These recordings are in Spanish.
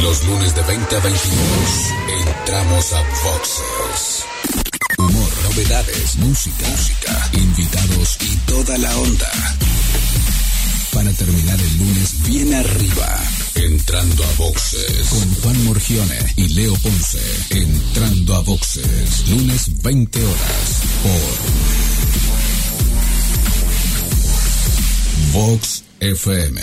Los lunes de 20 a 22 entramos a Voxes. Humor, novedades, música, invitados y toda la onda. Para terminar el lunes bien arriba, entrando a Voxes. Con Juan Morgione y Leo Ponce. Entrando a Voxes. Lunes 20 horas por Vox FM.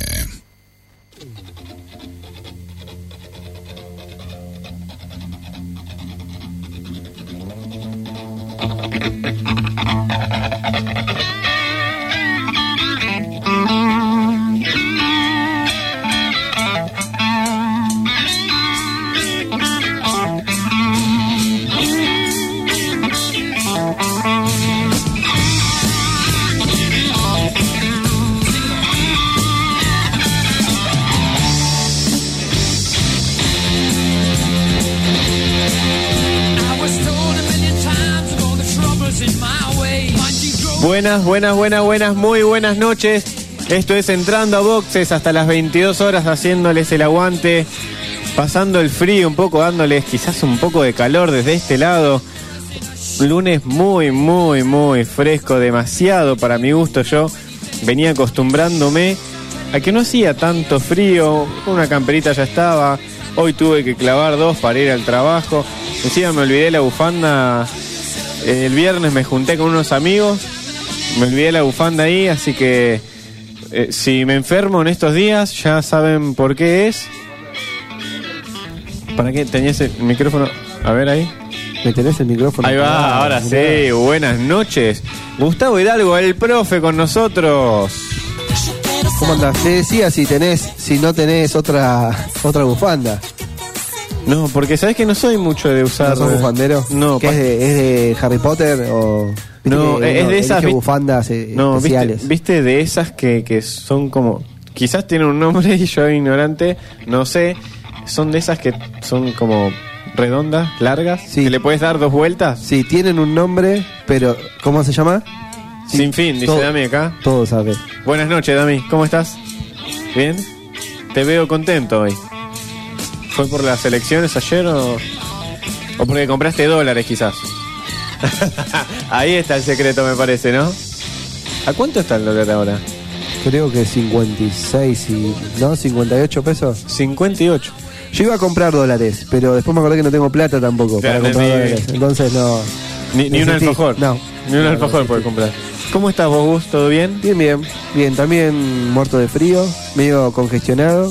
Buenas, muy buenas noches. Esto es Entrando a Voxes hasta las 22 horas, haciéndoles el aguante, pasando el frío un poco, dándoles quizás un poco de calor desde este lado. Lunes muy fresco, demasiado para mi gusto. Yo venía acostumbrándome a que no hacía tanto frío, una camperita ya estaba. Hoy tuve que clavar 2 para ir al trabajo. Encima me olvidé la bufanda. El viernes me junté con unos amigos, me olvidé la bufanda ahí, así que si me enfermo en estos días, ya saben por qué es. ¿Para qué tenías el micrófono? A ver ahí. ¿Me tenés el micrófono? Ahí va, ahora sí, buenas noches. Gustavo Hidalgo, el profe con nosotros. ¿Cómo andás? Te decía si no tenés otra bufanda. No, porque sabés que no soy mucho de usar. ¿No sos bufandero? No. ¿Es de Harry Potter o...? No, es de esas bufandas especiales. ¿Viste de esas que son como... Quizás tienen un nombre y yo ignorante, no sé. Son de esas que son como redondas, largas, sí, que le puedes dar 2 vueltas. Sí, tienen un nombre, pero... ¿Cómo se llama? Sin fin, dice Dami acá. Todo sabe. Buenas noches, Dami. ¿Cómo estás? ¿Bien? Te veo contento hoy. ¿Fue por las elecciones ayer o porque compraste dólares quizás? Ahí está el secreto, me parece, ¿no? ¿A cuánto está el dólar ahora? Creo que 56 y... ¿no? 58 pesos. 58. Yo iba a comprar dólares, pero después me acordé que no tengo plata tampoco para comprar dólares. Entonces no... Ni un alfajor. No. Ni un alfajor puedes comprar. ¿Cómo estás vos, Gus? ¿Todo bien? Bien. También muerto de frío, medio congestionado.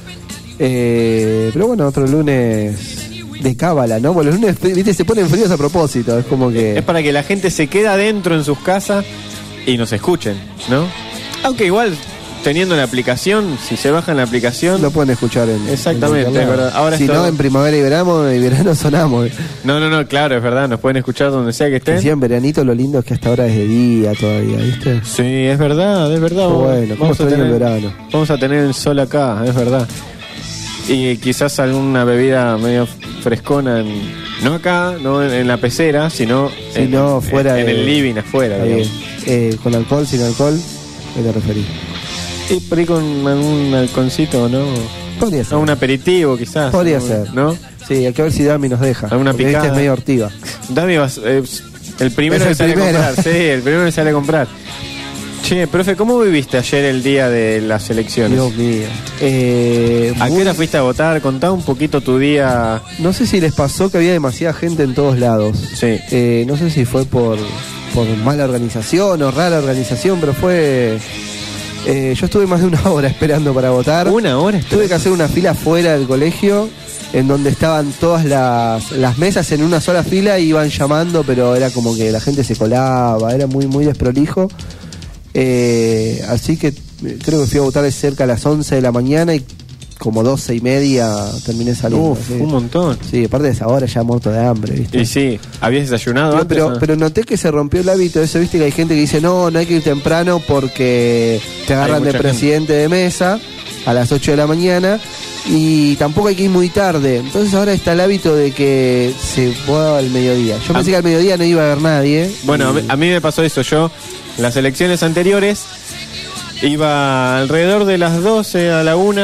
Pero bueno, otro lunes de cábala, ¿no? Bueno, los lunes, viste, se ponen fríos a propósito. Es como que... Es para que la gente se quede adentro en sus casas y nos escuchen, ¿no? Aunque igual, teniendo la aplicación, si se bajan la aplicación... Lo pueden escuchar en... Exactamente, en es verdad. Ahora si no, en primavera y verano sonamos. No, claro, es verdad. Nos pueden escuchar donde sea que estén. Sí, en veranito lo lindo es que hasta ahora es de día todavía, ¿viste? Sí, es verdad. Bueno, ¿cómo estoy en el verano? Vamos a tener el sol acá, es verdad. Y quizás alguna bebida medio frescona, no acá, no en la pecera, sino fuera en el living afuera. Con alcohol, sin alcohol, me lo referí. Y por ahí con algún alcoholcito, ¿no? Podría ser. Un aperitivo quizás. Podría ser, ¿no? Sí, hay que ver si Dami nos deja. Alguna picada. Este es medio ortiga. Dami va, el primero que sale a comprar. Sí, el primero que sale a comprar. Che, profe, ¿cómo viviste ayer el día de las elecciones? Dios mío. ¿A qué hora fuiste a votar? Contá un poquito tu día. No sé si les pasó que había demasiada gente en todos lados. Sí. No sé si fue por mala organización o rara organización, pero fue... yo estuve más de 1 hora esperando para votar. ¿1 hora? Tuve que hacer una fila fuera del colegio, en donde estaban todas las mesas en una sola fila y iban llamando, pero era como que la gente se colaba, era muy desprolijo. Así que creo que fui a votar cerca a las 11 de la mañana y como 12:30 terminé saliendo. ¿Sí? Un montón. Sí, aparte de esa hora ya muerto de hambre, ¿viste? Y sí, ¿habías desayunado antes? Pero noté que se rompió el hábito de eso, ¿viste? Que hay gente que dice, no hay que ir temprano porque te agarran de presidente de mesa a las 8 de la mañana y tampoco hay que ir muy tarde. Entonces ahora está el hábito de que se va al mediodía. Yo pensé que al mediodía no iba a haber nadie. Bueno, a mí me pasó eso. Yo, las elecciones anteriores, iba alrededor de las 12 a la 1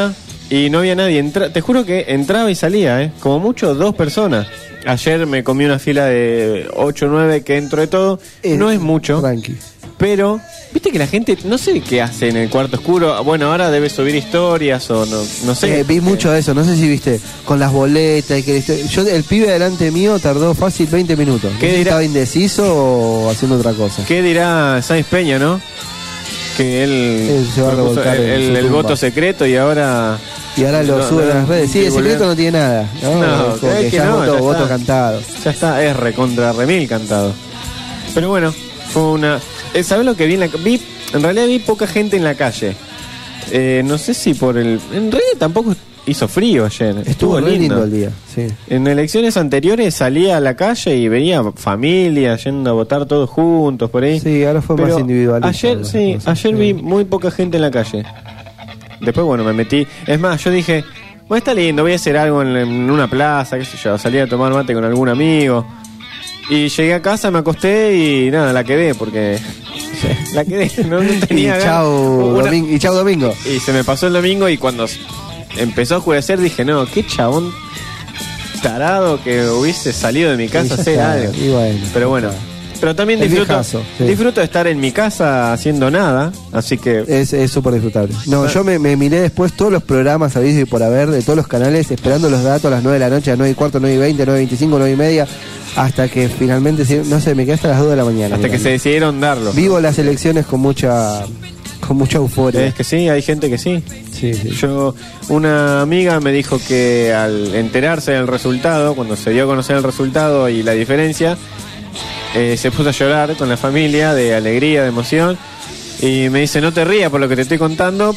y no había nadie. Te juro que entraba y salía, como mucho 2 personas. Ayer me comí una fila de 8 o 9 que dentro de todo no es mucho. Tranqui. Pero, viste que la gente, no sé qué hace en el cuarto oscuro. Bueno, ahora debe subir historias o no sé. Vi mucho de eso, no sé si viste, con las boletas y que el pibe delante mío tardó fácil 20 minutos. ¿Qué dirá? ¿Estaba indeciso o haciendo otra cosa? ¿Qué dirá Sáenz Peña, no? Que él se va a revolcar el voto secreto y ahora lo sube a las redes. Sí, el secreto no tiene nada. No, que ya no, voto cantado. Ya está, es recontra remil cantado. Pero bueno, fue una... ¿Sabés lo que vi en realidad vi poca gente en la calle. No sé si por el... En realidad tampoco hizo frío ayer. Estuvo lindo el día, sí. En elecciones anteriores salía a la calle y venía familia yendo a votar todos juntos por ahí. Sí, ahora fue más individual. Ayer vi muy poca gente en la calle. Después, bueno, me metí. Es más, yo dije, bueno, está lindo, voy a hacer algo en una plaza, qué sé yo. Salí a tomar mate con algún amigo. Y llegué a casa, me acosté y nada, la quedé porque... La quedé, no tenía ganas. Y chau domingo. Y se me pasó el domingo y cuando empezó a oscurecer dije, no, qué chabón tarado que hubiese salido de mi casa a hacer algo. Bueno, pero bueno, pero también disfruto de estar en mi casa haciendo nada, así que... Es súper disfrutable. No, yo me miré después todos los programas habidos y por haber de todos los canales, esperando los datos a las 9 de la noche, a 9 y cuarto, 9 y 20, 9 y 25, 9 y media... Hasta que finalmente, no sé, me quedé hasta las 2 de la mañana. Hasta que se decidieron darlo. Vivo las elecciones con mucha euforia. Es que sí, hay gente que sí. Sí. Una amiga me dijo que al enterarse del resultado, cuando se dio a conocer el resultado y la diferencia, se puso a llorar con la familia de alegría, de emoción. Y me dice, no te rías por lo que te estoy contando,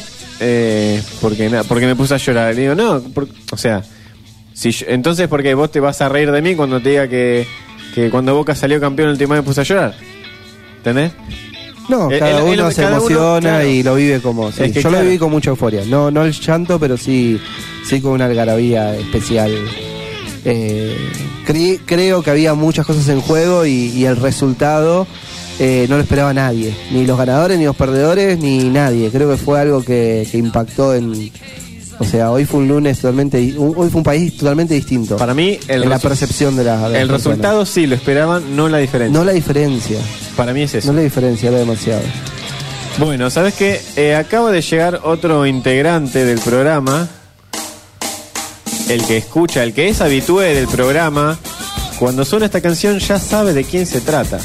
porque me puse a llorar. Le digo, no, o sea... entonces, ¿por qué vos te vas a reír de mí cuando te diga que cuando Boca salió campeón el último me puse a llorar? ¿Entendés? No, cada uno se emociona, claro. Y lo vive como... Sí, yo lo viví con mucha euforia. No el llanto, pero sí con una algarabía especial. Creo que había muchas cosas en juego y el resultado no lo esperaba nadie. Ni los ganadores, ni los perdedores, ni nadie. Creo que fue algo que impactó en... O sea, hoy fue un lunes hoy fue un país totalmente distinto. Para mí, la percepción de la el resultado sí lo esperaban, no la diferencia. No la diferencia. Para mí es eso. No la diferencia, era demasiado. Bueno, ¿sabes qué? Acaba de llegar otro integrante del programa. El que es habitué del programa. Cuando suena esta canción ya sabe de quién se trata.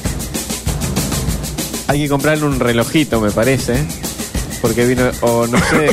Hay que comprarle un relojito, me parece. Porque vino, o no sé...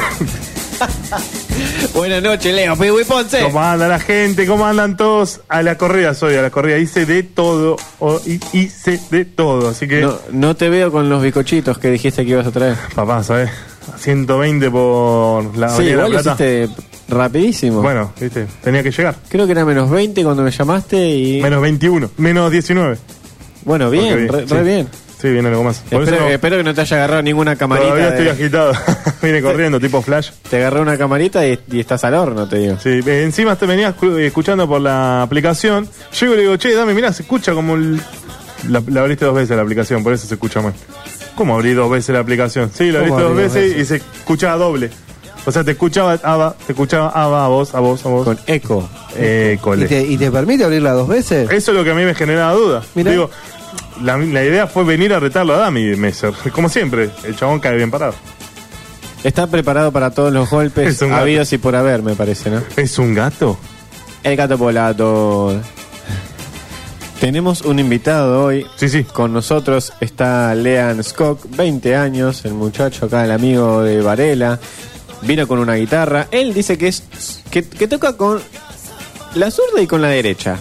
Buenas noches, Leo Piwi Ponce. ¿Cómo anda la gente? ¿Cómo andan todos? A la corrida hice de todo. Hice de todo, así que... No te veo con los bizcochitos que dijiste que ibas a traer. Papá, ¿sabes? 120 por la sí, igual lo hiciste rapidísimo. Bueno, viste, tenía que llegar. Creo que era menos 20 cuando me llamaste y... Menos 21, menos 19. Bueno, bien, re bien. Sí, viene algo más. Espero que no te haya agarrado ninguna camarita. Todavía estoy agitado. Viene corriendo, tipo flash. Te agarró una camarita y estás al horno, te digo. Sí, encima te venías escuchando por la aplicación. Llego y le digo, che, dame, mirá, se escucha como la abriste 2 veces la aplicación, por eso se escucha mal. ¿Cómo abrí 2 veces la aplicación? Sí, la abriste 2 veces y se escuchaba doble. O sea, te escuchaba a vos. Con eco. ¿Y te permite abrirla 2 veces? Eso es lo que a mí me generaba duda. Mirá. Digo, la idea fue venir a retarlo a Dami Messer. Como siempre, el chabón cae bien parado. Está preparado para todos los golpes habidos y por haber, me parece, ¿no? ¿Es un gato? El gato Polato. Tenemos un invitado hoy. Sí. Con nosotros está Lean Skok, 20 años, el muchacho acá, el amigo de Varela. Vino con una guitarra. Él dice que toca con la zurda y con la derecha.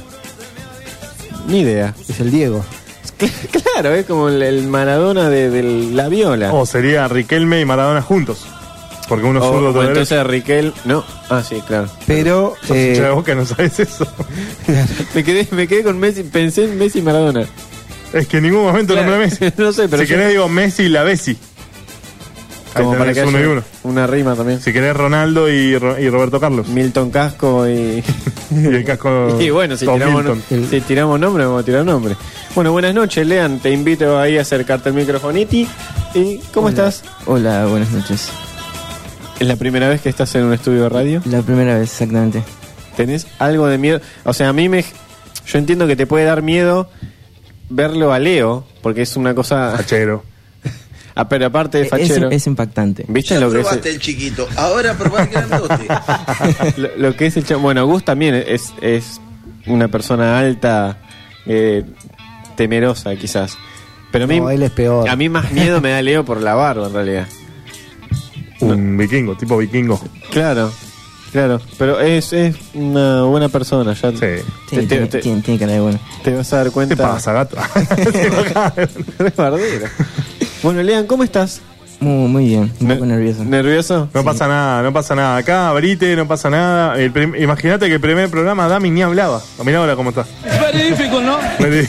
Ni idea. Es el Diego. Claro, es como el Maradona de la viola. O sería Riquelme y Maradona juntos. Porque uno zurdo todo entonces derecho. Riquelme... No, sí, claro. Pero... vos que no sabes eso. me quedé con Messi, pensé en Messi y Maradona. Es que en ningún momento nombré Messi. No sé, pero... Si querés digo Messi y la Bessi. Como para que uno haya y uno. Una rima también. Si querés Ronaldo y Roberto Carlos. Milton Casco y... y el casco... Y bueno, si tiramos nombre, vamos a tirar nombre. Bueno, buenas noches, Lean. Te invito ahí a acercarte al microfoniti. ¿Y cómo estás? Hola, buenas noches. ¿Es la primera vez que estás en un estudio de radio? La primera vez, exactamente. ¿Tenés algo de miedo? O sea, yo entiendo que te puede dar miedo verlo a Leo, porque es una cosa... Fachero. pero aparte de fachero... Es impactante. ¿Viste ya lo que probaste es el chiquito, ahora probá el grandote. lo que es el bueno, Gus también es una persona alta, temerosa quizás. Pero a mí, él es peor. A mí más miedo me da Leo por la barba, en realidad. Un vikingo, tipo vikingo. Claro. Pero es una buena persona. Ya Sí. Tiene cara de bueno. Te vas a dar cuenta. ¿Qué pasa, gato? Re bardero. Bueno, Lean, ¿cómo estás? Muy bien, un poco nervioso. ¿Nervioso? No pasa nada. Acá, abrite, no pasa nada. Imagínate que el primer programa Dami ni hablaba. Mirá ahora cómo está. Es very difficult, ¿no?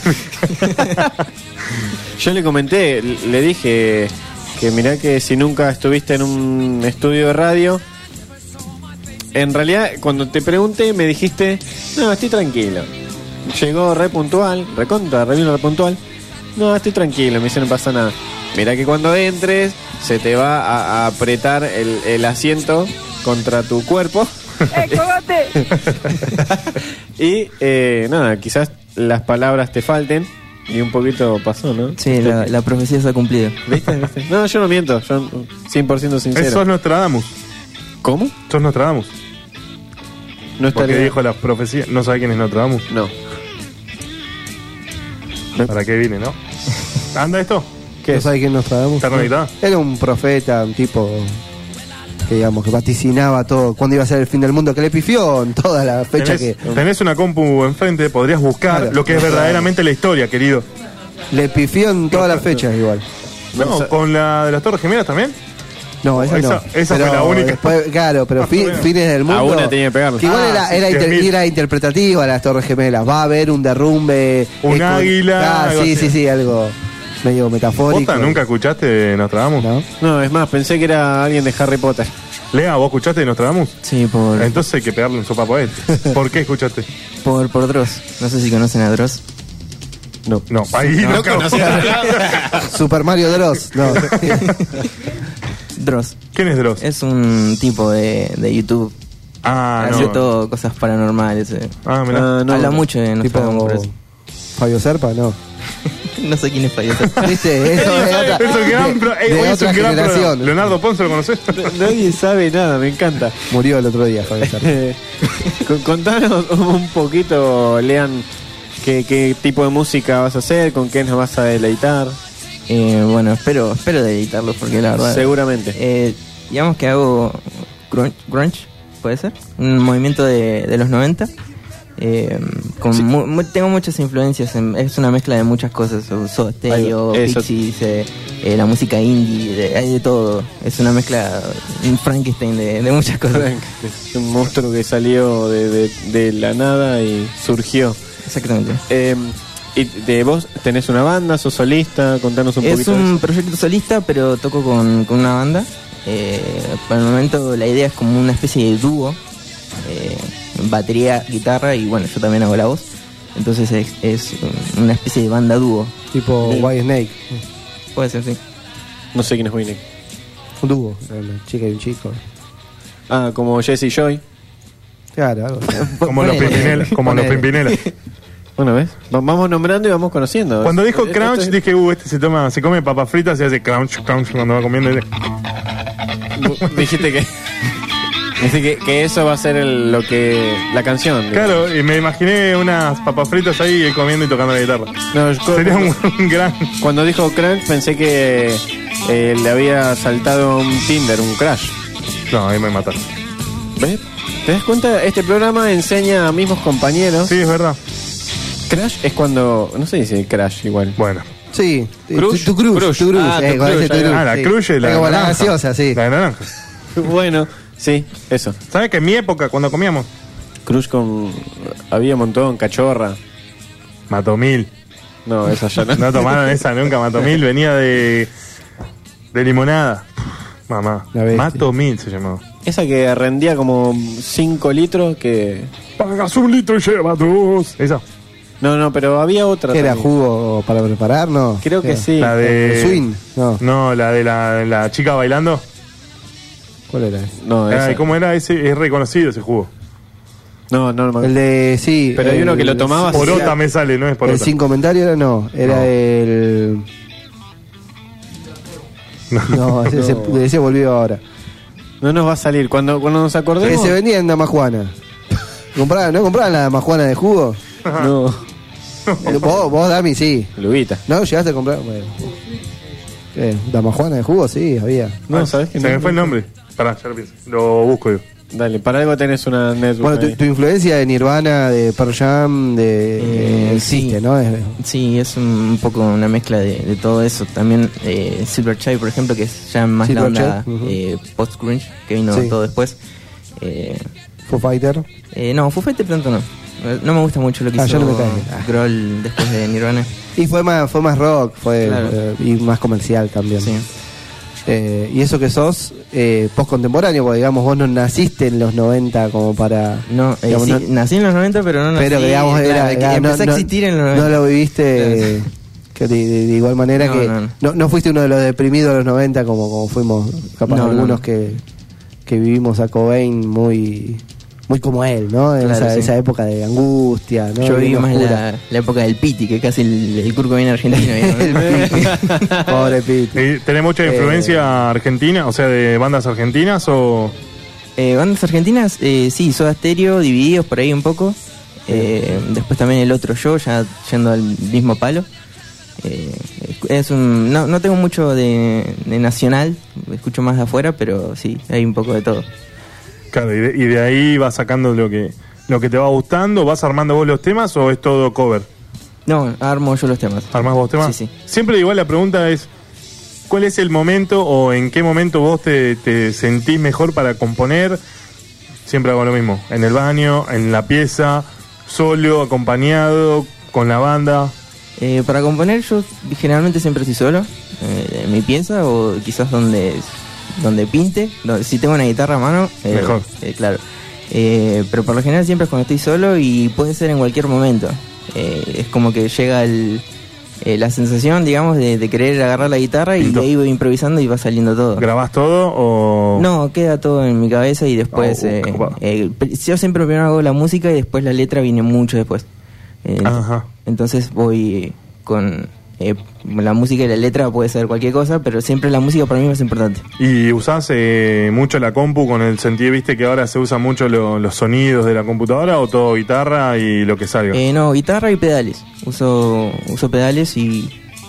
Yo le comenté, le dije que mirá que si nunca estuviste en un estudio de radio, en realidad cuando te pregunté me dijiste, no, estoy tranquilo. Llegó re puntual, re puntual. No, estoy tranquilo, me dice no pasa nada. Mirá que cuando entres se te va a apretar el asiento contra tu cuerpo. ¡Cógate! Y nada, quizás las palabras te falten. Y un poquito pasó, ¿no? Sí, la profecía se ha cumplido. ¿Viste? No, yo no miento, yo 100% sincero. Sos Nostradamus. ¿Cómo? Sos Nostradamus. No Porque estaría... dijo las profecías. ¿No sabe quién es Nostradamus? No. ¿Para qué vine, no? ¿Anda esto? ¿Qué ¿No es? sabes quién nos tragamos? ¿Está conectado? Era un profeta, un tipo que digamos que vaticinaba todo, cuándo iba a ser el fin del mundo, que le pifió en toda la fecha Tenés una compu enfrente, podrías buscar Claro. lo que es verdaderamente la historia, querido. le pifió en todas las fechas igual. No, con la de las Torres Gemelas también. No, esa no. Esa fue Pero la única. después, claro, pero fines del mundo. A una tenía que pegarle. Que igual Ah, sí, 10.000. era interpretativa las Torres Gemelas. Va a haber un derrumbe. Un águila, algo Sí, así. sí, algo medio metafórico. ¿Posta nunca escuchaste de Nostradamus? ¿No? No, es más, pensé que era alguien de Harry Potter. Lea, ¿vos escuchaste de Nostradamus? Sí, por Entonces hay que pegarle un sopapo a él. ¿Por qué escuchaste? Dross. No sé si conocen a Dross. No. No, ahí no Super Mario Bros. No. Dross. ¿Quién es Dross? Es un tipo de YouTube. Ah, Hace no. todo cosas paranormales. Ah, mirá. No, Habla mucho de Nostradamus. por Tipo eso. Fabio Serpa, no. No sé quién es Fayette. ¿Viste? Eso es otra, Es un gran pro- de hoy es otra un gran programa. generación. Leonardo Ponce, ¿lo conoces? Nadie sabe nada, me encanta. Murió el otro día, Fabio Serpa. Contanos un poquito, Lean, qué tipo de música vas a hacer, con qué nos vas a deleitar. Bueno, espero editarlo porque la verdad. Seguramente. Digamos que hago grunge, ¿puede ser? Un movimiento de los 90. Tengo muchas influencias, es una mezcla de muchas cosas, Soda Stereo, Eso. Pixies, la música indie, hay de todo. Es una mezcla, un Frankenstein de muchas cosas. Es un monstruo que salió de la nada y surgió. Exactamente. ¿Y de vos tenés una banda, sos solista? Contanos un Es poquito de un eso. proyecto solista, pero toco con una banda. Por el momento la idea es como una especie de dúo, batería, guitarra y bueno, yo también hago la voz. Entonces es una especie de banda dúo. Tipo Bien. White Snake. Puede ser, sí. No sé quién es Winnie. Un dúo, una chica y un chico. Ah, como Jesse y Joy. Claro, algo así. Como los Ponele. Pimpinela. Bueno, ¿ves? Vamos nombrando y vamos conociendo. ¿ves? Cuando dijo Esto crunch, es- dije, este se come papas fritas y hace crunch cuando va comiendo. Dijiste que eso va a ser la canción. Claro, y me imaginé unas papas fritas ahí comiendo y tocando la guitarra. No, Sería un gran... Cuando dijo Crunch pensé que le había saltado un Tinder, un crash. No, ahí me mataste. ¿Ves? ¿Te das cuenta? Este programa enseña a mismos compañeros. Sí, es verdad. Crash es cuando... No sé si dice crash igual. Bueno. Sí, Crush. tu crush. Crush. Tu crush, Ah, tu con crush, ese ahí tu va. Ah, la sí. crush es la Es como la naranja. gaseosa, sí. La de naranja. Bueno, sí, eso. ¿Sabes que en mi época, cuando comíamos? Crush con... Había un montón, cachorra. Matomil. No, esa ya no. No tomaron esa nunca. Matomil venía de limonada. Mamá. La bestia. Matomil se llamaba. Esa que rendía como 5 litros que... Pagas un litro y lleva dos. Esa. No, pero había otra. ¿Qué era también. jugo para preparar? No. Creo que ¿Qué? sí. La de... Swing. No. No, la de la chica bailando. ¿Cuál era? No, esa. ¿Cómo era ese? Es reconocido ese jugo. No me acuerdo. El de, sí. Pero hay uno que lo tomaba así. Porota me sale, no es porota. El sin comentario era era el... No, ese volvió ahora. No nos va a salir. Cuando nos Que acordemos. se vendía en Damajuana. ¿No compraban la Damajuana de jugo? No. Vos, Dami, sí. Lubita. ¿No? ¿Llegaste a comprar? Bueno. ¿Damajuana de jugo? Sí, había. No, ¿sabes qué? Se me fue el nombre. Pará, ya lo pienso. Lo busco yo. Dale, para algo tenés una network. Bueno, tu influencia de Nirvana, de Pearl Jam, existe, sí. ¿no? Sí, es un poco una mezcla de todo eso. También Silverchair, por ejemplo, que es ya más la onda post-grunge, que vino todo después. Foo Fighter. No, Foo Fighter tanto no. No me gusta mucho lo que hizo ya no me cae. Grohl después de Nirvana. Y fue más rock, Claro. y más comercial también. Sí. Y eso que sos post-contemporáneo, porque digamos vos no naciste en los 90 como para... No, digamos, sí, nací en los 90, pero no nací. Pero digamos, empecé a existir en los 90. No lo viviste que de igual manera no fuiste uno de los deprimidos de los 90 como fuimos capaz algunos que vivimos a Cobain muy como él, ¿no? En Claro, esa época de angustia, ¿no? Yo viví más locura. la época del Piti, que casi el Kurt Cobain argentino. Pobre Piti. ¿Tenés mucha influencia argentina? O sea, de bandas argentinas o...? Bandas argentinas, sí, Soda Stereo, Divididos por ahí un poco. Después también El Otro Yo, ya yendo al mismo palo. No tengo mucho de nacional, escucho más de afuera, pero sí, hay un poco de todo. Claro, y de ahí vas sacando lo que te va gustando, ¿vas armando vos los temas o es todo cover? No, armo yo los temas. ¿Armás vos temas? Sí. Siempre igual la pregunta es, ¿cuál es el momento o en qué momento vos te sentís mejor para componer? Siempre hago lo mismo, en el baño, en la pieza, solo, acompañado, con la banda. Para componer yo generalmente siempre estoy solo, en mi pieza o quizás donde pinte, si tengo una guitarra a mano, mejor. Claro. Pero por lo general siempre es cuando estoy solo y puede ser en cualquier momento. Es como que llega la sensación, digamos, de querer agarrar la guitarra y ahí voy improvisando y va saliendo todo. ¿Grabás todo o...? No, queda todo en mi cabeza y después... yo siempre primero hago la música y después la letra viene mucho después. Ajá. Entonces voy con... la música y la letra puede ser cualquier cosa, pero siempre la música para mí es más importante. ¿Y usás mucho la compu con el sentido, viste que ahora se usan mucho los sonidos de la computadora o todo guitarra y lo que salga? No, guitarra y pedales. Uso pedales y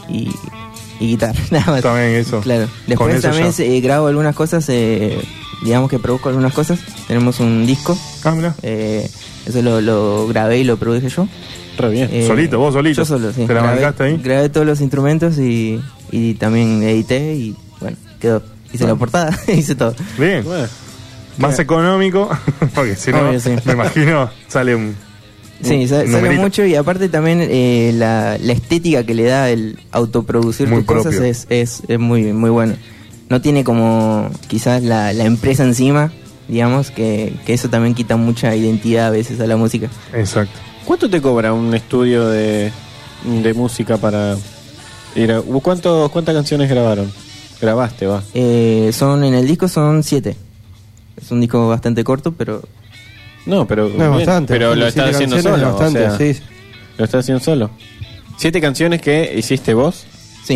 guitarra, nada más. También eso. Claro. Después también grabo algunas cosas, digamos que produzco algunas cosas. Tenemos un disco. Mirá. Eso lo grabé y lo produje yo. Re bien. ¿Solito? ¿Vos solito? Yo solo, sí. ¿Te la bancaste ahí? Grabé todos los instrumentos y también edité y bueno, quedó. Hice la portada, hice todo. Bien. Bueno. Más económico, porque si no, sí. me imagino, sale un... Sí, sale mucho y aparte también la estética que le da el autoproducir Muy tus cosas propio. es muy muy bueno. No tiene como quizás la empresa encima, digamos, que eso también quita mucha identidad a veces a la música. Exacto. ¿Cuánto te cobra un estudio de música para ir a... ¿Cuántas canciones grabaste, va? En el disco son 7. Es un disco bastante corto, pero... No, pero No, bastante. pero lo estás haciendo solo, Bastante, o sea, sí. lo estás haciendo solo. 7 canciones que hiciste vos. Sí,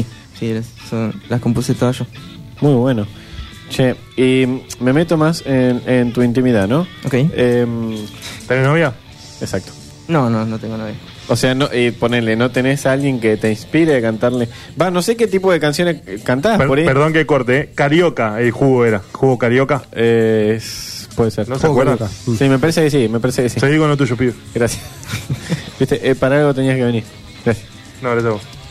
las compuse todas yo. Muy bueno. Che, y me meto más en tu intimidad, ¿no? Ok. ¿Tenés novia? Exacto. No tengo novia. O sea, ponele, ¿no tenés a alguien que te inspire a cantarle? Va, no sé qué tipo de canciones cantás por ahí. Perdón que corte, Carioca, el jugo era. ¿Jugo Carioca? Puede ser. ¿No se acuerdan? Sí, me parece que sí. Seguí con lo tuyo, pibe. Gracias. Viste, para algo tenías que venir. Gracias. No, gracias a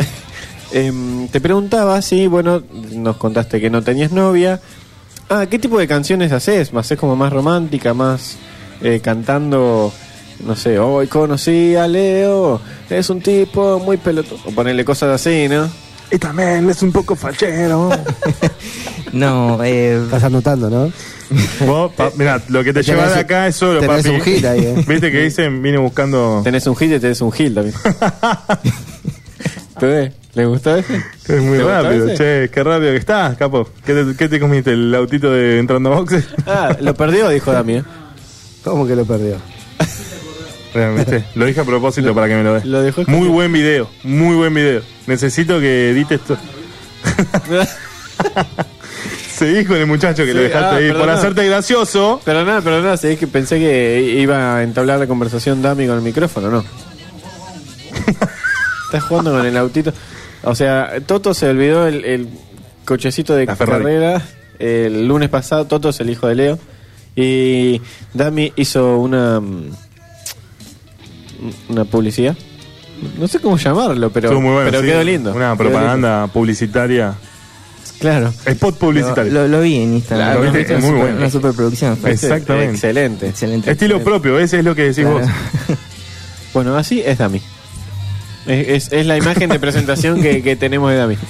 vos. Te preguntaba si, bueno, nos contaste que no tenías novia. ¿Qué tipo de canciones haces? ¿Haces como más romántica, más cantando, no sé, hoy conocí a Leo, es un tipo muy pelotudo? O ponerle cosas así, ¿no? Y también es un poco fachero. No, Estás anotando, ¿no? Vos, mirá, lo que te lleva de acá es solo, tenés papi. un hit ahí, Viste que dicen, vine buscando... Tenés un hit y tenés un hit también. ¿Te ves? ¿Le gustó ese? Es muy ¿Te gustó rápido, ese? che, qué rápido que estás, capo. ¿Qué te comiste? ¿El autito de entrando a boxes? Ah, lo perdió, dijo Dami. ¿Cómo que lo perdió? Realmente. Lo dije a propósito para que me lo des. Lo dejó escondido. Muy buen video, muy buen video. Necesito que edites esto. Seguí con el muchacho que Sí, lo dejaste ahí por perdona. hacerte gracioso. Pero nada, sí, es que pensé que iba a entablar la conversación Dami con el micrófono, ¿no? Estás jugando con el autito. O sea, Toto se olvidó el cochecito de La Ferrari. carrera el lunes pasado. Toto es el hijo de Leo. Y Dami hizo una publicidad. No sé cómo llamarlo, pero, Estuvo muy bueno, pero sí. quedó lindo. Una Quedó propaganda publicitaria. lindo. Claro. Spot publicitario. Lo vi en Instagram. Claro, lo viste, es muy bueno. Una superproducción. fue. Exactamente. Excelente. Excelente. Estilo propio, ese es lo que decís Claro. vos. Bueno, así es Dami. Es la imagen de presentación que tenemos de Dami.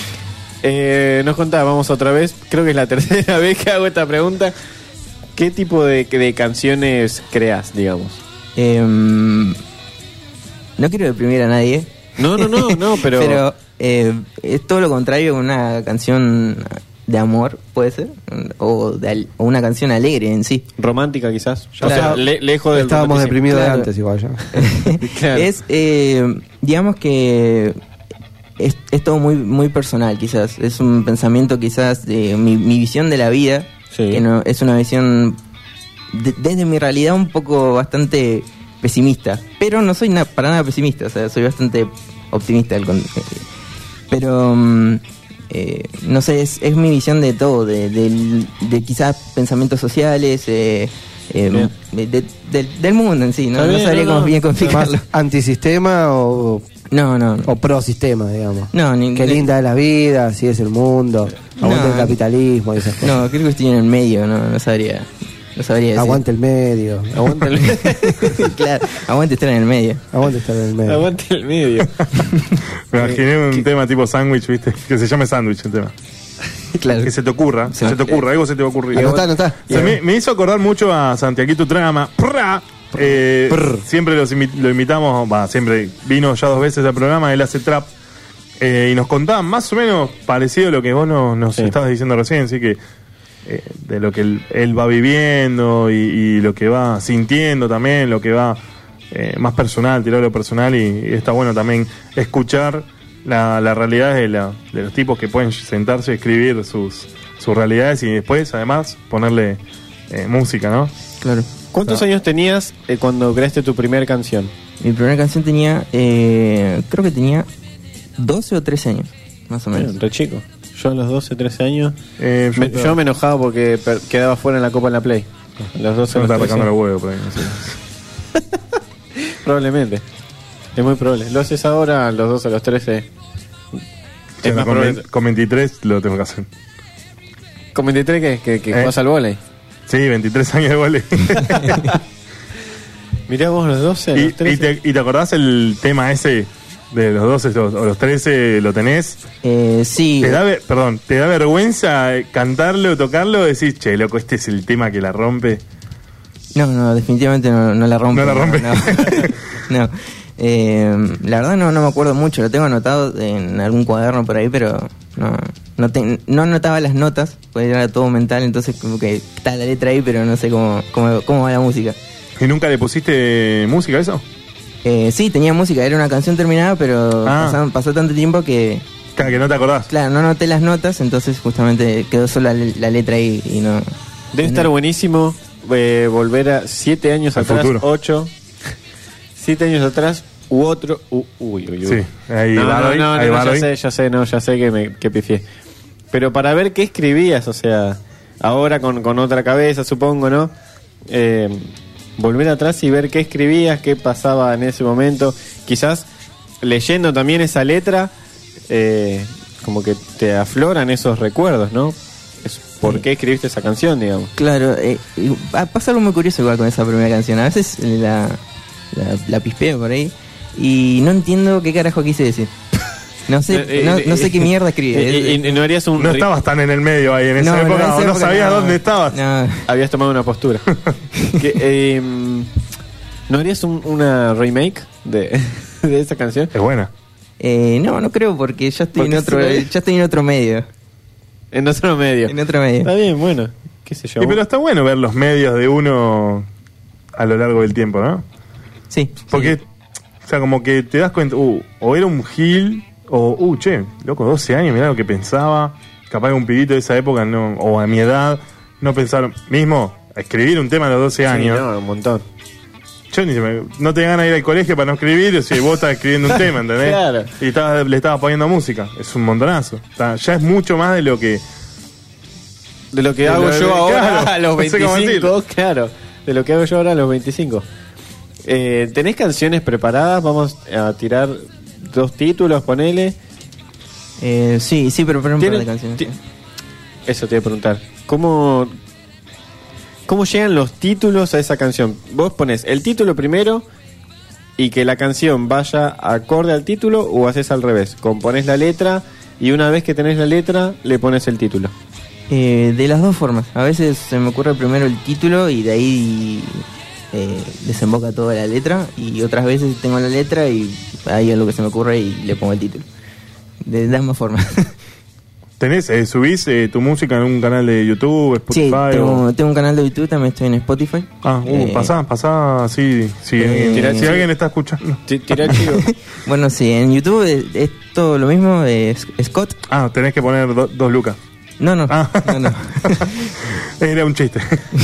Nos contaba, vamos otra vez. Creo que es la tercera vez que hago esta pregunta. ¿Qué tipo de canciones creas, digamos? No quiero deprimir a nadie. No, pero... Pero es todo lo contrario con una canción de amor, puede ser. O una canción alegre en sí. romántica quizás. Claro. O sea, lejos del Estábamos romanticismo. deprimidos Claro. de antes igual ya. Claro. Es, digamos que es todo muy muy personal quizás. Es un pensamiento quizás de mi visión de la vida. Sí. Que no, es una visión desde mi realidad un poco bastante pesimista. Pero no soy para nada pesimista. O sea, soy bastante optimista. Pero no sé, es mi visión de todo. De quizás pensamientos sociales. Del mundo en sí. No, Está bien, sabría no, cómo no. bien configurarlo. ¿Más antisistema o No. pro sistema, digamos? No, Qué linda es la vida, así es el mundo. Aguante No. el capitalismo y esas cosas. No, creo que estoy en el medio, no sabría. No sabría decir. Aguante el medio. Aguanta el medio. Claro, aguante estar en el medio. Aguante estar en el medio. Aguanta el medio. Me imaginé un tema tipo sándwich, ¿viste? Que se llame sándwich el tema. Claro. Que se te ocurra, Sí. algo se te va a ocurrir. Anotá. O sea, me hizo acordar mucho a Santiaguito Trama. Siempre lo invitamos, siempre vino ya 2 veces al programa, él hace trap. Y nos contaba más o menos parecido a lo que vos nos Sí. estabas diciendo recién, así que de lo que él va viviendo y lo que va sintiendo también, lo que va más personal, tirar lo personal y está bueno también escuchar la realidad de los tipos que pueden sentarse y escribir sus realidades y después además ponerle música, ¿no? Claro. ¿Cuántos años tenías cuando creaste tu primera canción? Mi primera canción tenía, creo que tenía 12 o 13 años, más o menos. Re chico. Yo a los 12, 13 años. Yo Yo me enojaba porque quedaba fuera en la Copa en la Play. A los 12, me está los 13. arrancando los huevos por ahí, no sé. Probablemente. Es muy probable. Lo haces ahora a los 12, a los 13. Es más probable. Con 23 lo tengo que hacer. ¿Con 23 que jugás al vóley? Sí, 23 años de vole. Mirá vos los 12, los 13. ¿Y te acordás el tema ese de los 12 o los 13? ¿Lo tenés? Sí. ¿Te da vergüenza cantarlo o tocarlo? Decís, che, loco, este es el tema que la rompe. No, definitivamente no la rompe. No la rompe. No. La verdad no me acuerdo mucho, lo tengo anotado en algún cuaderno por ahí, pero no anotaba las notas, pues era todo mental, entonces como que está la letra ahí, pero no sé cómo va la música. ¿Y nunca le pusiste música a eso? Sí, tenía música, era una canción terminada, pero pasó tanto tiempo que... Claro, que no te acordás. Claro, no anoté las notas, entonces justamente quedó solo la letra ahí y no... Debe estar buenísimo volver a 7 años Al atrás, futuro. 8. 7 años atrás u otro. Uy. Sí, ahí No, Bardoy, ahí Bardoy. ya sé que pifié. Pero para ver qué escribías, o sea, ahora con otra cabeza, supongo, ¿no? Volver atrás y ver qué escribías, qué pasaba en ese momento. Quizás leyendo también esa letra, como que te afloran esos recuerdos, ¿no? ¿Por qué escribiste esa canción, digamos? Claro, pasa algo muy curioso igual con esa primera canción. A veces la pispeo por ahí y no entiendo qué carajo quise decir. No sé qué mierda escribí. Y no harías un... No estabas tan en el medio ahí en esa época, en esa o no época sabías dónde estabas. No. Habías tomado una postura. ¿No harías una remake de esa canción? Es buena. No creo, porque ya estoy en otro medio. En otro medio. Está bien, bueno, qué sé yo. Pero está bueno ver los medios de uno a lo largo del tiempo, ¿no? Sí. Porque, sí. O sea, como que te das cuenta, o era un gil, o, che, loco, 12 años, mirá lo que pensaba. Capaz que un pibito de esa época, no, o a mi edad, no pensaron, mismo, a escribir un tema a los 12 años. Sí, no, un montón. Yo no tenía ganas de ir al colegio para no escribir, o si vos estás escribiendo un tema, ¿entendés? Claro. Y le estabas poniendo música. Es un montonazo. Ya es mucho más de lo que hago yo ahora, claro, a los no sé cómo 25, claro. De lo que hago yo ahora a los 25. ¿Tenés canciones preparadas? Vamos a tirar 2 títulos, ponele. Sí, pero un par de canciones. Eso te iba a preguntar. ¿Cómo llegan los títulos a esa canción? Vos pones el título primero y que la canción vaya acorde al título, o haces al revés. Componés la letra y una vez que tenés la letra le pones el título. De las dos formas. A veces se me ocurre primero el título y de ahí desemboca toda la letra, y otras veces tengo la letra y ahí es lo que se me ocurre y le pongo el título. De las mismas formas. ¿Subís tu música en un canal de YouTube, Spotify? Sí, tengo un canal de YouTube, también estoy en Spotify. Pasá, sí, si alguien está escuchando. Tira el chivo. Bueno, sí, en YouTube es todo lo mismo, Scott. Tenés que poner 2 lucas. No. Era un chiste.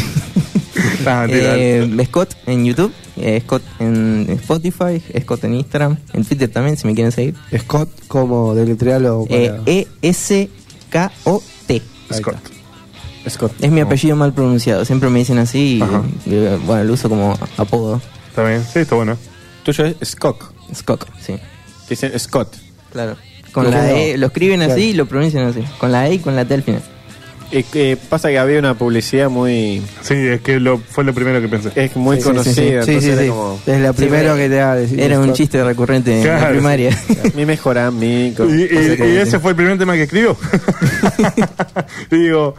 Scott en YouTube, Scott en Spotify, Scott en Instagram, en Twitter también, si me quieren seguir. Scott, como deletrearlo. E-S-K-O-T. Scott. Es mi apellido mal pronunciado, siempre me dicen así y bueno, lo uso como apodo. Está bien, sí, está bueno. Tuyo es Scott, sí. Dicen Scott. Claro. Con la E, lo escriben así y lo pronuncian así. Con la E y con la T al final. Pasa que había una publicidad muy... Sí, es que fue lo primero que pensé. Es muy conocida. Sí. Como... Es la primera que te da. Era un chiste recurrente en la primaria. Mi mejor amigo. Y ese fue el primer tema que escribió. Y digo...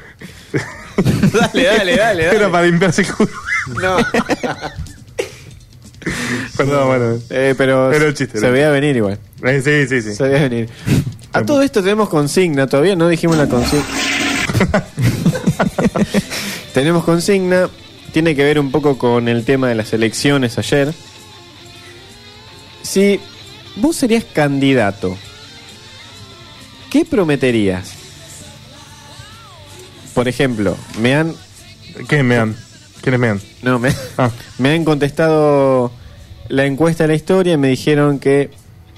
Dale. Era para limpiarse el culo. No. Perdón, bueno. Pero el chiste, se veía venir igual. Sí. Se veía venir. A todo esto tenemos consigna. Todavía no dijimos la consigna. Tenemos consigna. Tiene que ver un poco con el tema de las elecciones ayer. Si vos serías candidato, ¿qué prometerías? Por ejemplo, ¿Qué me han? ¿Quiénes me han? No, me han contestado la encuesta de la historia y me dijeron que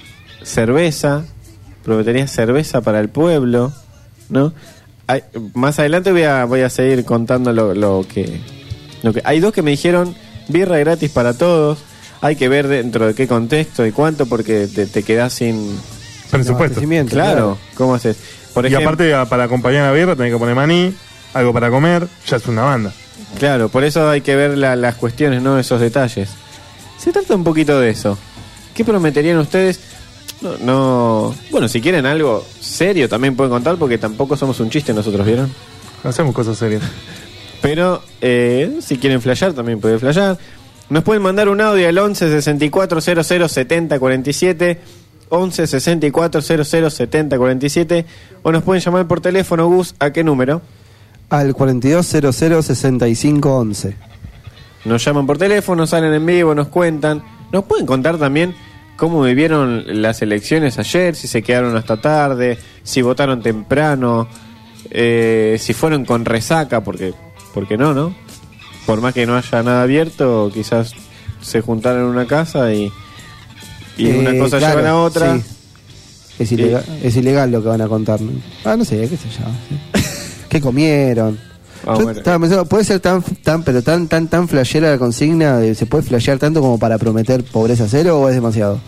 prometería cerveza para el pueblo, ¿no? Más adelante voy a seguir contando lo que hay 2 que me dijeron birra gratis para todos. Hay que ver dentro de qué contexto y cuánto, porque te quedás sin presupuesto. Claro, ¿cómo haces? Por ejemplo, y aparte, para acompañar la birra tenés que poner maní, algo para comer, ya es una banda. Claro, por eso hay que ver las cuestiones, ¿no? Esos detalles. Se trata un poquito de eso. ¿Qué prometerían ustedes? No. Bueno, si quieren algo serio también pueden contar, porque tampoco somos un chiste nosotros, ¿vieron? Hacemos cosas serias. Pero si quieren flashear también pueden flashear. Nos pueden mandar un audio al 11 64 00 70 47, 11 64 00 70 47, o nos pueden llamar por teléfono. Gus, ¿a qué número? Al 4200 6511. Nos llaman por teléfono, salen en vivo, nos cuentan. Nos pueden contar también cómo vivieron las elecciones ayer, si se quedaron hasta tarde, si votaron temprano, si fueron con resaca, porque no. Por más que no haya nada abierto, quizás se juntaron en una casa y una cosa lleva a la otra. Sí. Es ilegal lo que van a contar, ¿no? No sé, qué sé yo. ¿Sí? ¿Qué comieron? Yo estaba pensando, ¿puede ser tan flashera la consigna? ¿Se puede flashear tanto como para prometer pobreza cero, o es demasiado?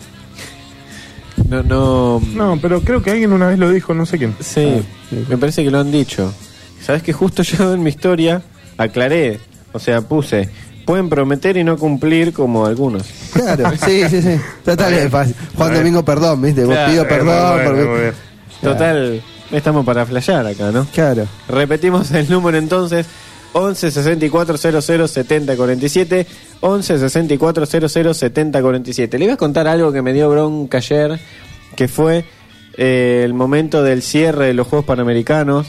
No, pero creo que alguien una vez lo dijo, no sé quién. Sí, me parece que lo han dicho. ¿Sabes que justo yo en mi historia aclaré? O sea, puse, pueden prometer y no cumplir como algunos. Claro, sí. Total, es fácil. Juan Domingo, perdón, ¿viste? Vos pido perdón. Total, estamos para flashear acá, ¿no? Claro. Repetimos el número entonces: 11 64 00 70 47, 11 64 00 70 47. Le iba a contar algo que me dio bronca ayer que fue el momento del cierre de los Juegos Panamericanos,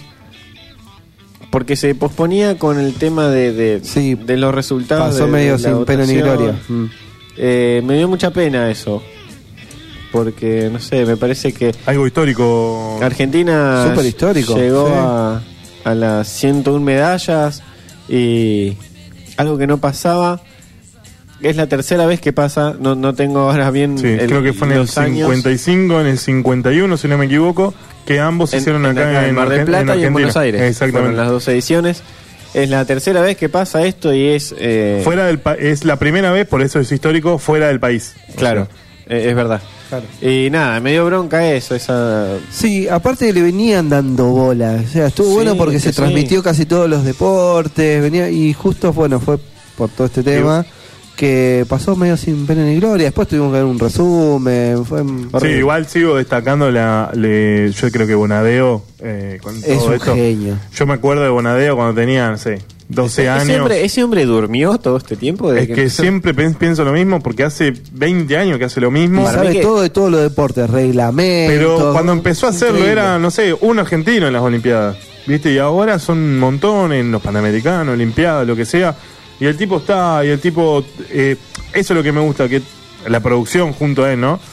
porque se posponía con el tema de los resultados. Pasó medio sin pena ni gloria. Me dio mucha pena eso, porque no sé, me parece que algo histórico. Argentina súper histórico, llegó a las 101 medallas y algo que no pasaba. Es la tercera vez que pasa, no tengo ahora bien creo que fue en el 55, en el 51, si no me equivoco, que ambos hicieron acá en Mar del Plata y en Buenos Aires. Exactamente. Fueron las 2 ediciones. Es la tercera vez que pasa esto y es... fuera del es la primera vez, por eso es histórico, fuera del país. Claro, es verdad. Claro. Y nada, me dio bronca eso, esa... Sí, aparte le venían dando bola, o sea, estuvo bueno porque se transmitió casi todos los deportes, y justo, bueno, fue por todo este tema... que pasó medio sin pena ni gloria. Después tuvimos que ver un resumen. Sí, igual sigo destacando yo creo que Bonadeo con todo es un esto, genio. yo me acuerdo de Bonadeo cuando tenía, no sé, 12 años. ¿Ese hombre durmió todo este tiempo? Es que siempre pienso lo mismo, porque hace 20 años que hace lo mismo. Y sabe todo de todos los deportes, reglamentos. Pero cuando empezó a hacerlo era, no sé, un argentino en las Olimpiadas, ¿viste? Y ahora son un montón en los Panamericanos, Olimpiadas, lo que sea. Y el tipo eso es lo que me gusta, que la producción junto a él, ¿no?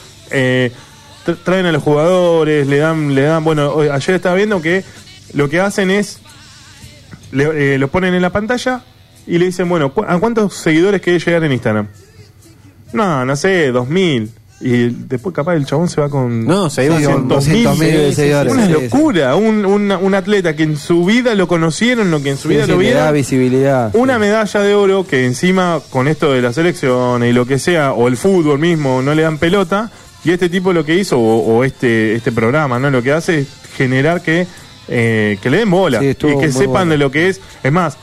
Traen a los jugadores, le dan, bueno, ayer estaba viendo que lo que hacen es, lo ponen en la pantalla y le dicen, bueno, ¿a cuántos seguidores querés llegar en Instagram? No sé, 2000. Y después capaz el chabón se va con... No, se iba con 200.000 seguidores. Una locura, un atleta que en su vida lo conocieron, lo que en su vida lo vieron. Da visibilidad. Una medalla de oro que encima con esto de la selección y lo que sea, o el fútbol mismo, no le dan pelota. Y este tipo lo que hizo, o este programa, ¿no? Lo que hace es generar que le den bola y que sepan de lo que es. Es más,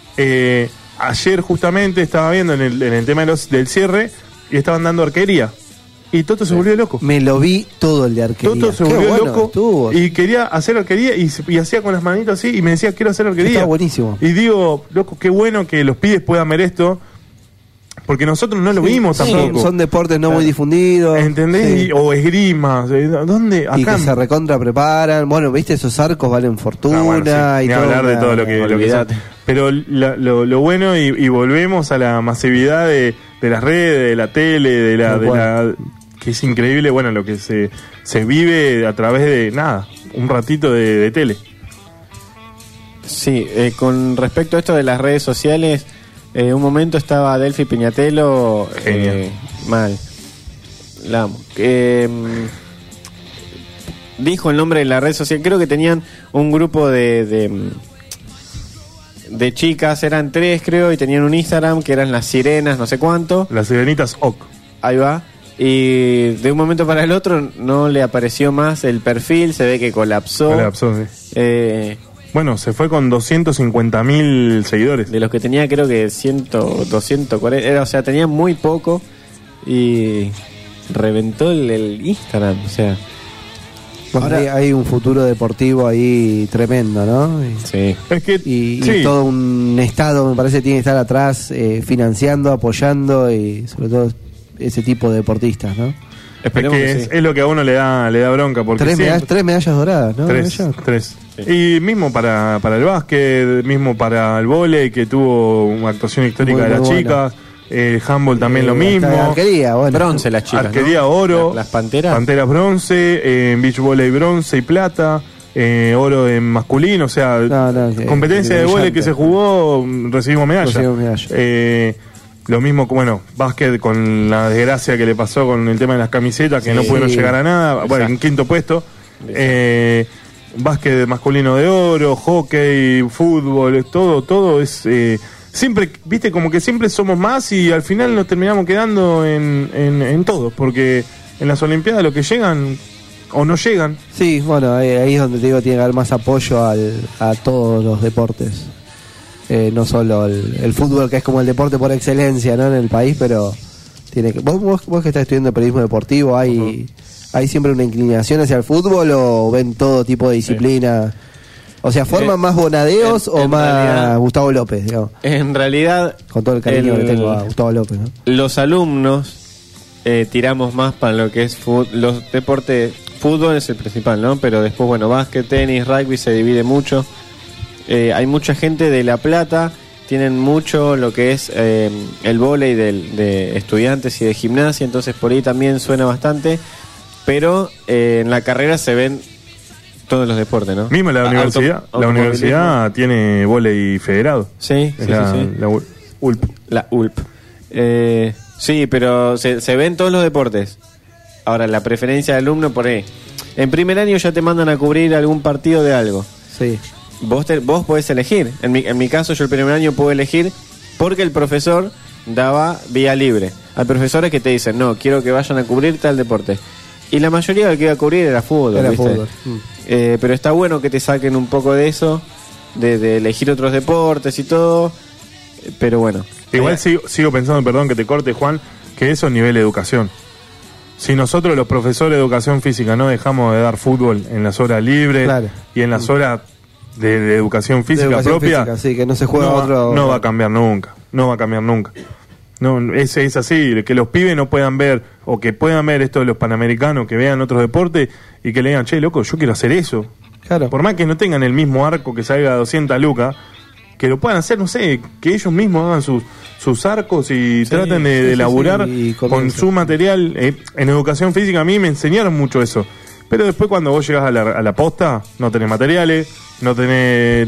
ayer justamente estaba viendo en el tema del cierre y estaban dando arquería. Y Toto se volvió loco. Me lo vi todo el de arquería. Toto se volvió loco y quería hacer arquería y hacía con las manitos así y me decía, quiero hacer arquería. Está buenísimo. Y digo, loco, qué bueno que los pibes puedan ver esto, porque nosotros no lo vimos tampoco. Son deportes no muy difundidos. ¿Entendés? Sí. O esgrima. ¿Dónde? Acá. Y que se recontra preparan. Bueno, viste, esos arcos valen fortuna. Sí. Y ni todo hablar de todo lo que pero lo bueno y volvemos a la masividad de las redes, de la tele, de la que es increíble, bueno, lo que se vive a través de un ratito de tele. Sí, con respecto a esto de las redes sociales, un momento estaba Delphi Piñatelo mal. La amo. Dijo el nombre de la red social, creo que tenían un grupo de chicas, eran 3 creo, y tenían un Instagram que eran las sirenas, no sé cuánto. Las sirenitas OK. Ahí va. Y de un momento para el otro no le apareció más el perfil, se ve que colapsó. Sí. Bueno, se fue con 250.000 seguidores. De los que tenía creo que 240, o sea, tenía muy poco y reventó el Instagram, o sea. Bueno, ahora hay un futuro deportivo ahí tremendo, ¿no? Sí. Es que, y todo un estado, me parece, tiene que estar atrás financiando, apoyando y sobre todo ese tipo de deportistas, ¿no? Esperemos que es lo que a uno le da bronca, porque 3 medallas doradas, ¿no? 3. Sí. Y mismo para el básquet, mismo para el vóley, que tuvo una actuación histórica de las chicas. Handball también lo mismo. Arquería, bueno. Bronce las chicas, arquería, ¿no? oro. Las panteras. Panteras bronce, beach volley bronce y plata. Oro en masculino, o sea, competencia de vóley que se jugó, recibimos medalla. Lo mismo, bueno, básquet con la desgracia que le pasó con el tema de las camisetas, que no pudieron llegar a nada. Bueno, en 5º puesto. Básquet masculino de oro, hockey, fútbol, todo es... siempre, viste, como que siempre somos más y al final nos terminamos quedando en todo, porque en las Olimpiadas lo que llegan o no llegan. Sí, bueno, ahí es donde te digo, tiene que haber más apoyo a todos los deportes. No solo el fútbol, que es como el deporte por excelencia, ¿no? En el país, pero tiene que... ¿Vos que estás estudiando periodismo deportivo, hay siempre una inclinación hacia el fútbol o ven todo tipo de disciplina? O sea, ¿forman más Bonadeos o más realidad, Gustavo López, digamos? En realidad... Con todo el cariño que tengo a Gustavo López, ¿no? Los alumnos tiramos más para lo que es los deportes fútbol es el principal, ¿no? Pero después, bueno, básquet, tenis, rugby se divide mucho. Hay mucha gente de La Plata, tienen mucho lo que es el vóley de estudiantes y de gimnasia, entonces por ahí también suena bastante. Pero en la carrera se ven todos los deportes, ¿no? Mismo la universidad tiene vóley federado. Sí, sí, sí. La ULP. La ULP. Sí, pero se ven todos los deportes. Ahora, la preferencia de alumno por ahí. En primer año ya te mandan a cubrir algún partido de algo. Sí. Vos podés elegir. En mi caso, yo el primer año puedo elegir porque el profesor daba vía libre. Hay profesores que te dicen, no, quiero que vayan a cubrir tal deporte. Y la mayoría de lo que iba a cubrir era fútbol. ¿Viste? Pero está bueno que te saquen un poco de eso, de elegir otros deportes y todo. Pero bueno. Igual sigo pensando, perdón que te corte, Juan, que eso es nivel de educación. Si nosotros los profesores de educación física no dejamos de dar fútbol en las horas libres, claro, y en las horas de educación física propia, sí, que no se juega no va a cambiar nunca. No va a cambiar nunca. No, es así, que los pibes no puedan ver, o que puedan ver esto de los panamericanos, que vean otros deportes y que le digan, che, loco, yo quiero hacer eso. Claro. Por más que no tengan el mismo arco que salga a 200 lucas, que lo puedan hacer, no sé, que ellos mismos hagan sus arcos y traten de laburar con su material. En educación física a mí me enseñaron mucho eso. Pero después cuando vos llegás a la posta, no tenés materiales, no te...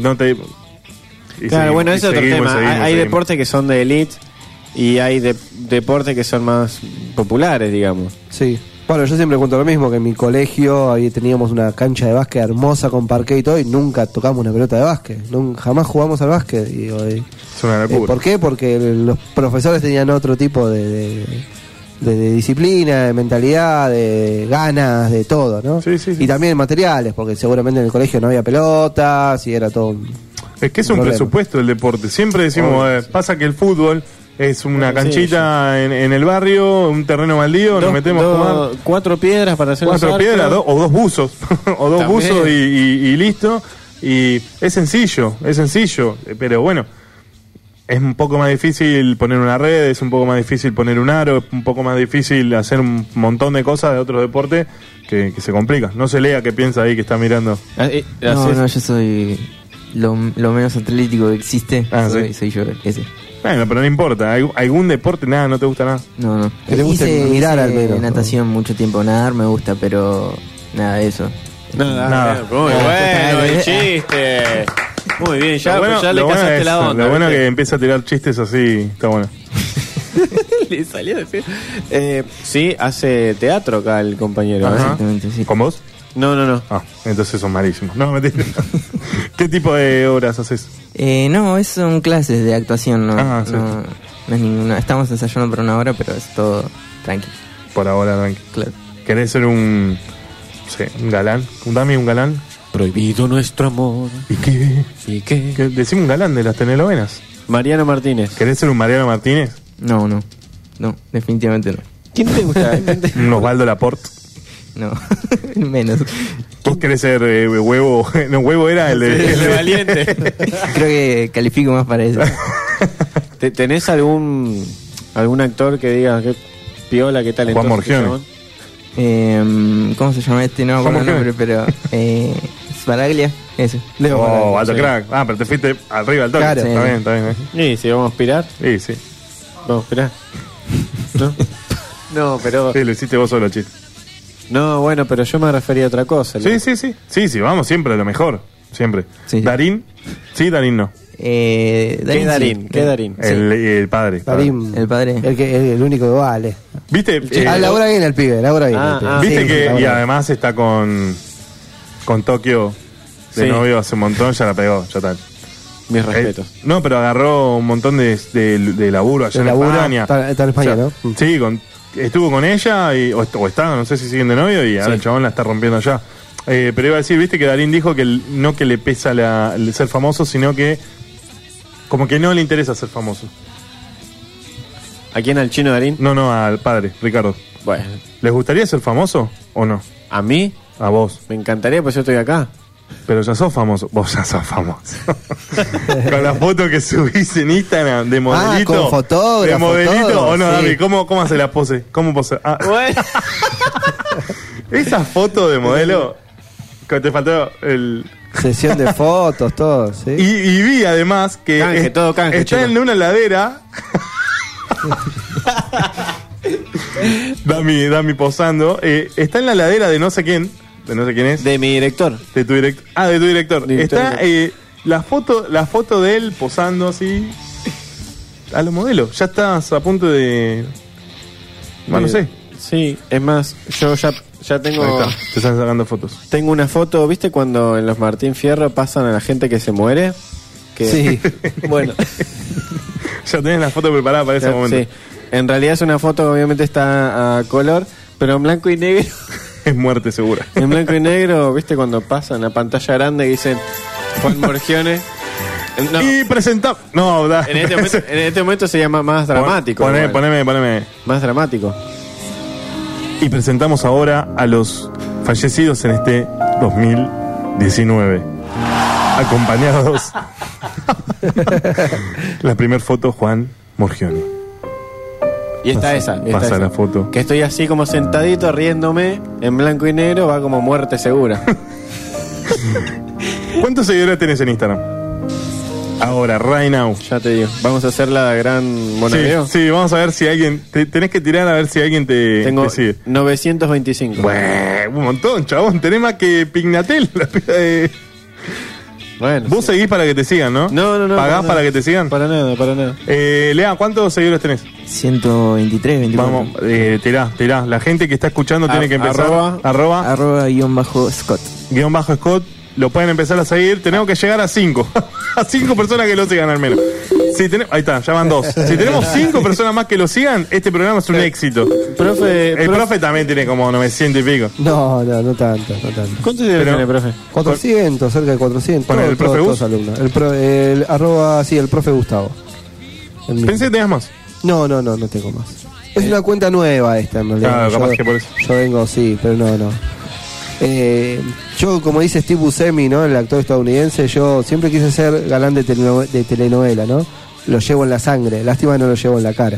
Claro, bueno, ese es otro tema. Hay deportes que son de elite y hay deportes que son más populares, digamos. Sí. Bueno, yo siempre cuento lo mismo, que en mi colegio ahí teníamos una cancha de básquet hermosa con parqué y todo, y nunca tocamos una pelota de básquet. Jamás jugamos al básquet. Es una locura. ¿Por qué? Porque los profesores tenían otro tipo de disciplina, de mentalidad, de ganas, de todo, ¿no? Sí. Y también materiales, porque seguramente en el colegio no había pelotas y era todo... Es que es un presupuesto el deporte. Siempre decimos, pasa que el fútbol... Es una canchita en el barrio, un terreno baldío, nos metemos a jugar. 4 piedras para hacer 4 piedras, o 2 buzos. O 2 buzos y listo. Y es sencillo, pero bueno, es un poco más difícil poner una red, es un poco más difícil poner un aro, es un poco más difícil hacer un montón de cosas de otros deportes que se complica. No se lea qué piensa ahí que está mirando. No, yo soy lo menos atlético que existe. Soy yo ese. Bueno, pero no importa. ¿Algún deporte? Nada, ¿no te gusta nada? No. ¿Te gusta mirar al menos? Natación mucho tiempo. Nadar me gusta, pero nada de eso. Nada. Muy bueno, el chiste. Muy bien, ya le casaste la onda. Lo bueno es que empieza a tirar chistes así, está bueno. Le salió decir. Sí, hace teatro acá el compañero. Exactamente, sí. ¿Con vos? No. Entonces son malísimos. No, mentira. ¿Qué tipo de obras haces? No, son clases de actuación. No, sí. no es ninguna. Estamos ensayando por una hora, pero es todo tranqui. Por ahora, tranqui. Claro. ¿Querés ser un galán? Dame un galán. Prohibido nuestro amor. ¿Y qué? Decime un galán de las telenovelas. Mariano Martínez. ¿Querés ser un Mariano Martínez? No, definitivamente no. ¿Quién te gusta? Un Osvaldo Laporte. No, menos. ¿Vos querés ser Huevo? No, Huevo era el de Valiente. Creo que califico más para eso. ¿Tenés algún actor que diga qué piola, qué talentoso? Juan Morgione. ¿Cómo se llama este? No con el nombre, pero Sbaraglia, ese. Leo alto crack. Pero te fuiste arriba del toque. Claro. Está bien. ¿Y si vamos a aspirar? Sí. Vamos a aspirar. No, pero... Sí, lo hiciste vos solo, chiste. No, bueno, pero yo me refería a otra cosa. Sí, vamos siempre a lo mejor. Siempre. Sí. ¿Darín? Sí, Darín no. ¿Qué Darín? El padre. Darín, el padre. El único que vale. ¿Viste? Labura bien el pibe, labura bien. ¿Viste sí, que y además está con Tokio de novio hace un montón? Ya la pegó, ya está. Mis respetos. No, pero agarró un montón de laburo allá en España. Está en España, ¿no? Sí, estuvo con ella o está, no sé si siguen de novio y ahora el chabón la está rompiendo allá. Pero iba a decir, viste que Darín dijo que no que le pesa el ser famoso, sino que como que no le interesa ser famoso. ¿A quién? ¿Al chino Darín? No, al padre, Ricardo. Bueno. ¿Les gustaría ser famoso o no? ¿A mí? A vos. Me encantaría, pues yo estoy acá. Pero ya sos famoso. Vos ya sos famoso. Con la foto que subís en Instagram de modelito. Con fotógrafo. De modelito. Todo, o no, sí. David, ¿cómo hace la pose? ¿Cómo pose? Bueno. Esa foto de modelo, que te faltó el... Sesión de fotos, todo, ¿sí? Y vi además que Canje, todo canje, está chico. en una heladera. Dami posando. Está en la heladera de no sé quién. De no sé quién es. De mi director. De tu director. Ah, de tu director. Está la foto de él posando así. A los modelos. Ya estás a punto de. No sé. Sí, es más, yo ya tengo. Ahí está, te están sacando fotos. Tengo una foto, ¿viste cuando en los Martín Fierro pasan a la gente que se muere? Que, Sí. Bueno. Ya tenés la foto preparada para ese momento. Sí. En realidad es una foto que obviamente está a color, pero en blanco y negro. Es muerte segura. En blanco y negro, ¿viste cuando pasan la pantalla grande y dicen Juan Morgione? No, Y presentamos. No, da. en este momento se llama más dramático. igual. Poneme. Más dramático. Y presentamos ahora a los fallecidos en este 2019. Acompañados. La primera foto, Juan Morgione. Y está Pasa- esa. pasa esa. la foto. Que estoy así como sentadito, riéndome, en blanco y negro, va como muerte segura. ¿Cuántos seguidores tenés en Instagram? Ahora, right now. Ya te digo. Vamos a hacer la gran monedeo. Sí, vamos a ver si alguien. Tenés que tirar a ver si alguien te Tengo sigue. 925. Bueno, un montón, chabón. Tenés más que Pignatel. La piba de- Bueno, Vos sí. seguís para que te sigan, ¿no? No. ¿Pagás para que te sigan? Para nada. Lea, ¿cuántos seguidores tenés? 123, 24. Vamos, tirá. La gente que está escuchando tiene que empezar. Arroba _Scott. _ Scott. Lo pueden empezar a seguir. Tenemos que llegar a 5. A 5 personas que lo sigan al menos. Ahí está, ya van 2. Si tenemos 5 personas más que lo sigan, este programa es un éxito. Profe, El profe también tiene como 900 y pico. No tanto. ¿cuántos seguidores Pero- tiene, profe? 400, cerca de 400. Con el profe Gus. todos alumnos. El arroba, sí, el profe Gustavo. El mismo. Pensé que tenías más. No tengo más. Es una cuenta nueva esta, en realidad. Claro, Yo- capaz que por eso. Yo vengo, sí, pero no. Yo, como dice Steve Buscemi, ¿no? El actor estadounidense, yo siempre quise ser galán de telenovela, ¿no? Lo llevo en la sangre. Lástima que no lo llevo en la cara.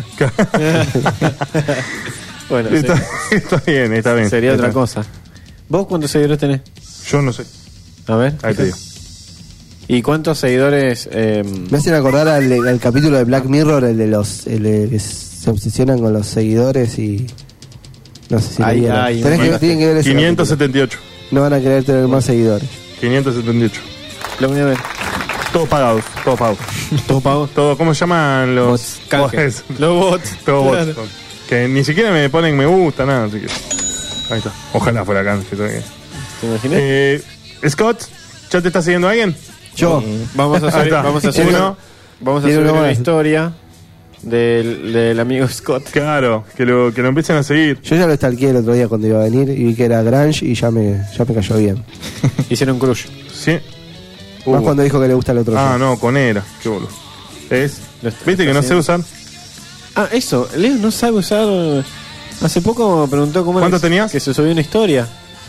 Bueno, sí. Está bien. Sería Está otra bien. cosa. ¿Vos cuántos seguidores tenés? Yo no sé. A ver. Ahí te digo. ¿Y cuántos seguidores? Me hacen acordar al capítulo de Black Mirror, el de que se obsesionan con los seguidores y... No sé si lo vieron. Tienen que ver ese 578. capítulo. No van a querer tener más seguidores. 578. Lo voy a ver. Todos pagados. ¿Todo pago? Todo, ¿cómo se llaman los Bots, canje. bots? Los bots. Todos bots. Claro. Que ni siquiera me ponen me gusta, nada. Así que. Ahí está. Ojalá fuera canje. ¿Te imaginas? Scott, ¿ya te está siguiendo alguien? Yo. Vamos a Ahí hacer, está. vamos a hacer, Uno. vamos a Tiene subir uno una más. historia del amigo Scott. Claro, que lo empiecen a seguir. Yo ya lo stalkeé el otro día cuando iba a venir y vi que era Grange y ya me cayó bien. Hicieron crush. Sí. Más cuando dijo que le gusta el otro. Ah, show. no, con era. Qué boludo. ¿Viste que no sé usar? Ah, eso. Leo no sabe usar. Hace poco me preguntó cómo ¿Cuánto era tenías? que se subió una historia.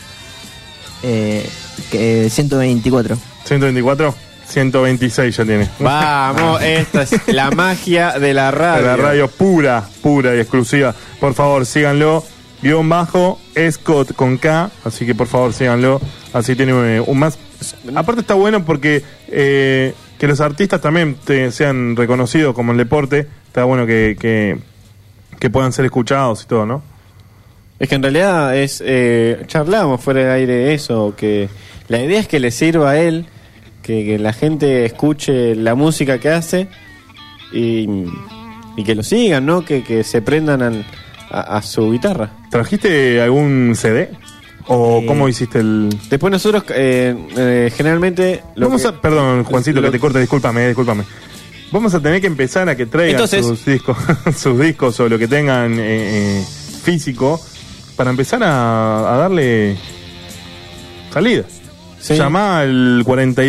124. 124, 126 ya tiene. Vamos, esta es la magia de la radio. De la radio pura y exclusiva. Por favor, síganlo. _Scott con K. Así que por favor, síganlo. Así tiene un más. Aparte está bueno porque que los artistas también sean reconocidos como el deporte. Está bueno que puedan ser escuchados y todo, ¿no? Es que en realidad es charlábamos fuera del aire de eso, que la idea es que le sirva a él, que la gente escuche la música que hace y que lo sigan, ¿no? Que se prendan a su guitarra. ¿Trajiste algún CD? ¿O cómo hiciste el...? Después nosotros generalmente... Perdón, Juancito, que te corte, discúlpame. Vamos a tener que empezar a que traigan Entonces- sus discos o lo que tengan físico para empezar a darle salida. Sí. Llamá al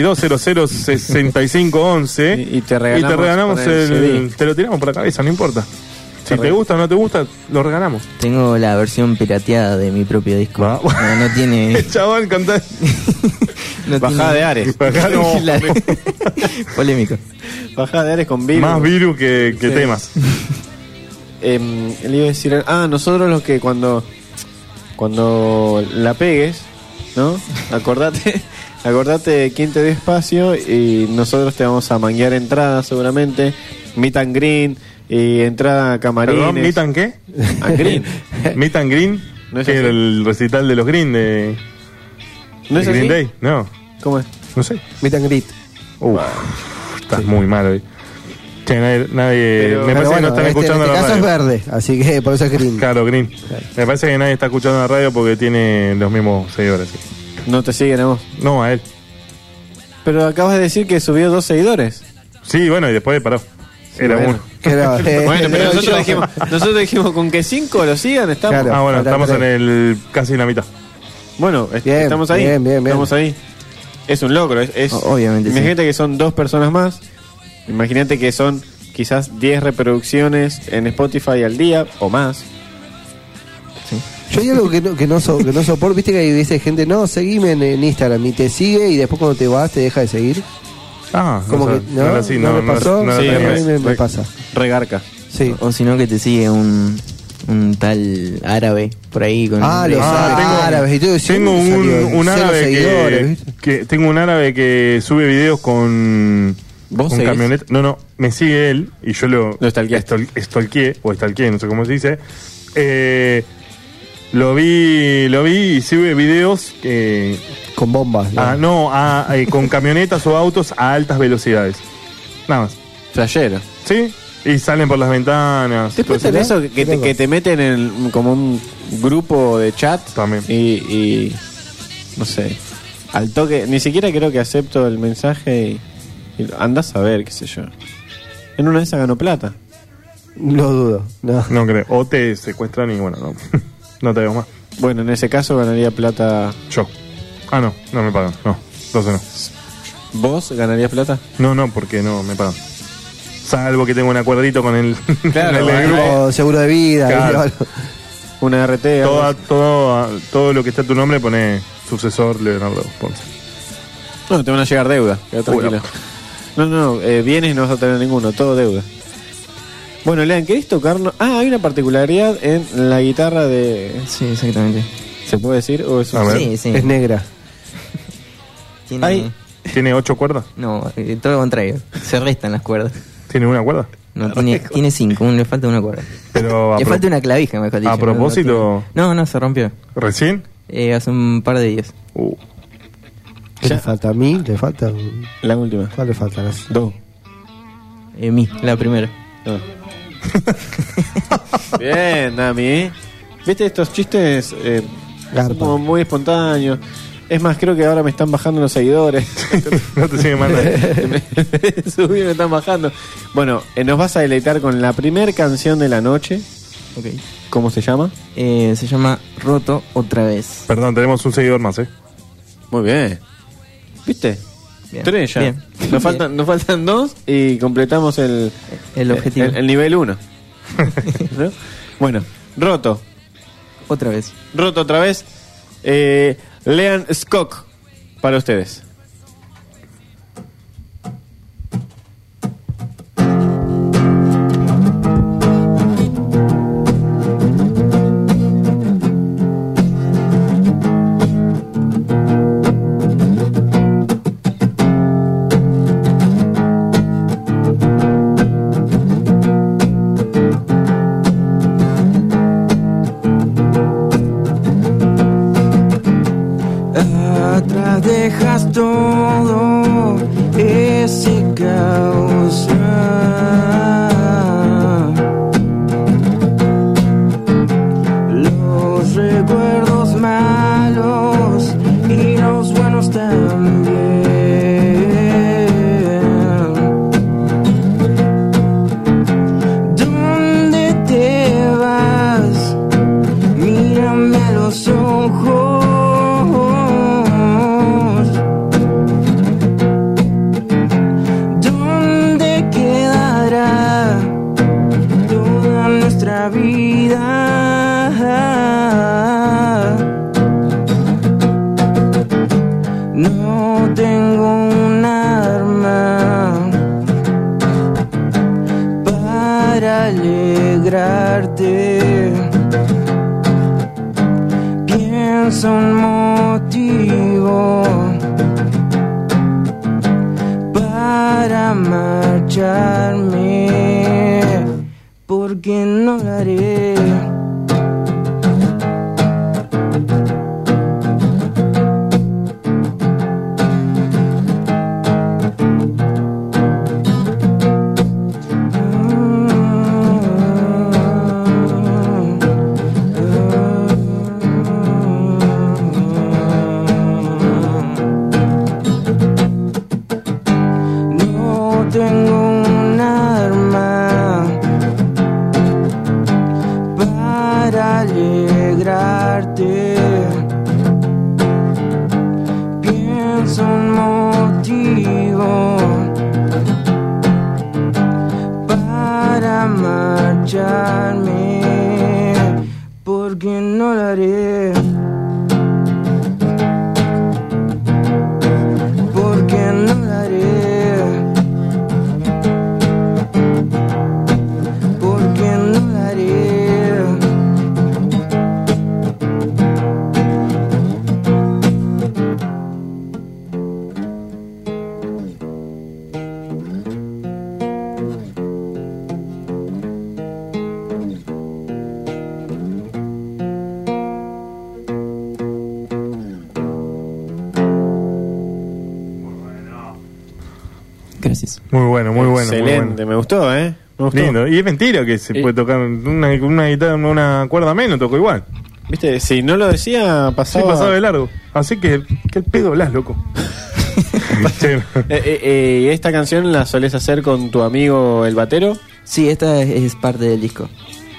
42006511 Y te regalamos el el CD. te lo tiramos por la cabeza, no importa. Si te gusta o no te gusta, lo regalamos. Tengo la versión pirateada de mi propio disco. Va. No tiene. Chabón, cantá. No Bajada tiene- de Ares. Bajá, no. Claro. Polémico. Bajada de Ares con virus. Más virus que Sí. temas. Le iba a decir... nosotros los que cuando cuando la pegues, ¿no? Acordate de quién te dio espacio y nosotros te vamos a manguear entradas seguramente, meet and green y entrada a camarines. ¿Perdón, meet and qué? And green. Meet and green, ¿No es que así? era el recital de los Green de, ¿No es de Green así? Day. No, ¿Cómo es? no sé. Meet and greet. Estás muy mal hoy. Che, nadie Pero- me parece Pero que no están escuchando en la este caso radio. es verde, así que por eso es green. Claro, Green. Me parece que nadie está escuchando la radio porque tiene los mismos seguidores. No te siguen a vos. No, a él. Pero acabas de decir que subió 2 seguidores. Sí, bueno, y después paró. Era bueno. uno. Que era- Bueno, pero yo- nosotros dijimos con que 5 lo sigan, estamos. Claro. Ah, bueno, faltan estamos en tres. el casi en la mitad. Bueno, Bien, estamos ahí. bien, bien, bien. Estamos ahí. Es un logro. Obviamente, Imagínate que son 2 personas más. Imagínate que son quizás 10 reproducciones en Spotify al día o más. Yo hay algo que no soporto, viste que dice gente, no, seguime en Instagram y te sigue y después cuando te vas te deja de seguir. Ah, Como que no, era así, no me pasó, no Sí, a tenía mí eso. me pasa. Regarca. Sí. O si no, que te sigue un tal árabe por ahí con Ah, los árabes y todo eso. Tengo un Cero árabe seguidores, ¿viste? que tengo un árabe que sube videos con ¿Vos con seguís? camioneta. No, me sigue él y yo lo stalkeaste. stalkeé, no sé cómo se dice. Lo vi y sube videos Con bombas. ¿no? con camionetas o autos a altas velocidades. Nada más. Flashero. ¿Sí? Y salen por las ventanas. Después todo tenés eso. eso que te meten en como un grupo de chat. También. Y no sé. Al toque, ni siquiera creo que acepto el mensaje y andás a ver, qué sé yo. En una de esas ganó plata. Lo dudo. No. No creo. O te secuestran y bueno, no te veo más. Bueno, en ese caso ganaría plata. Yo. Ah, no me pagan. No, entonces no. ¿Vos ganarías plata? No, porque no me pagan. Salvo que tengo un acuerdito con el, Claro, con el grupo. O seguro de vida. Claro. ¿viste? Una RT. algo así. Todo lo que está a tu nombre pone sucesor Leonardo Ponce. No, te van a llegar deuda. Queda tranquilo. No, bienes no vas a tener ninguno, todo deuda. Bueno, Lean, ¿querés tocarnos? Ah, hay una particularidad en la guitarra de... Sí, exactamente. ¿Se puede decir? ¿O es un- A ver. Sí, sí. Es negra. Tiene, Hay- ¿Tiene 8 cuerdas? No, todo lo contrario. Se restan las cuerdas. ¿Tiene una cuerda? No, tiene 5, le falta una cuerda. Pero Le falta una clavija, mejor dicho. ¿A propósito? No, se rompió. ¿Recién? Hace un par de días. ¿Qué le falta a mí? Le falta. La última. ¿Cuál le falta? No sé. Dos. La primera. Ah. Bien, Dami. ¿Viste estos chistes? Garpa. Son como muy espontáneos. Es más, creo que ahora me están bajando los seguidores. No te sigue mandando. Subí, me están bajando. Bueno, nos vas a deleitar con la primer canción de la noche. Ok. ¿Cómo se llama? Se llama Roto otra vez. Perdón, tenemos un seguidor más, Muy bien. ¿Viste? Bien. 3 ya. Bien. Nos faltan 2 y completamos el objetivo. el nivel 1. ¿No? Bueno, roto. Otra vez. Roto otra vez. Lean Skok para ustedes. Atrás dejas todo ese caos. Los recuerdos malos y los buenos también. ¿Dónde te vas? Mírame a los ojos. ¿Dónde quedará toda nuestra vida? No tengo un arma para alegrarte. pienso un motivo para marcharme, porque no lo haré. Pienso un motivo para marcharme, porque no lo haré. Porque no lo haré. Porque no lo haré. Gracias. Muy bueno, muy bueno. Excelente, muy bueno. me gustó, ¿eh? Me gustó. Lindo. Y es mentira que se puede tocar una guitarra, una cuerda menos, tocó igual. Viste, si no lo decía, pasaba. Sí, pasaba de largo. Así que, ¿qué pedo hablas, loco? Sí. ¿Esta canción la solés hacer con tu amigo el batero? Sí, esta es parte del disco.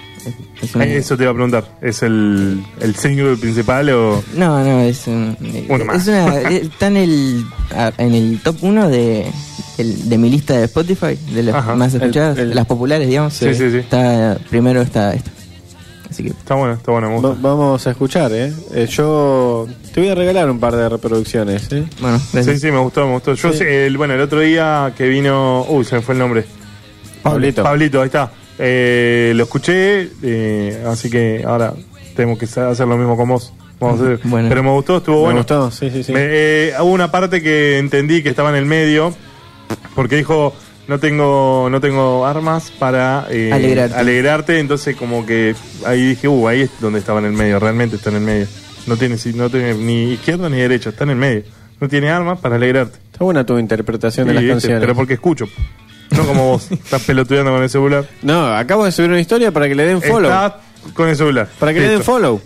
Eso te iba a preguntar. ¿Es el single principal o...? No, es un... Uno más. Está en el top 1 de mi lista de Spotify, de las Ajá. más escuchadas, las populares, digamos. Sí. Primero está esta. Así que... Está bueno, me gusta. Vamos a escuchar, ¿eh? Yo te voy a regalar un par de reproducciones, ¿eh? Bueno, gracias. Sí, me gustó. Yo Sí. el otro día que vino... se me fue el nombre. Pablito. Pablito, ahí está. Lo escuché, así que ahora tenemos que hacer lo mismo con vos. Vamos a hacer. Bueno. Pero me gustó, estuvo Me bueno. gustó, sí. Hubo una parte que entendí que estaba en el medio, porque dijo, no tengo armas para alegrarte, entonces como que ahí dije, ahí es donde estaba en el medio, realmente está en el medio. No tiene ni izquierda ni derecha, está en el medio. No tiene armas para alegrarte. Está buena tu interpretación de las ¿viste? canciones. Pero porque escucho. No como vos, estás pelotudeando con el celular. No, acabo de subir una historia para que le den follow. Estás con el celular. Para que le den Listo. follow.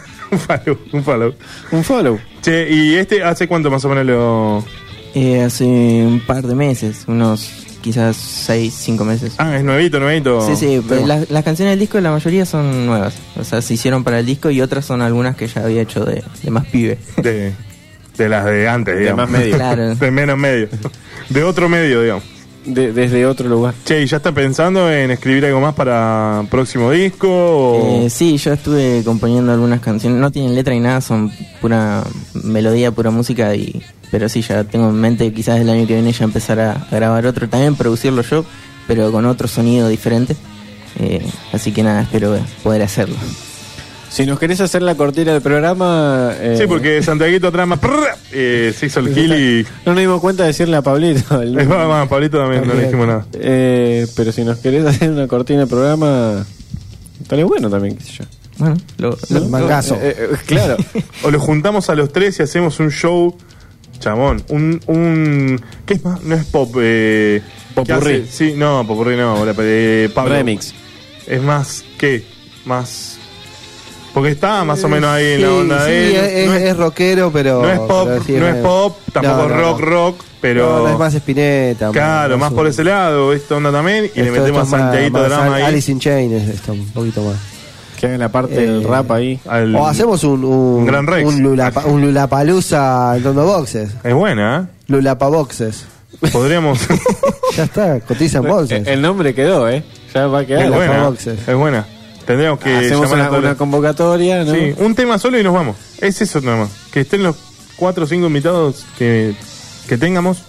Un follow. Un follow. Che, ¿y hace cuánto más o menos lo...? Hace un par de meses, unos quizás 6-5 meses. Ah, es nuevito. Sí, pero las canciones del disco la mayoría son nuevas. O sea, se hicieron para el disco y otras son algunas que ya había hecho de más pibe. De las de antes, digamos. más medio. Claro. De menos medio. De otro medio, digamos. Desde otro lugar. Che, ¿y ya está pensando en escribir algo más para próximo disco? O... Sí, yo estuve componiendo algunas canciones. No tienen letra ni nada, son pura melodía, pura música. Pero sí, ya tengo en mente quizás el año que viene ya empezar a grabar otro. También producirlo yo, pero con otro sonido diferente. Así que nada, espero poder hacerlo. Si nos querés hacer la cortina del programa... Sí, porque Santiaguito atrás más... se hizo el gil y... No nos dimos cuenta de decirle a Pablito. Es más, Pablito también, no le dijimos nada. Pero si nos querés hacer una cortina del programa... Estaría bueno también, qué sé yo. Bueno, mangazo. Claro. O lo juntamos a los tres y hacemos un show... Chamón, ¿qué es más? No es pop... Popurrí. Sí, no, popurrí no. Pablo. Remix. Es más, ¿qué? Más... Porque está más o menos ahí en la onda sí, de él. es rockero, pero... No es pop, pero sí, no es pop, tampoco no. rock, pero... No, es más Spinetta. Claro, más por ese lado, esta onda también, y le metemos a Santiaguito Drama ahí. Alice in Chains es esto, un poquito más. Que hagan la parte del rap ahí. O hacemos un Gran Rex. un Lulapalooza en Tondo Boxes. Es buena, Lulapaboxes. Podríamos... Ya está, cotiza en bolsas. El nombre quedó, Ya va a quedar. es buena, Boxes. es buena. Tendríamos que Hacemos llamar a una convocatoria, ¿no? Sí, un tema solo y nos vamos. Es eso nada más. Que estén los 4 o 5 invitados que tengamos.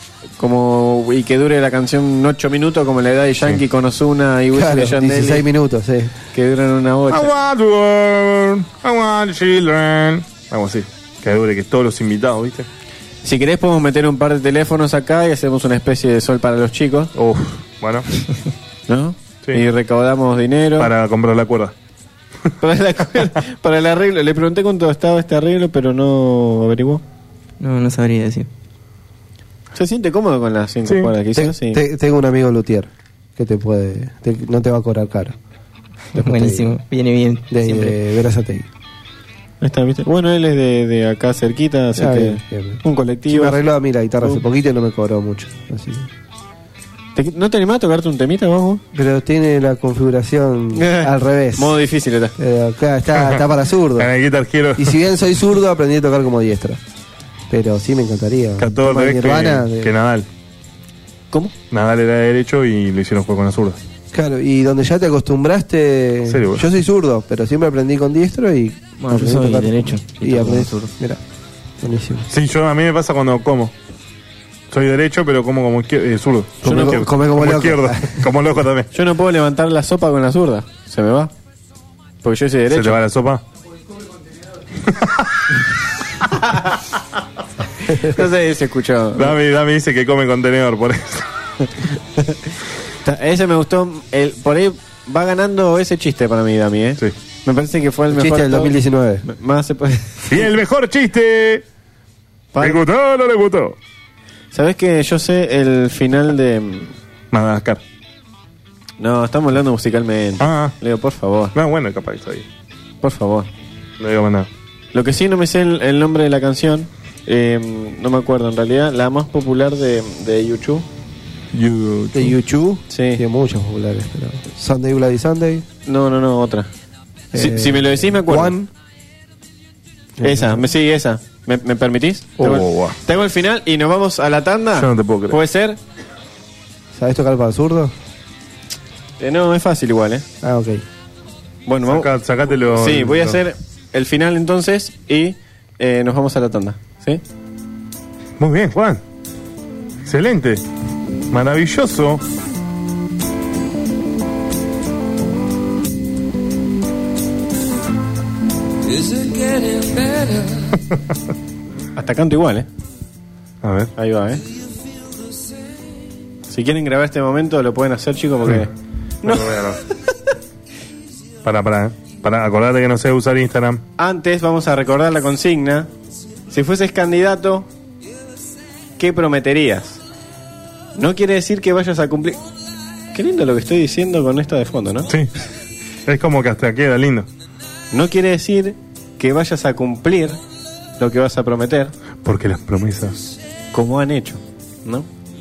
Y que dure la canción 8 minutos, como la edad de Yankee con Ozuna y Wisin Claro, y Yandel. 16 minutos, sí. Que duran una I 8. want the world, I want the children. Vamos así. Que dure que todos los invitados, ¿viste? Si querés podemos meter un par de teléfonos acá y hacemos una especie de sol para los chicos. Uf, bueno. ¿No? Sí. Y recaudamos dinero. Para comprar la cuerda. Para el arreglo. Le pregunté cuánto estaba este arreglo, pero no averiguó. No sabría decir. ¿Se siente cómodo con las 5 Sí. cuerdas? Quizás sí. Tengo un amigo luthier que no te va a cobrar caro. Buenísimo, viene bien. Siempre. De Verazategui. Ahí está, ¿viste? Bueno, él es de acá cerquita, así Ah, que bien, bien. un Sí, colectivo. me arregló a mí la guitarra hace poquito y no me cobró mucho. Así. ¿No te animás a tocarte un temita, vos? Pero tiene la configuración al revés. Modo difícil está. Acá está para zurdo. En el Guitar Hero. Y si bien soy zurdo, aprendí a tocar como diestra. Pero sí me encantaría. Está todo al Tema de revés Nirvana, que Nadal. ¿Cómo? Nadal era derecho y lo hicieron jugar con la zurda. Claro, y donde ya te acostumbraste. ¿En serio, vos? Yo soy zurdo, pero siempre aprendí con diestro y. Bueno, yo aprendí a soy tocar. derecho. Y toco aprendí. con zurdo. Mira, buenísimo. Sí, a mí me pasa cuando como. Soy derecho, pero como zurdo. Come como loco. izquierdo. Como loco también. Yo no puedo levantar la sopa con la zurda. Se me va. Porque yo soy derecho. ¿Se te va la sopa? No sé si escuchó. Dami dice que come con tenedor, por eso. Ese me gustó. Por ahí va ganando ese chiste para mí, Dami, ¿eh? Sí. Me parece que fue el mejor. Chiste del 2019. Más se puede. Y el mejor chiste. ¿Le gustó o no le gustó? ¿Sabés que yo sé el final de. Madagascar. No, estamos hablando musicalmente. Ah. Le digo, por favor, No, bueno, capaz que está ahí. por favor. No digo más nada. Lo que sí no me sé el nombre de la canción. No me acuerdo en realidad. La más popular de YouTube. De YouTube. Sí. Tiene muchos populares. Pero... Sunday Bloody Sunday. No, otra. Si me lo decís, me acuerdo. One. Esa, sí, esa. ¿Me permitís? Wow. Tengo el final y nos vamos a la tanda. Yo no te puedo creer. ¿Puede ser? ¿Sabés tocar para el zurdo? No, es fácil igual, ¿eh? Ah, ok. Bueno, vamos. Sacátelo. Sí, voy a hacer el final entonces y nos vamos a la tanda. ¿Sí? Muy bien, Juan. Excelente. Maravilloso. Hasta canto igual, ¿eh? A ver. Ahí va, ¿eh? Si quieren grabar este momento lo pueden hacer, chicos, porque... No. Para, acordate que no sé usar Instagram. Antes vamos a recordar la consigna. Si fueses candidato, ¿qué prometerías? No quiere decir que vayas a cumplir... Qué lindo lo que estoy diciendo con esto de fondo, ¿no? Sí. Es como que hasta queda lindo. No quiere decir que vayas a cumplir lo que vas a prometer, Porque las promesas. como han hecho, ¿no?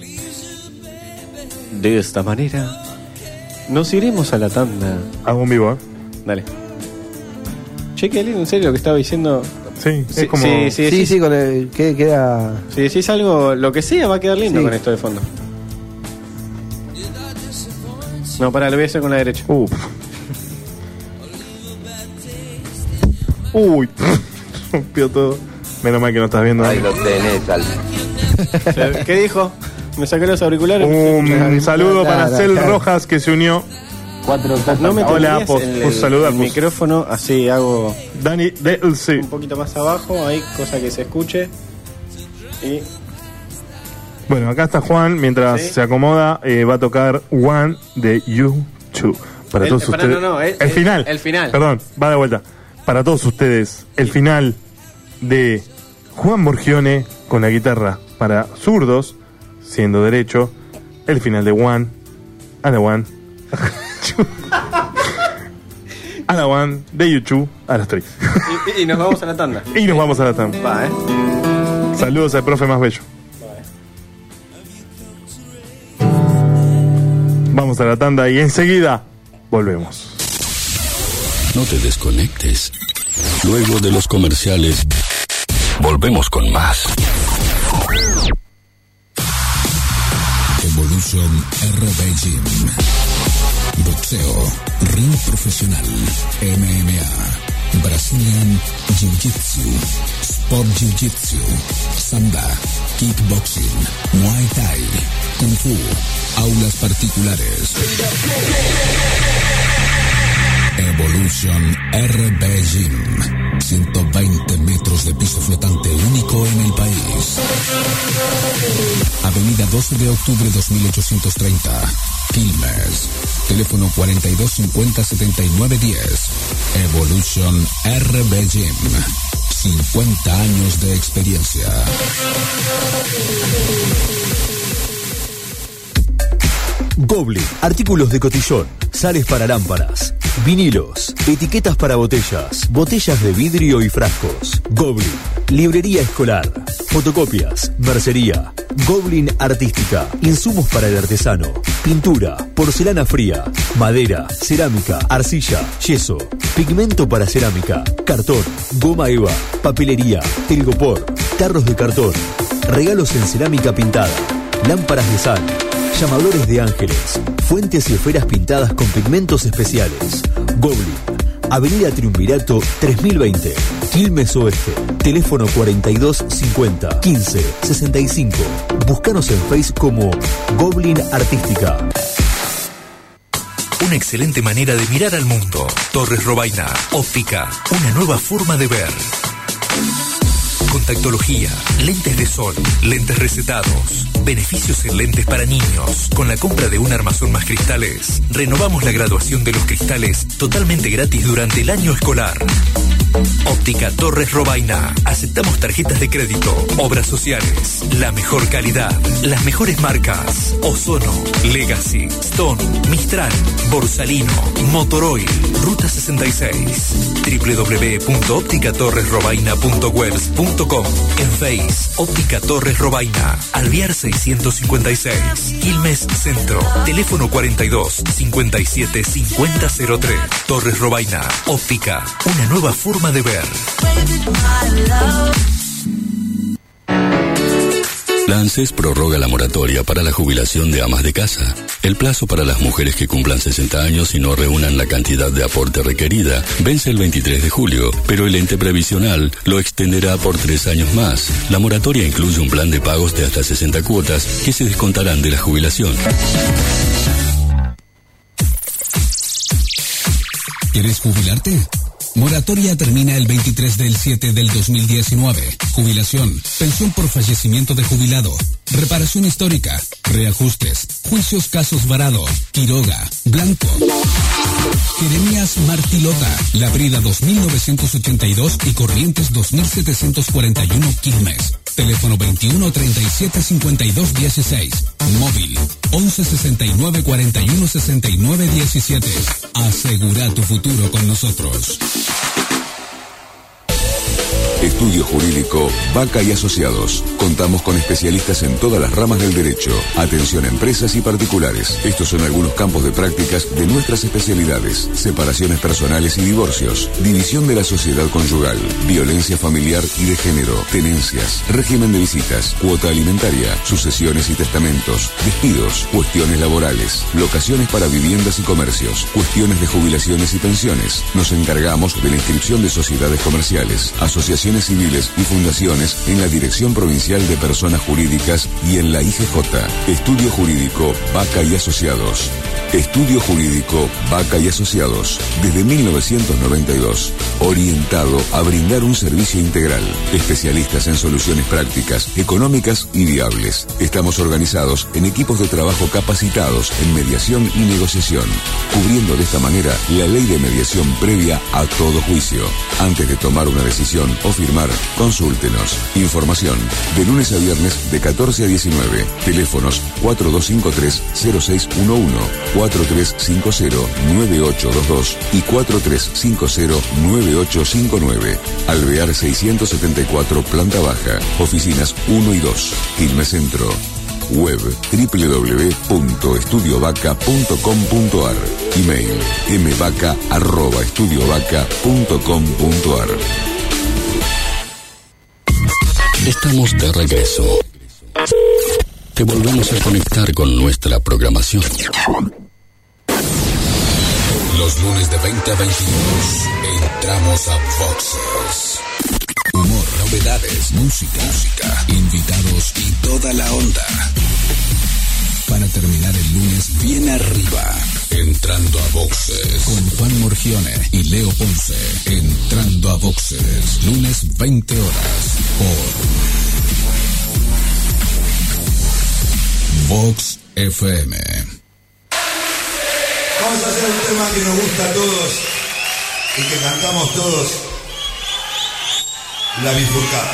De esta manera, nos iremos a la tanda. Hago un vivo, ¿eh? Dale. Che, qué lindo, en serio, lo que estaba diciendo. Sí, es como. Sí, con el que queda. Si decís algo, lo que sea, va a quedar lindo Sí. con esto de fondo. No, pará, lo voy a hacer con la derecha. Uy, rompió todo. Menos mal que no estás viendo. Ahí lo tenés, al. ¿Qué dijo? Me saqué los auriculares. Un saludo para Claro, Cel claro. Rojas que se unió. No me Hola, tendrías Pos, un saludo a el Pos. micrófono, así hago Dani DLC. un poquito más abajo, ahí, cosa que se escuche. Y Bueno, acá está Juan. Mientras Sí. se acomoda, va a tocar One de YouTube. Para todos pará, ustedes. el final. el final. Perdón, va de vuelta. Para todos ustedes, el final de Juan Borgione con la guitarra para zurdos, siendo derecho. El final de One. A la One. A la One de YouTube a las 3. y nos vamos a la tanda. Y nos vamos a la tanda. Va, Saludos al profe más bello. Vamos a la tanda y enseguida volvemos. No te desconectes. Luego de los comerciales, volvemos con más. Evolution RB Gym. Boxeo, ring profesional, MMA, Brazilian Jiu-Jitsu, Sport Jiu-Jitsu, Samba, Kickboxing, Muay Thai, Kung Fu, aulas particulares. Evolution RB Gym. 120 metros de piso flotante único en el país. Avenida 12 de octubre 2830, Quilmes. Teléfono 4250-7910. Evolution RB Gym. 50 años de experiencia. Goblin, artículos de cotillón, sales para lámparas, vinilos, etiquetas para botellas, botellas de vidrio y frascos. Goblin, librería escolar, fotocopias, mercería. Goblin Artística, insumos para el artesano, pintura, porcelana fría, madera, cerámica, arcilla, yeso, pigmento para cerámica, cartón, goma eva, papelería, telgopor, tarros de cartón, regalos en cerámica pintada, lámparas de sal, llamadores de ángeles, fuentes y esferas pintadas con pigmentos especiales. Goblin, Avenida Triunvirato 3020, Quilmes Oeste. Teléfono 4250 15 65. Búscanos en Facebook como Goblin Artística. Una excelente manera de mirar al mundo. Torres Robaina, óptica, una nueva forma de ver. Contactología, lentes de sol, lentes recetados, beneficios en lentes para niños. Con la compra de un armazón más cristales, renovamos la graduación de los cristales totalmente gratis durante el año escolar. Óptica Torres Robaina. Aceptamos tarjetas de crédito, obras sociales, la mejor calidad, las mejores marcas: Ozono, Legacy, Stone, Mistral, Borsalino, Motoroil. Ruta 66. www.opticatorresrobaina.webs.com. En Face, Óptica Torres Robaina, Alvear 656, Quilmes Centro. Teléfono 42 57 5003. Torres Robaina, óptica, una nueva forma de ver. La ANSES prorroga la moratoria para la jubilación de amas de casa. El plazo para las mujeres que cumplan 60 años y no reúnan la cantidad de aporte requerida vence el 23 de julio, pero el ente previsional lo extenderá por 3 años más. La moratoria incluye un plan de pagos de hasta 60 cuotas que se descontarán de la jubilación. ¿Quieres jubilarte? Moratoria termina el 23 del 7 del 2019. Jubilación, pensión por fallecimiento de jubilado, reparación histórica, reajustes, juicios casos varado, Quiroga, Blanco, Jeremías Martilota, Labrida 2982 y Corrientes 2741 Quilmes. Teléfono 21 37 52 16. Móvil 11 69 41 69 17. Asegura tu futuro con nosotros. Estudio Jurídico Vaca y Asociados. Contamos con especialistas en todas las ramas del derecho. Atención a empresas y particulares. Estos son algunos campos de prácticas de nuestras especialidades: separaciones personales y divorcios, división de la sociedad conyugal, violencia familiar y de género, tenencias, régimen de visitas, cuota alimentaria, sucesiones y testamentos, despidos, cuestiones laborales, locaciones para viviendas y comercios, cuestiones de jubilaciones y pensiones. Nos encargamos de la inscripción de sociedades comerciales, asociaciones civiles y fundaciones en la Dirección Provincial de Personas Jurídicas y en la IGJ. Estudio Jurídico Vaca y Asociados. Estudio Jurídico Vaca y Asociados. Desde 1992. Orientado a brindar un servicio integral. Especialistas en soluciones prácticas, económicas y viables. Estamos organizados en equipos de trabajo capacitados en mediación y negociación, cubriendo de esta manera la ley de mediación previa a todo juicio. Antes de tomar una decisión o firmar, consúltenos. Información de lunes a viernes de 14 a 19. Teléfonos 4253-0611, 4350-9822 y 4350-9859. Alvear 674, planta baja. Oficinas 1 y 2. Quilmes Centro. Web www.estudiovaca.com.ar. Email mvaca@estudiovaca.com.ar. Estamos de regreso. Te volvemos a conectar con nuestra programación. Los lunes de 20 a 22 entramos a Voxes. Humor, novedades, música, invitados y toda la onda. Para para terminar el lunes bien arriba. Entrando a boxes con Juan Morgione y Leo Ponce. Entrando a boxes, lunes 20 horas por Vox FM. Vamos a hacer un tema que nos gusta a todos y que cantamos todos. La bifurcada.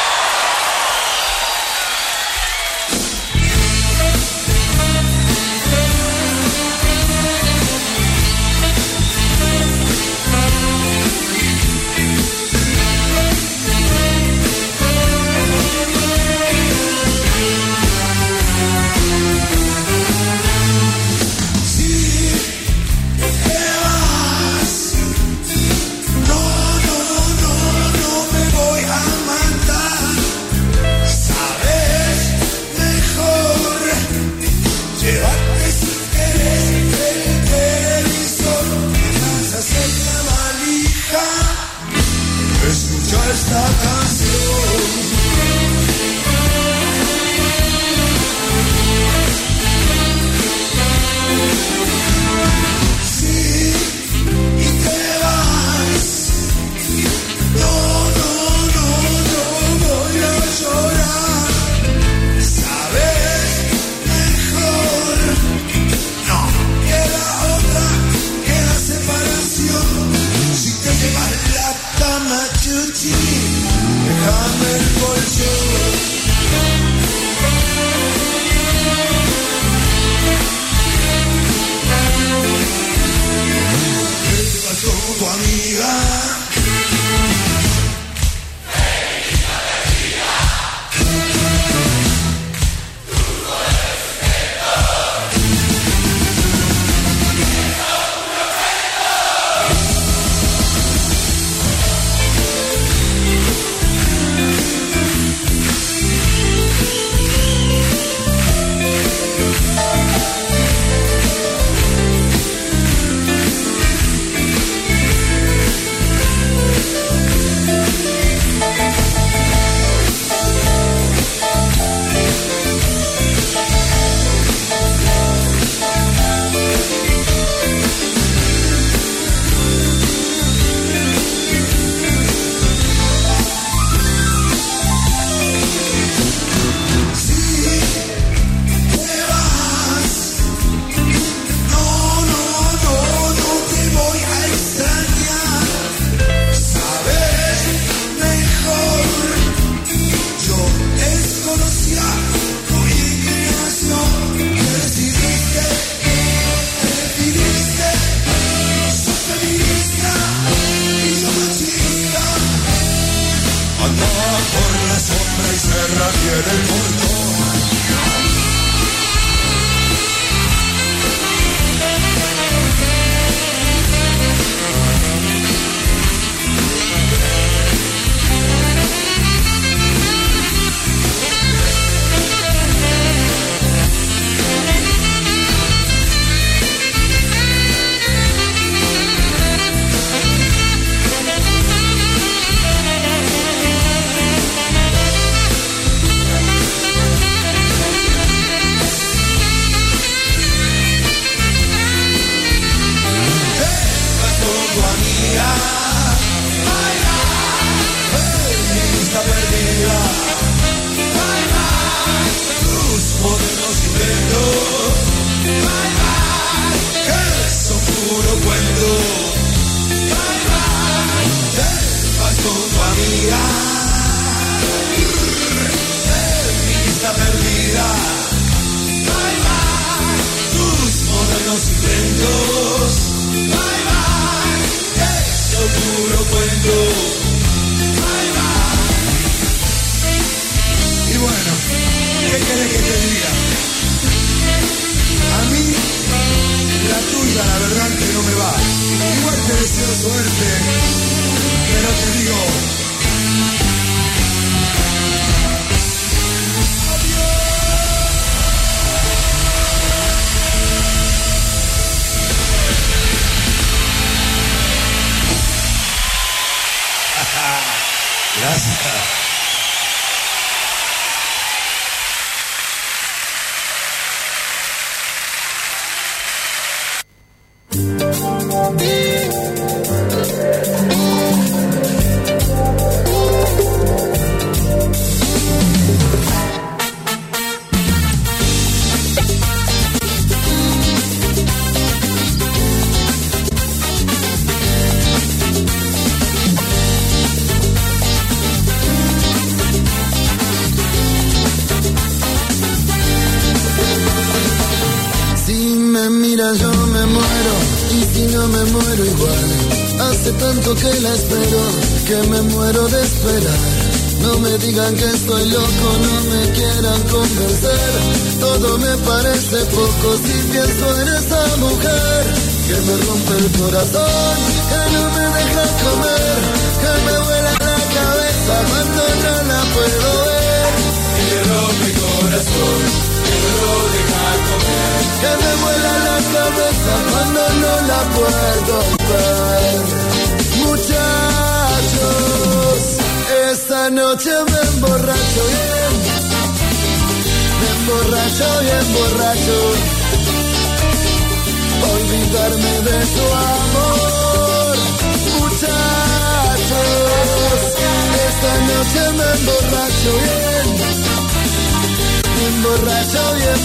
Esta canción sí, y te vas. No voy a llorar. Sabes mejor. No queda otra que la separación. Si te llevas la cama, chuchi, déjame el colchón. ¿Qué te pasó con tu amiga? me muero igual. Hace tanto que la espero, que me muero de esperar. No me digan que estoy loco, no me quieran convencer. Todo me parece poco si pienso en esa mujer que me rompe el corazón, que no me deja comer, que me vuela la cabeza cuando no la puedo ver. Que me rompe el corazón, que no lo deja comer, que me vuela la cabeza cuando no la puedo ver. Muchachos, esta noche me emborracho bien, borracho. Olvidarme de su amor. Muchachos, esta noche me emborracho bien, borracho.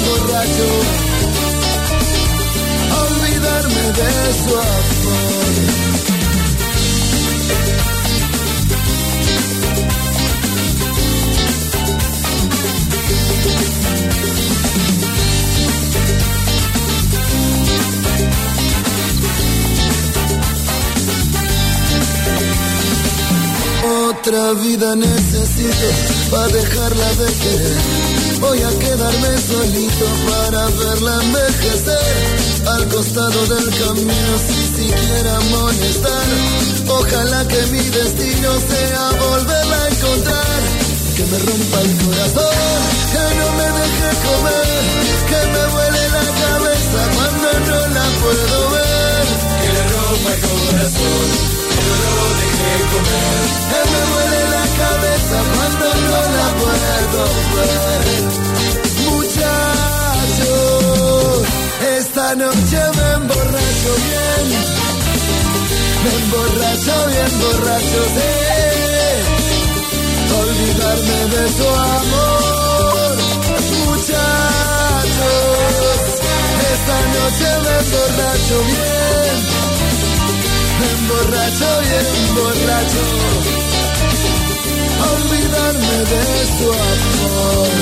Olvidarme de su amor. Otra vida necesito para dejarla de querer. Voy a quedarme solito para verla envejecer. Al costado del camino sin siquiera molestar. Ojalá que mi destino sea volverla a encontrar. Que me rompa el corazón, que no me deje comer, que me vuele la cabeza cuando no la puedo ver. Que le rompa el corazón, que no lo deje comer, que me vuele la cabeza cuando no la puedo ver. Muchachos, esta noche me emborracho bien, borracho, sí. Olvidarme de su amor. Muchachos, esta noche me emborracho bien, borracho. Olvidarme de su amor.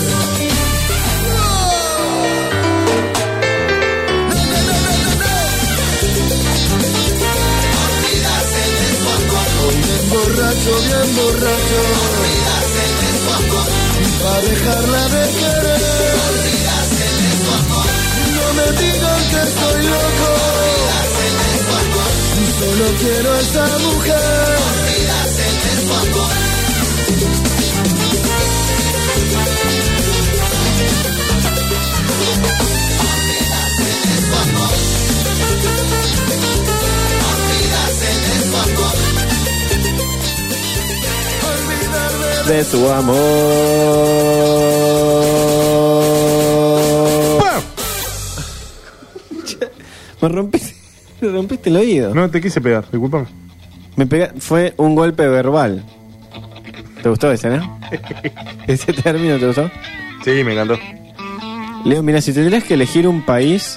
Olvidarse de su amor. Bien borracho. Olvidarse de su amor. Para dejarla de querer. Olvidarse de su amor. No me digan que estoy loco. Olvidarse de su amor. Solo quiero a esa mujer. Olvidarse de su amor. Olvidarse de su amor. Olvidarse de su amor. De su amor. Me rompiste el oído. No te quise pegar, disculpame. Fue un golpe verbal. ¿Te gustó ese, no? ¿Ese término te gustó? Sí, me encantó. Leo, mira, si tendrías que elegir un país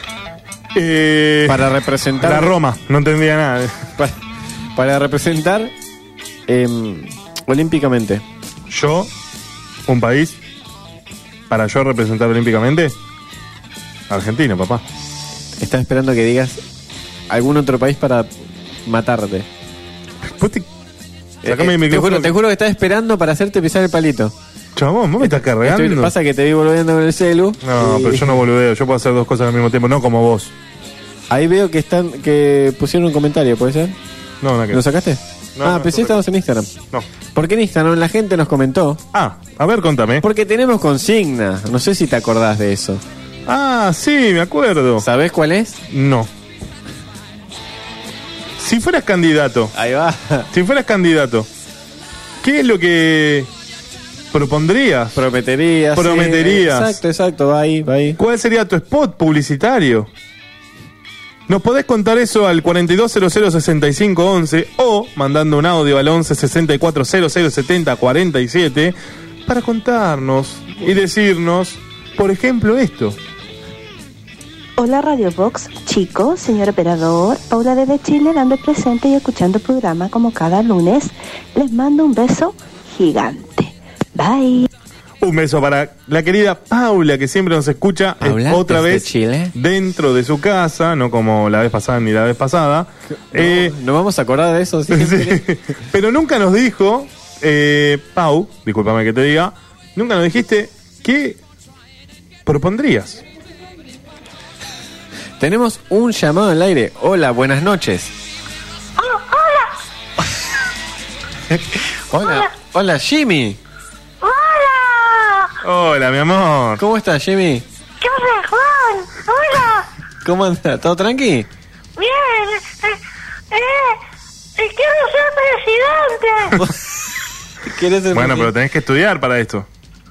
para representar... La Roma, no entendía nada. Para representar olímpicamente. Un país para yo representar olímpicamente. Argentina, papá. Estaba esperando que digas algún otro país para matarte. Sacame mi micrófono. Te juro que estaba esperando para hacerte pisar el palito. Chabón, vos me estás cargando. Pasa que te vi boludeando con el celu. No, pero yo no boludeo. Yo puedo hacer dos cosas al mismo tiempo, no como vos. Ahí veo que pusieron un comentario, ¿puede ser? No, nada que... ¿Lo sacaste? No, pensé que estábamos en Instagram. No. Porque en Instagram la gente nos comentó. A ver, contame. Porque tenemos consigna. No sé si te acordás de eso. Sí, me acuerdo. ¿Sabés cuál es? No. Si fueras candidato. Ahí va. Si fueras candidato, ¿qué es lo que propondrías? Prometerías. Sí, exacto, va ahí. ¿Cuál sería tu spot publicitario? Nos podés contar eso al 42006511 o mandando un audio al 1164007047 para contarnos y decirnos, por ejemplo, esto. Hola Radio Box, chicos, señor operador, Paula desde Chile dando el presente y escuchando el programa como cada lunes. Les mando un beso gigante. Bye. Un beso para la querida Paula, que siempre nos escucha otra vez Chile, dentro de su casa, no como la vez pasada ni la vez pasada. No vamos a acordar de eso siempre. Sí, pero nunca nos dijo, Pau, discúlpame que te diga, nunca nos dijiste qué propondrías. Tenemos un llamado al aire. Hola, buenas noches. Hola, Jimmy. Hola, mi amor. ¿Cómo estás, Jimmy? ¿Qué pasa, Juan? Hola. ¿Cómo andas? ¿Todo tranqui? Bien. Quiero ser presidente. ¿Quieres ser Bueno, pero tenés que estudiar para esto.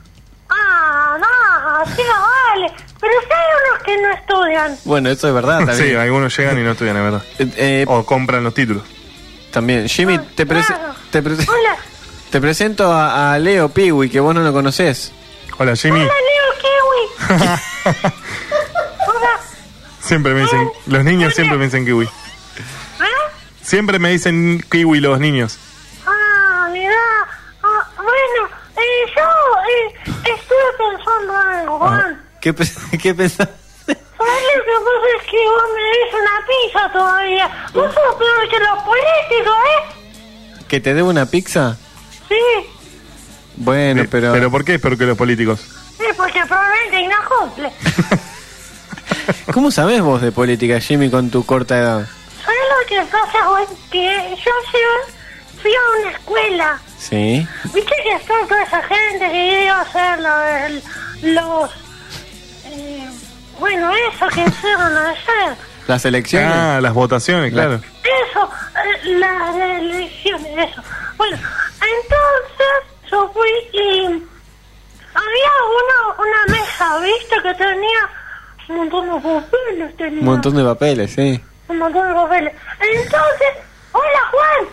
No, sí no vale. Pero sí hay unos que no estudian. Bueno, eso es verdad también. Sí, algunos llegan y no estudian, es verdad. O compran los títulos. También. Jimmy, te Hola. presento a Leo Piwi, que vos no lo conocés. Hola, Jimmy. Hola, Leo Kiwi. Hola. Siempre me dicen, los niños siempre me dicen kiwi. Siempre me dicen kiwi los niños. Mirá. Bueno, yo estuve pensando algo, Juan. ¿Qué pensás? ¿Sabes lo que pasa? Es que vos me debes una pizza todavía. Vos sos peor que los políticos, ¿Que te debo una pizza? Sí. Bueno, pero... ¿Pero por qué es peor que los políticos? Sí, porque probablemente no cumple. ¿Cómo sabés vos de política, Jimmy, con tu corta edad? ¿Sabes lo que pasa, Juan? Que yo fui a una escuela. Sí. ¿Viste que está toda esa gente que iba a hacer los... bueno, eso que hicieron ayer. ¿Las elecciones? Las votaciones, claro. Eso, las elecciones, eso. Bueno, entonces yo fui y había una mesa, ¿viste? Que tenía un montón de papeles. Un montón de papeles, sí. Un montón de papeles. Entonces, ¡hola, Juan!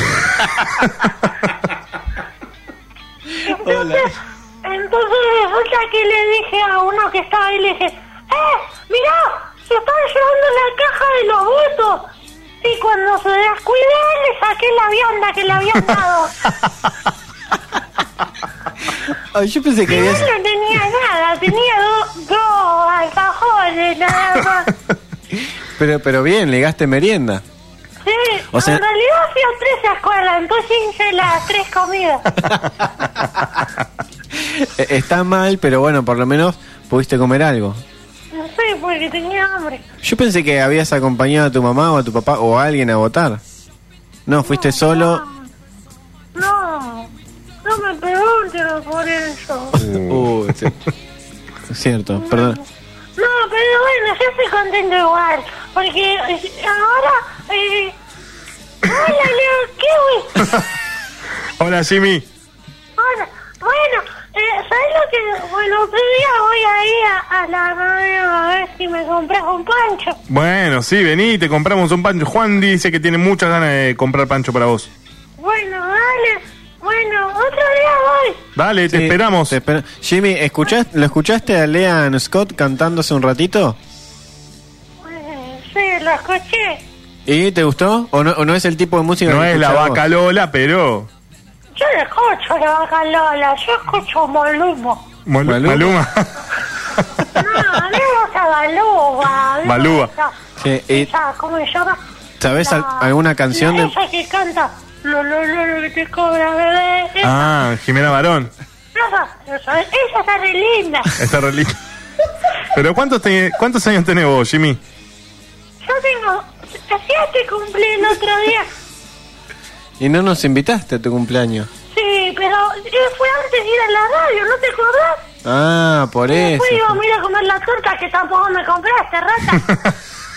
Entonces resulta que le dije a uno que estaba ahí, le dije, mirá, se están llevando la caja de los votos. Y cuando se descuidé, le saqué la vianda que le habían dado. Ay, yo pensé que no tenía nada, tenía dos alfajores nada más. Pero bien, le gaste merienda. Sí, o sea, en realidad fui a 3 escuelas, entonces hice las 3 comidas. Está mal, pero bueno, por lo menos pudiste comer algo. No sé, porque tenía hambre. Yo pensé que habías acompañado a tu mamá o a tu papá o a alguien a votar. No, fuiste solo. No me pregunten por eso. Cierto, perdón. No, pero bueno, yo estoy contento igual. Porque ahora... Hola, Leo Kiwi. Hola, Jimmy. Hola. Bueno, ¿sabes lo que...? Bueno, otro día voy a ir a la radio a ver si me compras un pancho. Bueno, sí, vení, te compramos un pancho. Juan dice que tiene muchas ganas de comprar pancho para vos. Bueno, dale. Bueno, otro día voy. Dale, te esperamos. Jimmy, ¿lo escuchaste a Leanne Scott cantando hace un ratito? Sí, lo escuché. ¿Y te gustó? ¿O no es el tipo de música no que es la Vaca Lola, pero... Yo no escucho la Vaca Lola, yo escucho Maluma. Maluma. No, a mí me gusta Balúa. Balúa. ¿Cómo se llama? ¿Sabes alguna canción de...? Esa que canta... Lo que te cobra, bebé. Jimena Barón. Esa está re linda. Está re linda. Pero ¿cuántos años tenés vos, Jimmy? Yo tengo 7, cumplí el otro día. ¿Y no nos invitaste a tu cumpleaños? Sí, pero fue antes de ir a la radio, ¿no te acordás? Ah, por eso. Después íbamos a ir a comer la torta que tampoco me compraste, rata.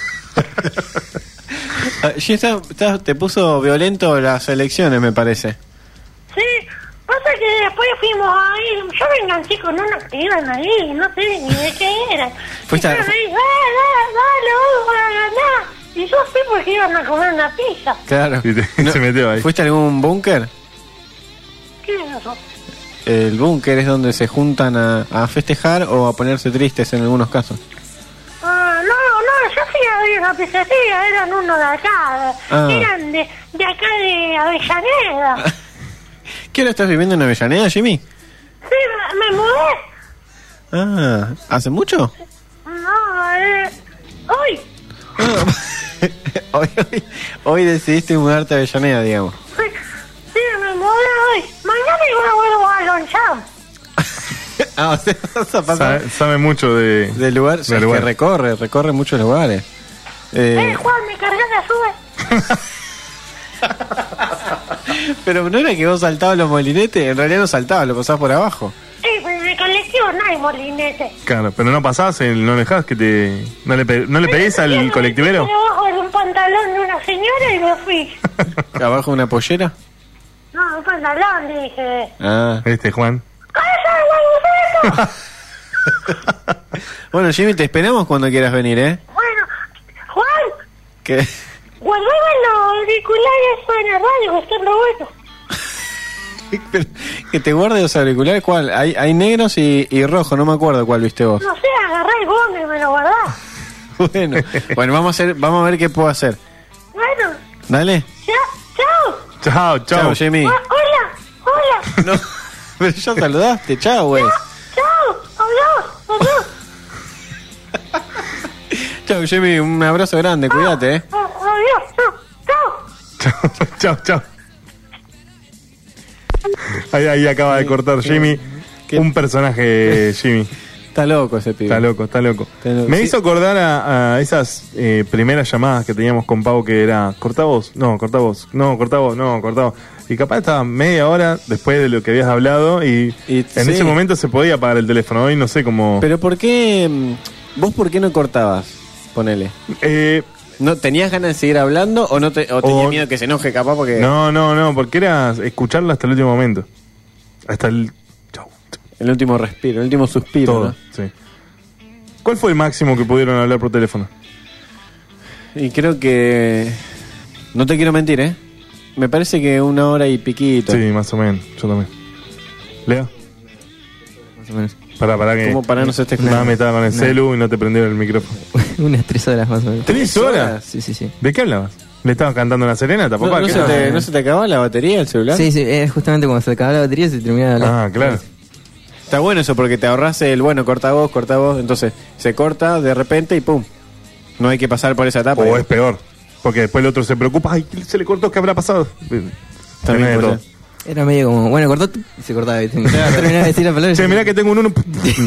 Te puso violento las elecciones, me parece. Sí, pasa que después fuimos ahí. Yo me enganché con unos que iban ahí, no sé ni de qué eran. Fuiste y me dijo, dale, vamos a ganar. Y yo fui porque iban a comer una pizza. Claro. Se metió ahí. ¿Fuiste a algún búnker? ¿Qué es eso? El búnker es donde se juntan a festejar o a ponerse tristes en algunos casos. No, yo fui a ver una pizzería, eran uno de acá, eran de acá de Avellaneda. ¿Qué hora estás viviendo en Avellaneda, Jimmy? Sí, me mudé. Ah, ¿hace mucho? No, hoy. Hoy decidiste mudarte a Avellaneda, digamos. Sí, me mudé hoy. Mañana igual vuelvo a Loncham. O sea, vas a pasar sabe mucho del lugar. Del Es que lugar. recorre muchos lugares. Juan, me cargas la sube. Pero no era que vos saltabas los molinetes, en realidad no saltabas, lo pasabas por abajo. Sí, pero en el colectivo no hay molinete. Claro, pero no pasás, no dejás que te... ¿No le pedís al colectivero? Me abajo de un pantalón de una señora y me fui. ¿Abajo de una pollera? No, un pantalón, dije. Ah. Juan. Bueno, Jimmy, te esperamos cuando quieras venir, ¿eh? Bueno, Juan, ¿Qué? guardaba los auriculares en el radio, que están re buenos. Que te guarde los auriculares, ¿cuál? Hay negros y rojos, no me acuerdo cuál viste vos. No sé, agarré el bono y me lo guardás. Bueno, vamos a ver qué puedo hacer. Bueno, Dale. chao. Chao, Jimmy. Hola. No, pero ya saludaste, chao, güey. Chao, adiós. Chao, Jimmy, un abrazo grande, cuídate, Adiós, chao. Chao. Ahí acaba de cortar Jimmy. Un personaje, Jimmy. Está loco ese pibe. Está loco. Me hizo acordar a esas primeras llamadas que teníamos con Pau, que era corta voz. Y capaz estaba media hora después de lo que habías hablado y en ese momento se podía apagar el teléfono. Hoy no sé cómo... Pero ¿por qué? ¿Vos por qué no cortabas? Ponele. ¿No tenías ganas de seguir hablando o tenías miedo que se enoje capaz porque... No, porque era escucharla hasta el último momento. Hasta el último respiro, el último suspiro. Todo, ¿no? sí. ¿Cuál fue el máximo que pudieron hablar por teléfono? Y creo que... No te quiero mentir, ¿eh? Me parece que 1 hora y piquito. Sí, más o menos, yo también. ¿Leo? Más o menos. Para que... ¿Cómo para no se esté escuchando? Me estaba con el celu y no te prendieron el micrófono. Unas 3 horas más o menos. ¿3 horas? Sí. ¿De qué hablabas? ¿Le estabas cantando una serenata, papá? ¿No se te acababa la batería del celular? Sí, justamente cuando se acababa la batería se terminaba de hablar. Ah, claro. Está bueno eso porque te ahorras el, corta voz, entonces se corta de repente y pum. No hay que pasar por esa etapa. O es peor, porque después el otro se preocupa, ay, se le cortó, ¿qué habrá pasado? También puede ser. Era medio como, cortó y se cortaba. Terminaba de decir la palabra. Che, mirá que tengo un 1.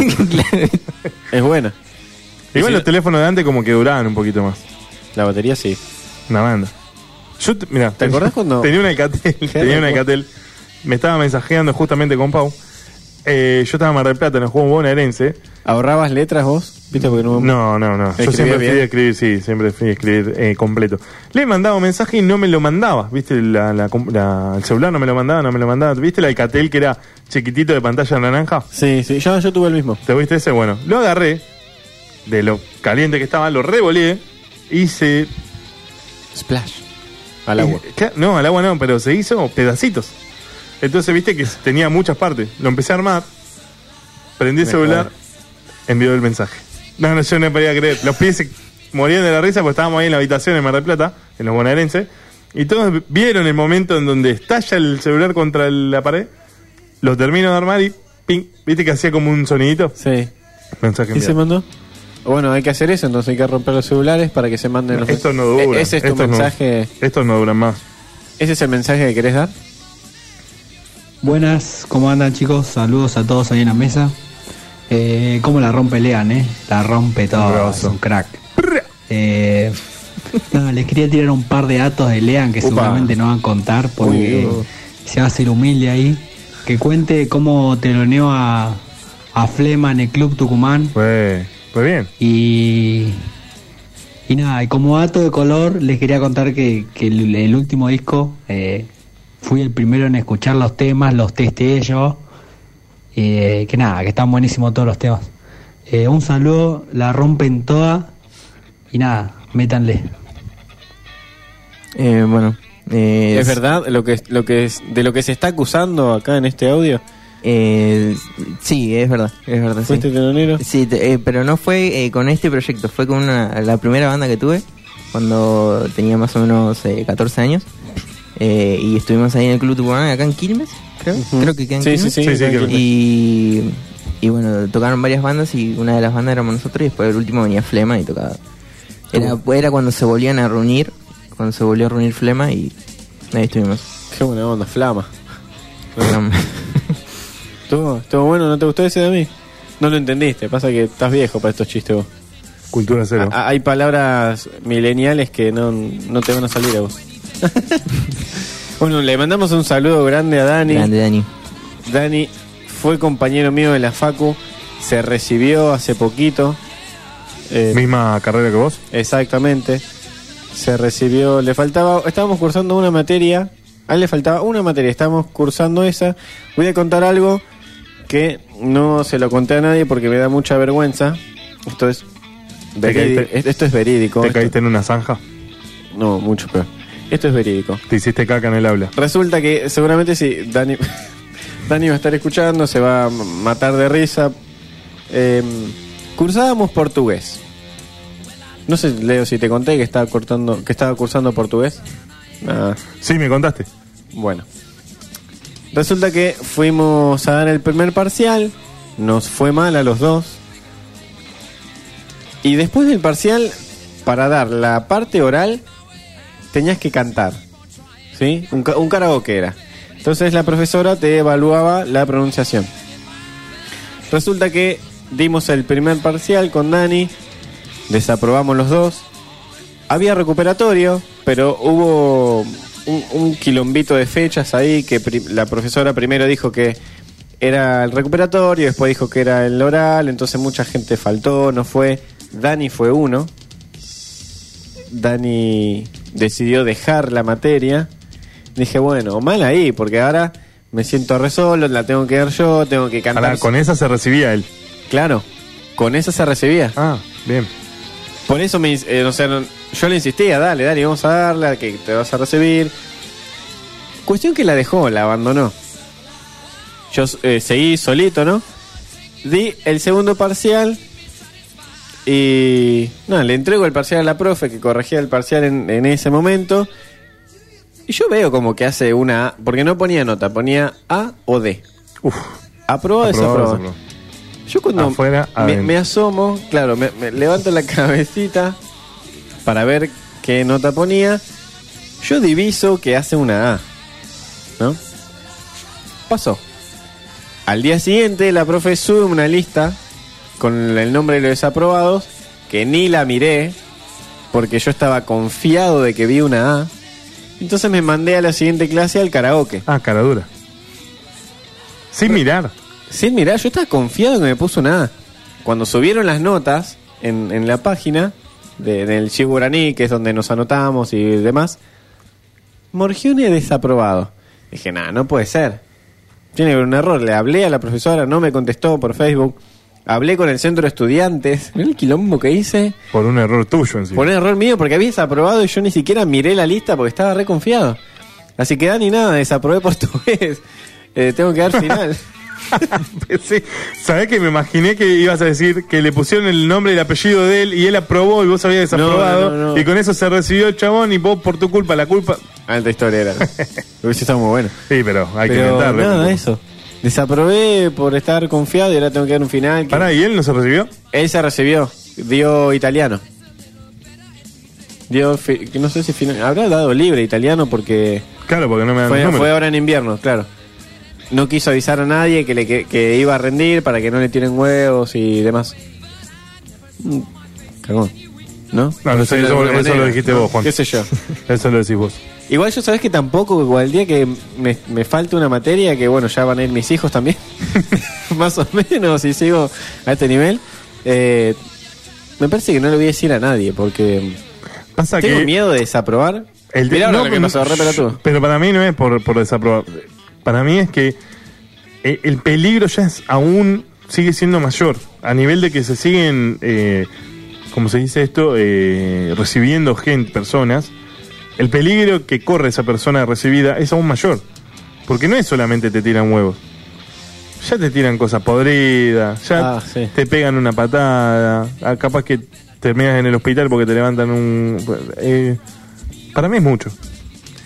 Es buena. Igual los teléfonos de antes como que duraban un poquito más. La batería sí. Una banda. Yo, mirá, ¿te acordás cuando? Tenía una Alcatel, me estaba mensajeando justamente con Pau. Yo estaba en Mar del Plata en el juego bonaerense. ¿Ahorrabas letras vos? ¿Viste? Porque no. Yo siempre fui a escribir, siempre fui a escribir completo. Le mandaba un mensaje y no me lo mandaba, ¿viste? El celular no me lo mandaba. ¿Viste el Alcatel que era chiquitito de pantalla naranja? Sí, yo tuve el mismo. ¿Te viste ese? Bueno, lo agarré, de lo caliente que estaba, lo revoleé, hice... Splash. Al agua. No, al agua no, pero se hizo pedacitos. Entonces, viste que tenía muchas partes. Lo empecé a armar, prendí el celular, envió el mensaje. No, yo no podía creer. Los pies se morían de la risa porque estábamos ahí en la habitación en Mar del Plata, en los bonaerenses, y todos vieron el momento en donde estalla el celular contra la pared. Lo termino de armar y ping, viste que hacía como un sonidito. Sí. Mensaje ¿Y se mandó? Bueno, hay que hacer eso, entonces hay que romper los celulares para que se manden los... Esto no dura. Ese es tu mensaje. Estos no duran más. ¿Ese es el mensaje que querés dar? Buenas, ¿cómo andan, chicos? Saludos a todos ahí en la mesa. ¿Cómo la rompe Lean, La rompe todo, es un crack. Nada, les quería tirar un par de datos de Lean que seguramente no van a contar porque se va a hacer humilde ahí. Que cuente cómo teloneó a Flema en el Club Tucumán. Pues bien. Y nada, y como dato de color les quería contar que el último disco fui el primero en escuchar los temas, los testé yo, que están buenísimos todos los temas. Un saludo, la rompen toda y nada, métanle. ¿Es verdad de lo que se está acusando acá en este audio? Sí, es verdad. ¿Fuiste telonero? Sí, pero no fue con este proyecto, fue con la primera banda que tuve cuando tenía más o menos 14 años. Y estuvimos ahí en el Club Tucumán, acá en Quilmes, creo que quedan Sí, 15. sí, sí, creo que- Y bueno, tocaron varias bandas y una de las bandas éramos nosotros y después el último venía Flema y tocaba. Era cuando se volvían a reunir, cuando se volvió a reunir Flema y ahí estuvimos. Qué buena onda, Flama. ¿Estuvo bueno? ¿No te gustó ese de mí? No lo entendiste, pasa que estás viejo para estos chistes vos. Cultura cero. Hay palabras mileniales que no te van a salir a vos. Bueno, le mandamos un saludo grande a Dani. Grande Dani. Dani fue compañero mío de la facu, se recibió hace poquito. ¿Misma carrera que vos? Exactamente. Se recibió, estábamos cursando una materia, a él le faltaba una materia, estábamos cursando esa. Voy a contar algo que no se lo conté a nadie porque me da mucha vergüenza. Esto es verídico. ¿Te caíste en una zanja? No, mucho peor. Esto es verídico. Te hiciste caca en el aula. Resulta que seguramente si Dani va a estar escuchando, se va a matar de risa. Cursábamos portugués. No sé, Leo, si te conté que estaba cursando portugués. Sí, me contaste. Bueno. Resulta que fuimos a dar el primer parcial. Nos fue mal a los dos. Y después del parcial, para dar la parte oral, tenías que cantar. ¿Sí? Un karaoke era. Entonces la profesora te evaluaba la pronunciación. Resulta que dimos el primer parcial con Dani. Desaprobamos los dos. Había recuperatorio, pero hubo un quilombito de fechas ahí que la profesora primero dijo que era el recuperatorio, después dijo que era el oral, entonces mucha gente faltó, no fue. Dani fue uno. Dani decidió dejar la materia. Dije, bueno, mal ahí, porque ahora me siento re solo, la tengo que dar yo, tengo que cantar. Ahora, con esa se recibía él. Claro, con esa se recibía. Ah, bien. Por eso yo le insistía, dale, vamos a darla, que te vas a recibir. Cuestión que la dejó, la abandonó. Yo seguí solito, ¿no? Di el segundo parcial y le entrego el parcial a la profe que corregía el parcial en ese momento. Y yo veo como que hace una A, porque no ponía nota, ponía A o D. Aprobado o desaprobado. Yo cuando me asomo, claro, me levanto la cabecita para ver qué nota ponía. Yo diviso que hace una A, ¿no? Pasó. Al día siguiente la profe sube una lista con el nombre de los desaprobados, que ni la miré, porque yo estaba confiado de que vi una A. Entonces me mandé a la siguiente clase al karaoke. Ah, cara dura. Sin mirar. Sin mirar, yo estaba confiado que me puso una A. Cuando subieron las notas en la página del Chiguraní, que es donde nos anotamos y demás, Morgione desaprobado. Dije, no puede ser. Tiene que haber un error. Le hablé a la profesora, no me contestó por Facebook. Hablé con el centro de estudiantes. Mirá el quilombo que hice. Por un error tuyo en sí. Por un error mío, porque había desaprobado y yo ni siquiera miré la lista porque estaba re confiado. Así que Dani, desaprobé portugués. Tengo que dar final. Sí. ¿Sabés que me imaginé que ibas a decir que le pusieron el nombre y el apellido de él y él aprobó y vos habías desaprobado? No. Y con eso se recibió el chabón y vos por tu culpa, la culpa... Alta historia era. Hubiese estado muy bueno. Sí, pero hay que inventarlo. Nada, eso. Desaprobé por estar confiado y ahora tengo que dar un final. Pará, ¿y él no se recibió? Él se recibió. Dio italiano. No sé si habrá dado libre italiano porque... Claro, porque no me dan fue ahora en invierno, claro. No quiso avisar a nadie que iba a rendir para que no le tiren huevos y demás. Cagón. ¿No? No, eso lo dijiste vos, Juan. ¿Qué sé yo? Eso lo decís vos. Igual yo sabés que tampoco, el día que me falta una materia, que bueno, ya van a ir mis hijos también, más o menos, si sigo a este nivel, me parece que no le voy a decir a nadie, porque tengo miedo de desaprobar. Pero para mí no es por desaprobar. Para mí es que el peligro ya sigue siendo mayor, a nivel de que se siguen, como se dice esto, recibiendo personas. El peligro que corre esa persona recibida es aún mayor, porque no es solamente te tiran huevos, ya te tiran cosas podridas, ya te pegan una patada, capaz que terminas en el hospital porque te levantan para mí es mucho.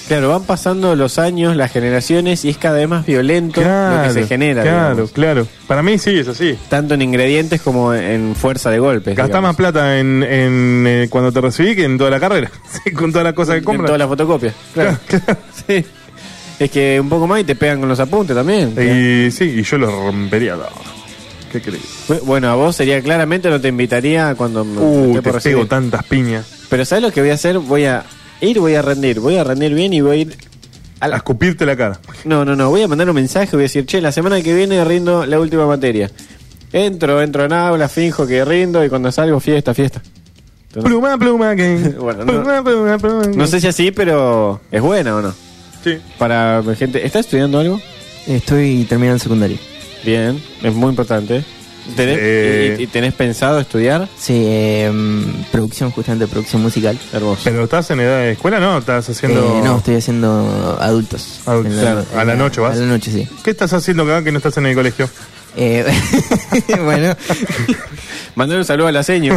Claro, van pasando los años, las generaciones, y es cada vez más violento lo que se genera. Claro. Para mí sí es así. Tanto en ingredientes como en fuerza de golpes. Gastás más plata en cuando te recibí que en toda la carrera. Sí, con todas las cosas que compras. En todas las fotocopias. Claro. Sí. Es que un poco más y te pegan con los apuntes también. Y sí, y yo lo rompería todo. ¿Qué crees? Bueno, a vos sería claramente, no te invitaría cuando te pego tantas piñas. Pero ¿sabes lo que voy a hacer? Voy a rendir bien y voy a ir a escupirte la cara. No, voy a mandar un mensaje, voy a decir, che, la semana que viene rindo la última materia. Entro en aula, finjo que rindo y cuando salgo, fiesta. Entonces, pluma, game. Bueno, pluma. No sé si así, pero ¿es buena o no? Sí. Para gente, ¿estás estudiando algo? Estoy terminando el secundario. Bien, es muy importante. ¿Y tenés pensado estudiar? Sí, producción musical. Hermoso. ¿Pero estás en edad de escuela? No, estás haciendo... no, estoy haciendo adultos. Claro. ¿A la noche vas? A la noche, sí. ¿Qué estás haciendo acá que no estás en el colegio? Bueno. Mandar un saludo a la seño,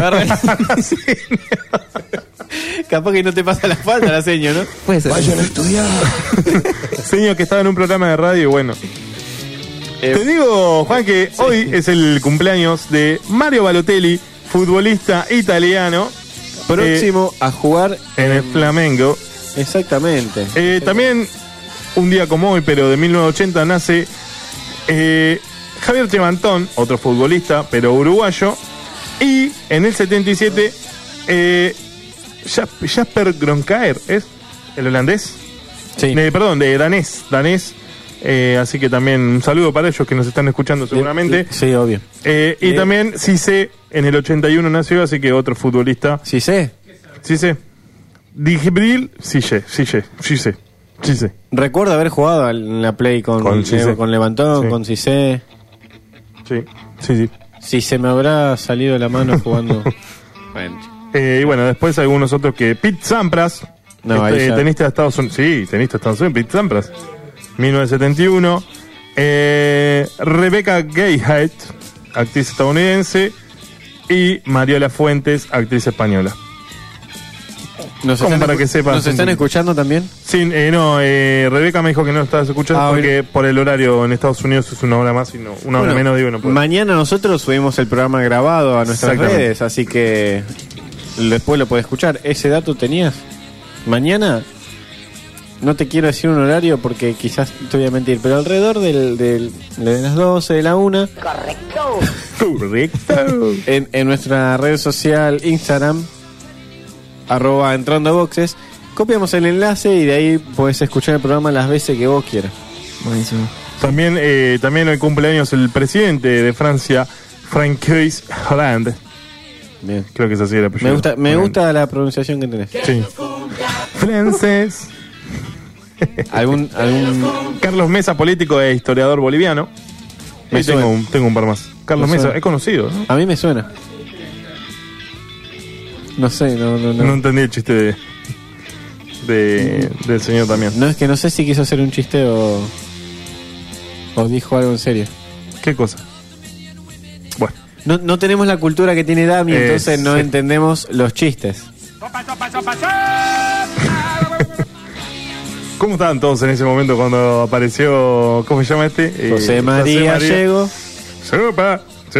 Capaz que no te pasa la falta la seño, ¿no? Puede ser. Vayan a estudiar. Señor que estaba en un programa de radio y bueno. Te digo, Juan, que hoy es el cumpleaños de Mario Balotelli, futbolista italiano. Próximo a jugar en el Flamengo. Exactamente. También, un día como hoy, pero de 1980, nace Javier Chevantón, otro futbolista, pero uruguayo. Y en el 77, Jasper Gronkaer, ¿es el holandés? Sí. Perdón, de danés. Así que también un saludo para ellos que nos están escuchando seguramente. Sí, obvio. Y también Cissé en el 81 nació, así que otro futbolista. ¿Cissé? Djibril Cissé. Recuerdo haber jugado en la Play con Levantón, sí. con Cissé. Sí. Si se me habrá salido la mano jugando. Y bueno, después algunos otros que... Pete Sampras, tenista de Estados Unidos. Sí, tenista de Estados Unidos, Pete Sampras. 1971. Rebecca Gayhead, actriz estadounidense. Y Mariola Fuentes, actriz española. ¿Nos están escuchando también? Sí, Rebeca me dijo que no lo estabas escuchando porque por el horario en Estados Unidos es una hora más y no una hora menos, no puedo. Mañana nosotros subimos el programa grabado a nuestras redes, así que después lo podés escuchar. ¿Ese dato tenías? Mañana, no te quiero decir un horario porque quizás te voy a mentir, pero alrededor de las 12, de la 1. Correcto. En nuestra red social Instagram, @entrando_boxes, copiamos el enlace y de ahí podés escuchar el programa las veces que vos quieras. Buenísimo. También hoy cumpleaños el presidente de Francia, François Hollande. Bien. Creo que es así el apellido. Me gusta la pronunciación que tenés. Sí. Francés. ¿Algún Carlos Mesa, político e historiador boliviano. Tengo un par más. Carlos Mesa, es conocido, ¿no? A mí me suena. No sé, no. No entendí el chiste del señor también. No, es que no sé si quiso hacer un chiste o dijo algo en serio. ¿Qué cosa? Bueno. No tenemos la cultura que tiene Dami, entonces no entendemos los chistes. ¿Cómo estaban todos en ese momento cuando apareció, ¿cómo se llama este? José María llegó. Super.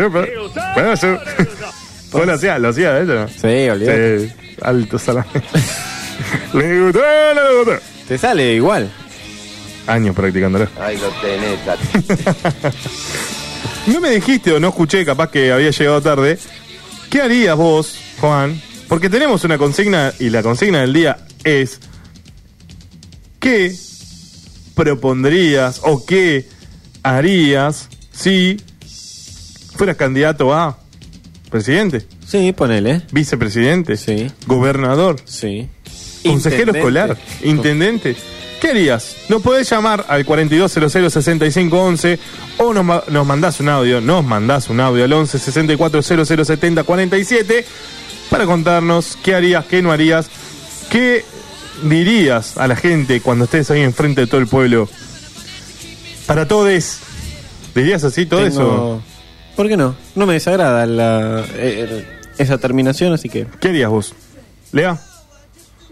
¿Vos lo hacía ¿no? Sí, olvidate. Sí, alto salame. Le gustó. Te sale igual. Años practicándolo. Ahí lo tenés, No me dijiste o no escuché, capaz que había llegado tarde. ¿Qué harías vos, Juan? Porque tenemos una consigna y la consigna del día es: ¿qué propondrías o qué harías si fueras candidato a presidente? Sí, ponele. Vicepresidente. Sí. Gobernador. Sí. Consejero escolar. Intendente. ¿Qué harías? Nos podés llamar al 4200-6511 o nos mandás un audio. Nos mandás un audio al 11-6400-70-47 para contarnos qué harías, qué no harías, qué dirías a la gente cuando estés ahí enfrente de todo el pueblo. Para todos. ¿Dirías así todo eso? ¿Por qué no? No me desagrada esa terminación, así que... ¿Qué harías vos? Lea.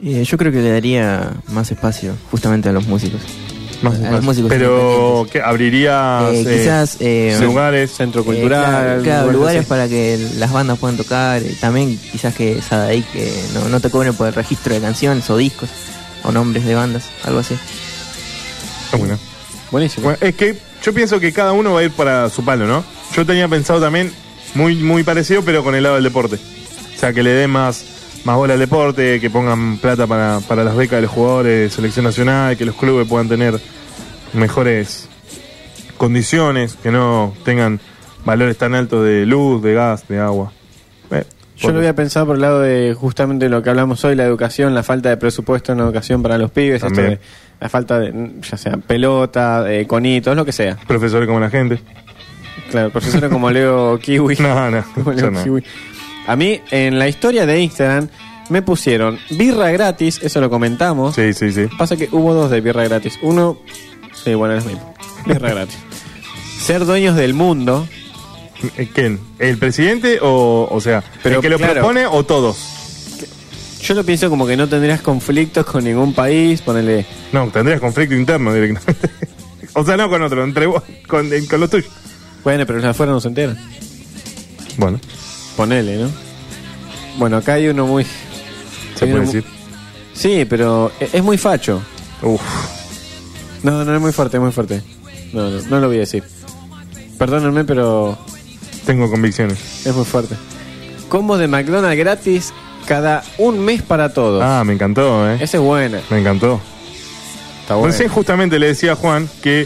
Yo creo que le daría más espacio justamente a los músicos. Más a los músicos. Pero ¿qué abriría quizás lugares, centro cultural, claro, lugares para que las bandas puedan tocar. También quizás que Sadaic que no te cobren por el registro de canciones o discos o nombres de bandas, algo así. Bueno. Buenísimo. Bueno, es que yo pienso que cada uno va a ir para su palo, ¿no? Yo tenía pensado también muy parecido, pero con el lado del deporte. O sea, que le den más bola al deporte, que pongan plata para las becas de los jugadores de selección nacional, que los clubes puedan tener mejores condiciones, que no tengan valores tan altos de luz, de gas, de agua. Yo lo había pensado por el lado de justamente lo que hablamos hoy, la educación, la falta de presupuesto en educación para los pibes, esto de, la falta de, ya sea pelota, conitos, lo que sea. Profesores como la gente. Claro, profesores como Leo Kiwi. No, Leo Kiwi. A mí, en la historia de Instagram, me pusieron birra gratis, eso lo comentamos. Sí. Pasa que hubo 2 de birra gratis. Uno, sí, bueno, es mismo. Birra gratis. Ser dueños del mundo. ¿Quién? ¿El presidente o sea, pero el que lo propone o todos? Yo lo pienso como que no tendrías conflictos con ningún país, ponele. No, tendrías conflicto interno directamente. O sea, no con otro, entre vos, con los tuyos. Bueno, pero los de afuera no se enteran. Bueno. Ponele, ¿no? Bueno, acá hay uno muy... ¿Se puede decir? Sí, pero es muy facho. Uf. No, es muy fuerte, muy fuerte. No lo voy a decir. Perdónenme, pero... Tengo convicciones. Es muy fuerte. Combos de McDonald's gratis cada un mes para todos. Ah, me encantó, Esa es buena. Me encantó. Está bueno. Recién justamente le decía a Juan que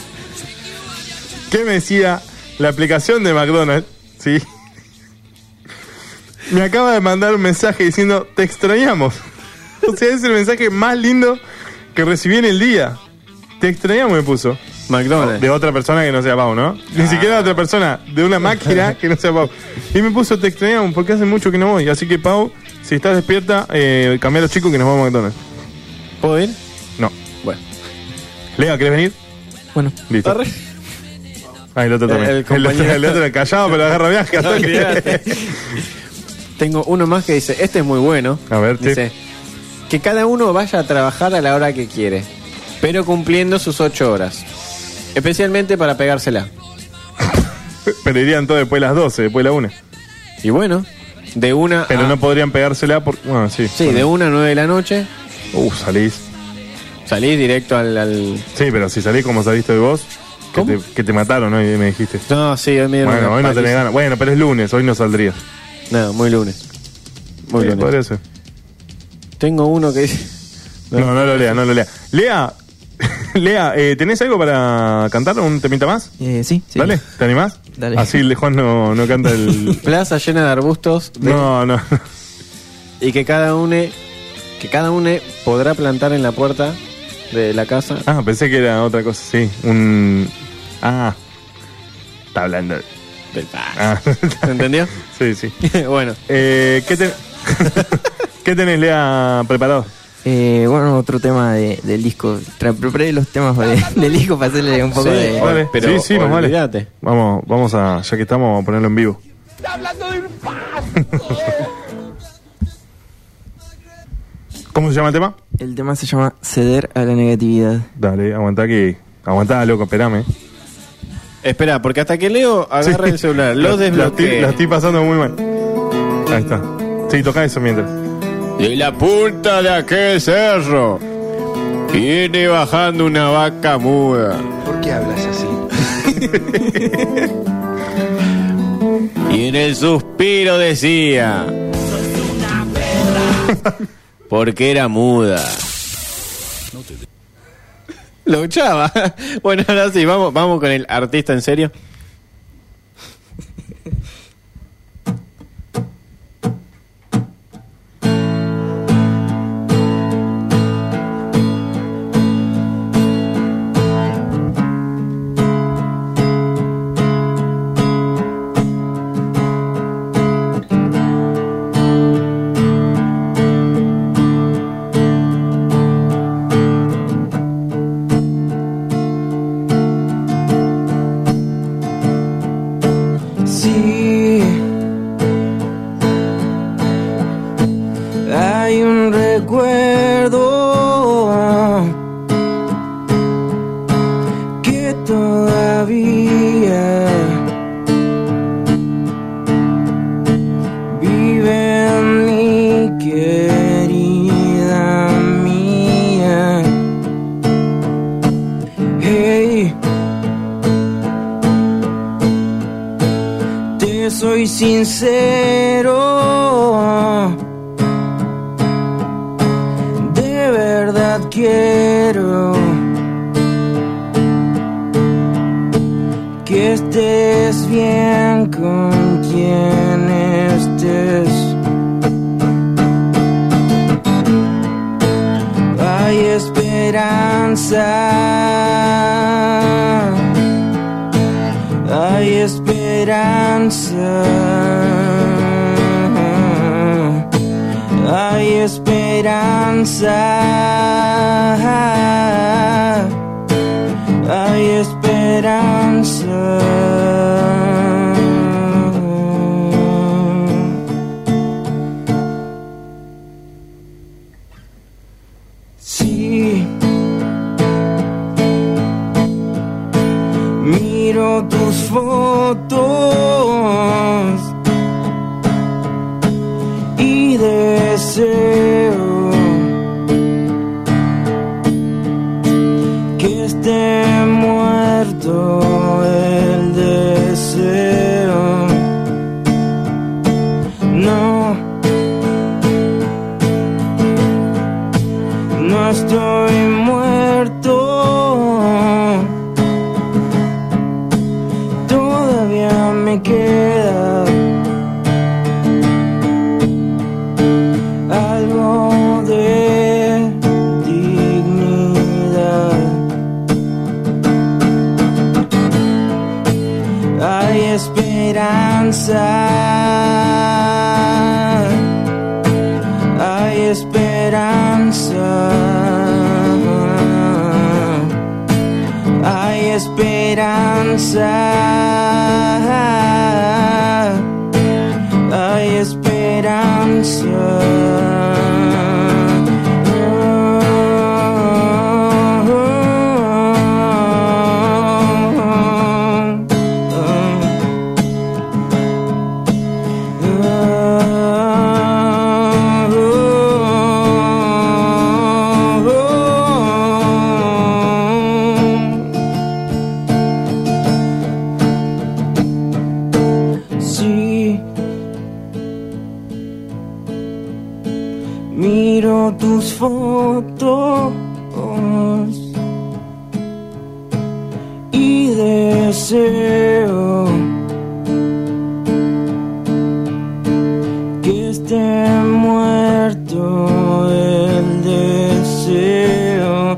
me decía la aplicación de McDonald's, ¿sí? Me acaba de mandar un mensaje diciendo, te extrañamos. O sea, es el mensaje más lindo que recibí en el día. Te extrañamos, me puso. McDonald's. De otra persona que no sea Pau, ¿no? Ni siquiera de otra persona, de una máquina que no sea Pau. Y me puso, te extrañamos porque hace mucho que no voy. Así que, Pau, si estás despierta, cambia a los chicos que nos vamos a McDonald's. ¿Puedo ir? No. Bueno. Lea, ¿querés venir? Bueno. Listo. Ah, el otro también. El otro callado, pero agarra viaje. Tengo uno más que dice, este es muy bueno. A ver, dice, que cada uno vaya a trabajar a la hora que quiere, pero cumpliendo sus 8 horas. Especialmente para pegársela. Pero irían todos después de las 12, después de la 1. Y bueno, de 1 Pero no podrían pegársela por... Bueno, sí. Sí, de 1 a 9 de la noche. Salís. Salís directo al... Sí, pero si salís como saliste de vos, que te mataron, ¿no? Y me dijiste. No, sí, hoy me dieron Bueno, hoy no tenés ganas. Bueno, pero es lunes, hoy no saldrías. No, muy lunes. Muy lunes. Podría ser. Tengo uno que dice... No lo lea. Lea, ¿tenés algo para cantar? ¿Un temita más? Sí. Dale, ¿te animás? Dale. Así Juan no canta el... Plaza llena de arbustos. No. Y que cada uno podrá plantar en la puerta de la casa. Ah, pensé que era otra cosa, sí. Está hablando del ¿Se entendió? Sí. Bueno. ¿Qué tenés, Lea, preparado? Bueno, otro tema del disco. Preparé los temas del disco para hacerle un poco de... Vale. Pero sí, olvídate. Vamos a, ya que estamos, vamos a ponerlo en vivo. ¡Está hablando del pasto! ¿Cómo se llama el tema? El tema se llama Ceder a la negatividad. Dale, aguantá, loco, esperame. Espera, porque hasta que Leo agarre el celular, lo desbloquee. La estoy pasando muy mal. Ahí está. Sí, toca eso mientras. De la punta de aquel cerro viene bajando una vaca muda. ¿Por qué hablas así? Y en el suspiro decía: porque era muda. Lo echaba. Bueno, ahora sí, vamos con el artista en serio. que todavía vive en mi querida mía. Hey, te soy sincero, de verdad quiero que estés bien con quien estés. Hay esperanza, hay esperanza, hay esperanza, hay esperanza. Sí, miro tus fotos y deseo que esté muerto el deseo. No, no estoy muerto, todavía me queda algo de dignidad. Hay esperanza, hay esperanza, hay esperanza, hay esperanza. Sí, miro tus fotos y deseo que esté muerto el deseo.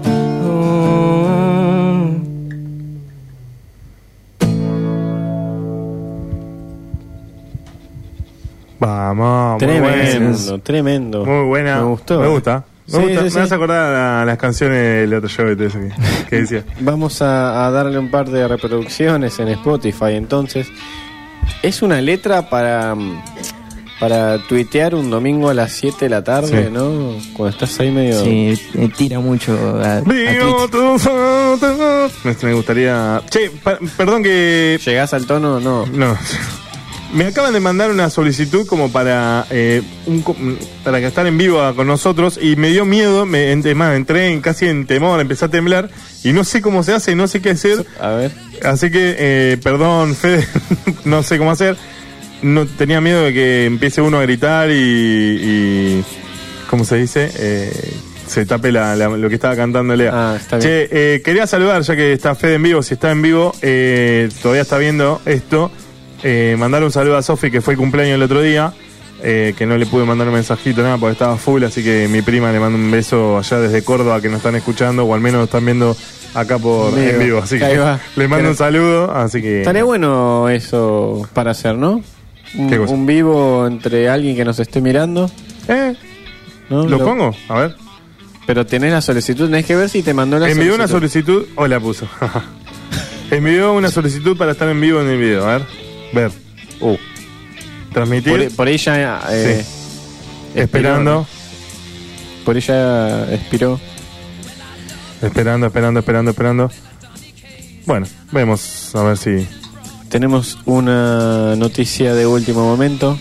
Vamos, Tremendo, tremendo. Muy buena. Me gustó. Me gusta. Sí, Me gusta. sí, Me sí. vas a acordar a las canciones del otro show que decía. Vamos a darle un par de reproducciones en Spotify. Entonces, es una letra para tuitear un domingo a las 7 de la tarde, Sí. ¿no? Cuando estás ahí medio... Sí, tira mucho a Vivo tu foto. Me gustaría. Che, perdón que. ¿Llegás al tono? No. No. Me acaban de mandar una solicitud como para para que estar en vivo con nosotros y me dio miedo, entré casi en temor, empecé a temblar y no sé cómo se hace, no sé qué hacer. A ver. Así que, perdón, Fede, no sé cómo hacer. No tenía miedo de que empiece uno a gritar y ¿cómo se dice? Se tape lo que estaba cantando Lea. Ah, está bien. Che, quería saludar, ya que está Fede en vivo, si está en vivo, todavía está viendo esto. Mandar un saludo a Sofi, que fue el cumpleaños el otro día, que no le pude mandar un mensajito nada porque estaba full, así que mi prima le manda un beso allá desde Córdoba, que nos están escuchando o al menos nos están viendo acá en vivo, así que le mando un saludo, así que Estaría bueno eso para hacer, ¿no? ¿Qué cosa? Un vivo entre alguien que nos esté mirando. ¿No? ¿Lo pongo? A ver. Pero tenés la solicitud, tenés que ver si te mandó la solicitud. Envió una solicitud, o la puso. Envió una solicitud para estar en vivo en el video, a ver. Transmitir. Por ella sí. Esperando. Por ella expiró. Esperando. Bueno, vemos a ver si... Tenemos una noticia de último momento.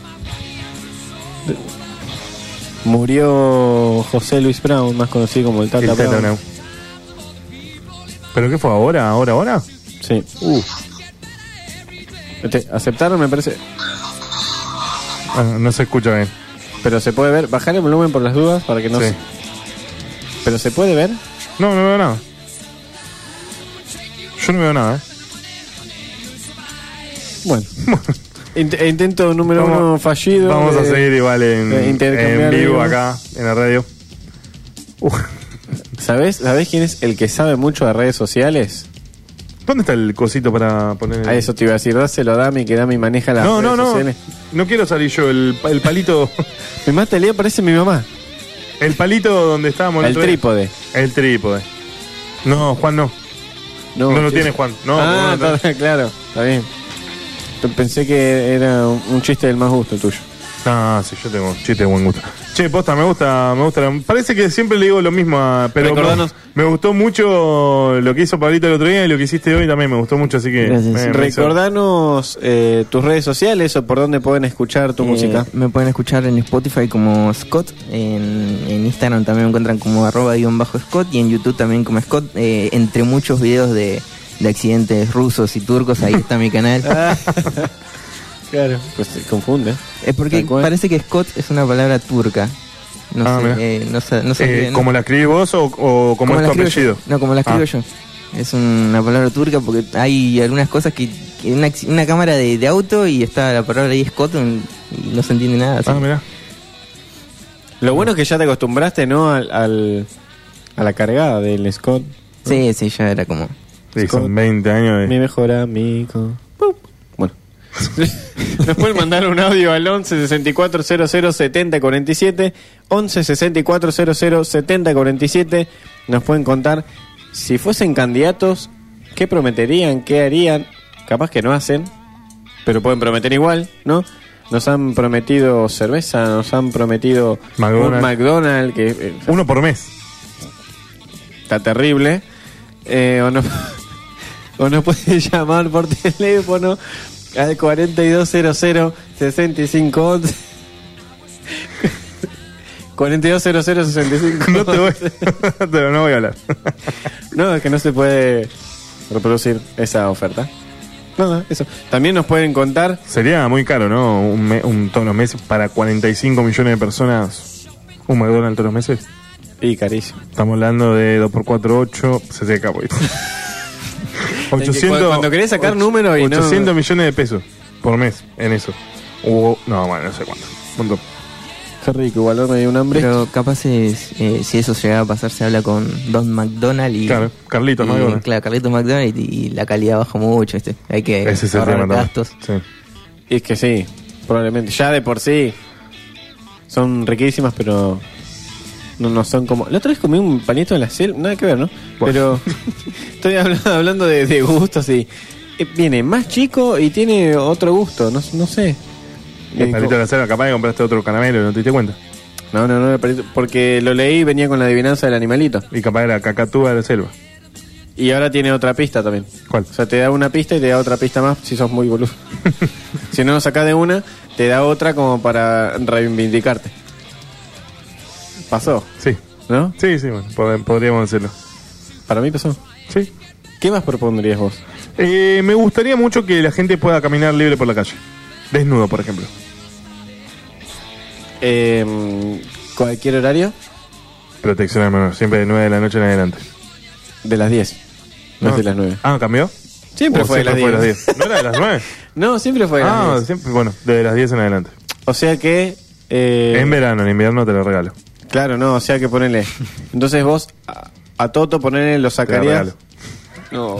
Murió José Luis Brown, más conocido como el Tata Brown. ¿Pero qué fue? ¿Ahora? Sí. ¿Aceptaron, me parece? No se escucha bien. Pero se puede ver. Bajar el volumen por las dudas para que no se... ¿Pero se puede ver? No veo nada. Yo no veo nada, Bueno. Intento número 1 fallido. Vamos a seguir igual en vivo acá, en la radio. ¿Sabés quién es el que sabe mucho de redes sociales? ¿Dónde está el cosito para poner? A eso te iba a decir, dáselo a Dami, que Dami maneja las redes sociales. No quiero salir yo, el palito. Me mata el día, parece mi mamá. El palito donde estábamos. El trípode. El trípode. No, Juan no. No lo tiene Juan. No, claro, está bien. Pensé que era un chiste del más gusto tuyo. No, sí, yo tengo un chiste de buen gusto. Che, posta, me gusta. Parece que siempre le digo lo mismo, pero me gustó mucho lo que hizo Pablito el otro día y lo que hiciste hoy también me gustó mucho, así que... Recordanos tus redes sociales o por dónde pueden escuchar tu música. Me pueden escuchar en Spotify como Scott, en Instagram también me encuentran como @_Scott y en YouTube también como Scott, entre muchos videos de accidentes rusos y turcos, ahí está mi canal. Claro, pues se confunde. Es porque parece que Scott es una palabra turca. No sé. ¿Cómo la escribís vos o como es tu apellido? No, como la escribo yo. Es una palabra turca porque hay algunas cosas que... Una cámara de auto y está la palabra ahí Scott y no se entiende nada. Así. Mirá. Lo bueno es que ya te acostumbraste, ¿no? A la cargada del Scott, ¿no? Sí, ya era como... Sí, son 20 años de... Mi mejor amigo. Bueno. Nos pueden mandar un audio al 11 64 00 70 47. 11 64 00 70 47. Nos pueden contar si fuesen candidatos, qué prometerían, qué harían. Capaz que no hacen, pero pueden prometer igual, ¿no? Nos han prometido cerveza, nos han prometido un McDonald's que uno por mes. Está terrible. O nos puede llamar por teléfono al 4200 6511. 4200 6511. No voy a hablar. No, es que no se puede reproducir esa oferta. Nada, eso. También nos pueden contar. Sería muy caro, ¿no? Todos los meses para 45 millones de personas. Un McDonald's todos los meses. Y carísimo. Estamos hablando de 2x4, 8. Se te acabó. 800, cuando querés sacar números y 800 millones de pesos por mes en eso. No sé cuánto. Un montón. Qué rico, igual me dio un hambre. Pero capaz si eso llega a pasar, se habla con Don McDonald y... Claro, Carlitos McDonald. Claro, Carlitos McDonald y la calidad baja mucho, Hay que ahorrar gastos. Sí. Y es que sí, probablemente. Ya de por sí son riquísimas, pero no son como... La otra vez comí un panito de la selva, nada que ver, ¿no? Bueno. Pero estoy hablando de gustos y... viene más chico y tiene otro gusto, no sé. El palito de la selva, capaz que compraste otro caramelo y no te diste cuenta. No, porque lo leí y venía con la adivinanza del animalito. Y capaz era cacatúa de la selva. Y ahora tiene otra pista también. ¿Cuál? O sea, te da una pista y te da otra pista más si sos muy boludo. Si no lo sacás de una, te da otra como para reivindicarte. Pasó. Sí. ¿No? Sí, bueno, podríamos hacerlo. Para mí pasó. Sí. ¿Qué más propondrías vos? Me gustaría mucho que la gente pueda caminar libre por la calle. Desnudo, por ejemplo. ¿Cualquier horario? Protección al menor, siempre de 9 de la noche en adelante. De las 10. No es de las 9. ¿Cambió? Siempre fue de las 10. ¿No era de las 9? No, siempre fue de las 10. Siempre, bueno, de las 10 en adelante. O sea que... en verano, en invierno te lo regalo. Claro, no, o sea que ponele. Entonces vos a Toto ponele lo sacarías. No.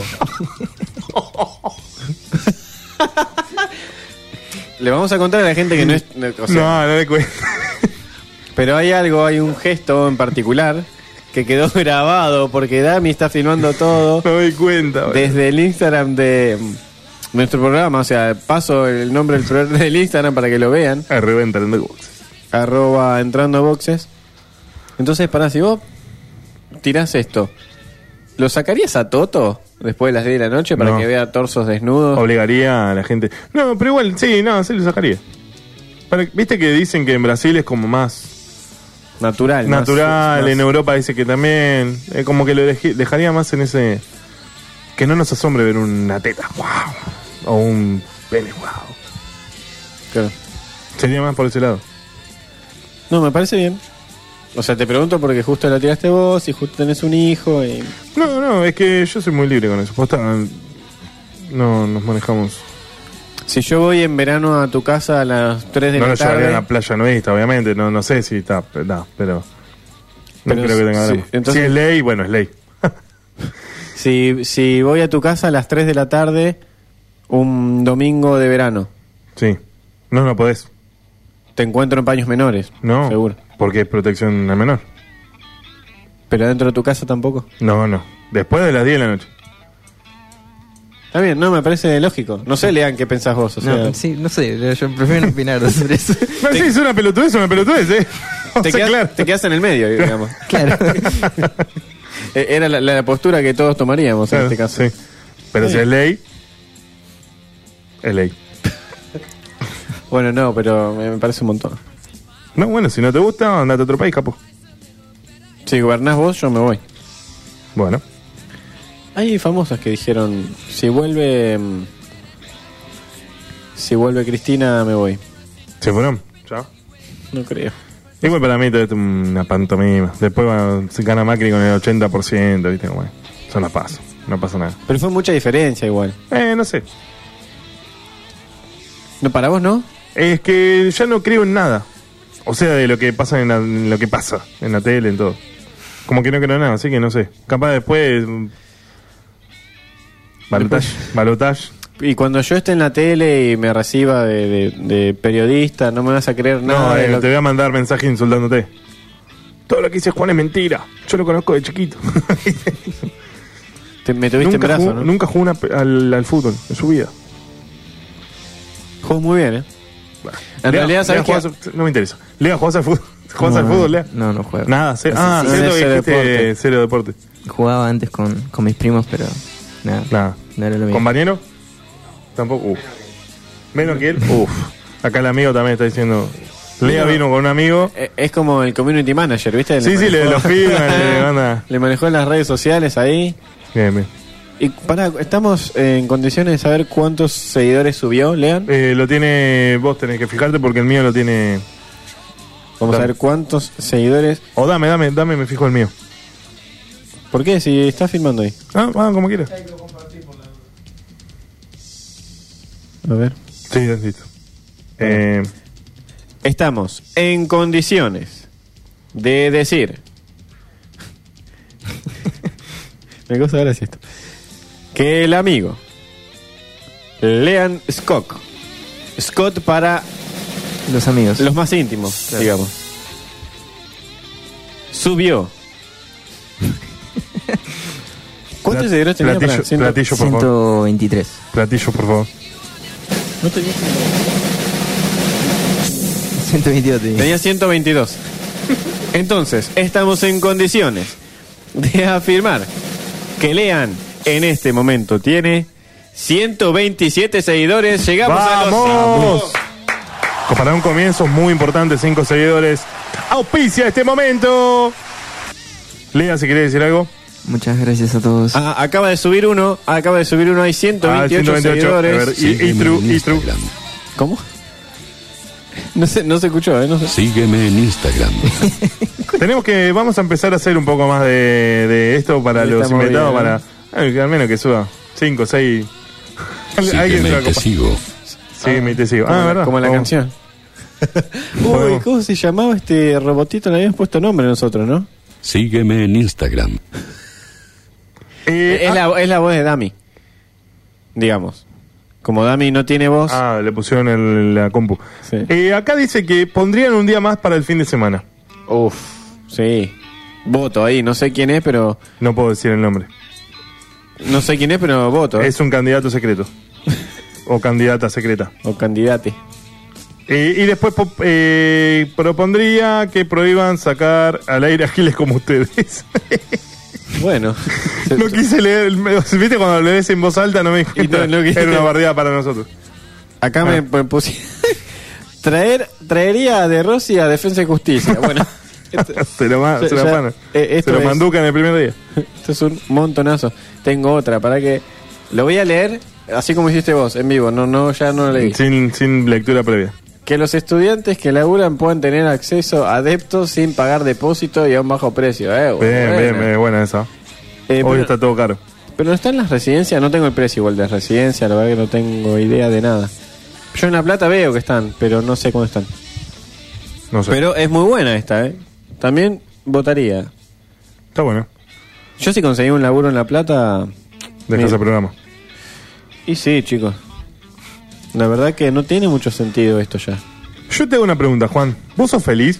Le vamos a contar a la gente que no es... O sea, no le cuento. Pero hay un gesto en particular que quedó grabado porque Dami está filmando todo. No me doy cuenta. Desde el Instagram de nuestro programa. O sea, paso el nombre del Instagram para que lo vean. @entrando boxes. Entonces, si vos tirás esto ¿Lo sacarías a Toto después de las 10 de la noche para que vea torsos desnudos? Obligaría a la gente. No, pero igual, sí lo sacaría. Viste que dicen que en Brasil es como más natural, más, en Europa dice que también, como que lo dejaría más en ese, que no nos asombre ver una teta, wow, o un pene, wow. Claro. Sería más por ese lado. No, me parece bien. O sea, te pregunto porque justo la tiraste vos y justo tenés un hijo y... No, es que yo soy muy libre con eso. Posta, no nos manejamos. Si yo voy en verano a tu casa a las 3 de la tarde... No lo llevaría a la playa nudista, obviamente. No sé si está... No, pero creo que tenga drama. Entonces, si es ley, bueno, es ley. si voy a tu casa a las 3 de la tarde un domingo de verano... Sí. No podés. Te encuentro en paños menores. No. Seguro. Porque es protección a menor. ¿Pero dentro de tu casa tampoco? No. Después de las 10 de la noche. Está bien, no, me parece lógico. No sé, Lean, ¿qué pensás vos? O sea... no sé, yo prefiero no opinar sobre eso. No, sí, es una pelotudez, Te quedas en el medio, digamos. Claro. Era la postura que todos tomaríamos, claro, en este caso. Sí. Pero si es ley, es ley. Bueno, no, pero me parece un montón. No, bueno, si no te gusta, andate a otro país, capo. Si gobernás vos, yo me voy. Bueno. Hay famosas que dijeron, si vuelve Cristina, me voy. ¿Se fueron? ¿Ya? No creo. Igual para mí todo es una pantomima. Después se gana Macri con el 80%, ¿viste? Bueno, eso no pasa nada. Pero fue mucha diferencia igual. No sé. ¿No, para vos no? Es que ya no creo en nada. O sea, de lo que pasa en lo que pasa en la tele, en todo. Como que no creo en nada, así que no sé. Capaz después... Balotage. Y cuando yo esté en la tele y me reciba de periodista, no me vas a creer nada. No, te voy a mandar mensaje insultándote. Todo lo que dice Juan es mentira. Yo lo conozco de chiquito. Me tuviste en brazo, ¿no? Nunca jugó al fútbol en su vida. Jugó muy bien, ¿eh? Bueno, en realidad, ¿sabes qué? No me interesa. Lea, ¿jugás al fútbol? ¿Jugás al fútbol, Lea? No juego. Nada, cero deporte. Jugaba antes con mis primos, pero nada. No era lo mismo. ¿Compañero? Tampoco. Menos que él. Acá el amigo también está diciendo... Lea vino con un amigo. Es como el community manager, ¿viste? Sí, le lo firma, le manejó en las redes sociales ahí. Bien. Y ¿estamos en condiciones de saber cuántos seguidores subió, Lean? Lo tiene... Vos tenés que fijarte porque el mío lo tiene... Vamos a ver cuántos seguidores... O dame, me fijo el mío. ¿Por qué? Si estás filmando ahí. Como quieras. A ver. Sí, listo. Estamos en condiciones de decir... Me gusta ahora es esto. Que el amigo Lean Scott para los amigos, los más íntimos, claro, digamos, subió. ¿Cuántos seguidores tenía? Platillo, por favor. 123. Platillo, por favor. No tenía 122. Tenía 122. Entonces, estamos en condiciones de afirmar que Lean en este momento tiene 127 seguidores. Llegamos a los 5. Para un comienzo muy importante, 5 seguidores. Auspicia este momento. Lea, si querés decir algo. Muchas gracias a todos. Acaba de subir uno, hay 128 seguidores. Y ¿Cómo? No se escuchó, no sé. Sígueme en Instagram. Vamos a empezar a hacer un poco más de esto para los invitados, para al menos que suba 5, 6. Sígueme, te sigo. Sígueme, te sigo. ¿Verdad? Como la canción. Uy, ¿cómo se llamaba este robotito? Le habíamos puesto nombre nosotros, ¿no? Sígueme en Instagram. Es la voz de Dami, digamos. Como Dami no tiene voz. Le pusieron en la compu. Sí. Acá dice que pondrían un día más para el fin de semana. Sí. Voto ahí, no sé quién es, pero... No puedo decir el nombre. No sé quién es, pero voto. Es un candidato secreto. O candidata secreta. O candidate. Y después propondría que prohíban sacar al aire a giles como ustedes. Bueno. No quise leer, viste cuando lees en voz alta no me dijiste, era una bardeada para nosotros. Acá me puse traería de Rossi a Defensa y Justicia. Bueno, se lo manduca en el primer día. Esto es un montonazo. Tengo otra, para que lo voy a leer así como hiciste vos, en vivo. Ya no lo leí. Sin lectura previa. Que los estudiantes que laburan puedan tener acceso a adeptos sin pagar depósito y a un bajo precio. Bien, buena esa. Hoy está todo caro. Pero no está en las residencias, no tengo el precio igual de residencia, la verdad que no tengo idea de nada. Yo en La Plata veo que están, pero no sé cómo están. No sé. Pero es muy buena esta, También votaría. Está bueno. Yo si conseguí un laburo en La Plata... Dejas el programa. Y sí, chicos. La verdad que no tiene mucho sentido esto ya. Yo te hago una pregunta, Juan. ¿Vos sos feliz?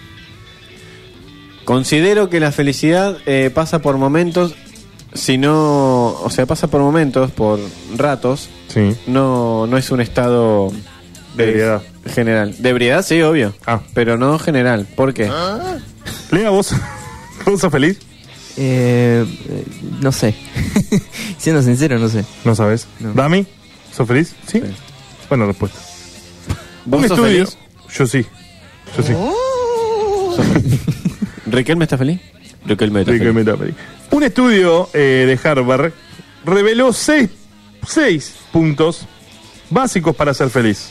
Considero que la felicidad pasa por momentos, pasa por momentos, por ratos. Sí. No es un estado de ebriedad general. De ebriedad, sí, obvio. Pero no general. ¿Por qué? Lea, ¿vos sos feliz? No sé. Siendo sincero, no sé. ¿No sabes? No. ¿Dami? ¿Sos feliz? ¿Sí? Buena respuesta. ¿Vos sos feliz? Yo sí. ¿Riquelme está feliz? Riquelme está feliz. Un estudio de Harvard reveló 6 puntos básicos para ser feliz.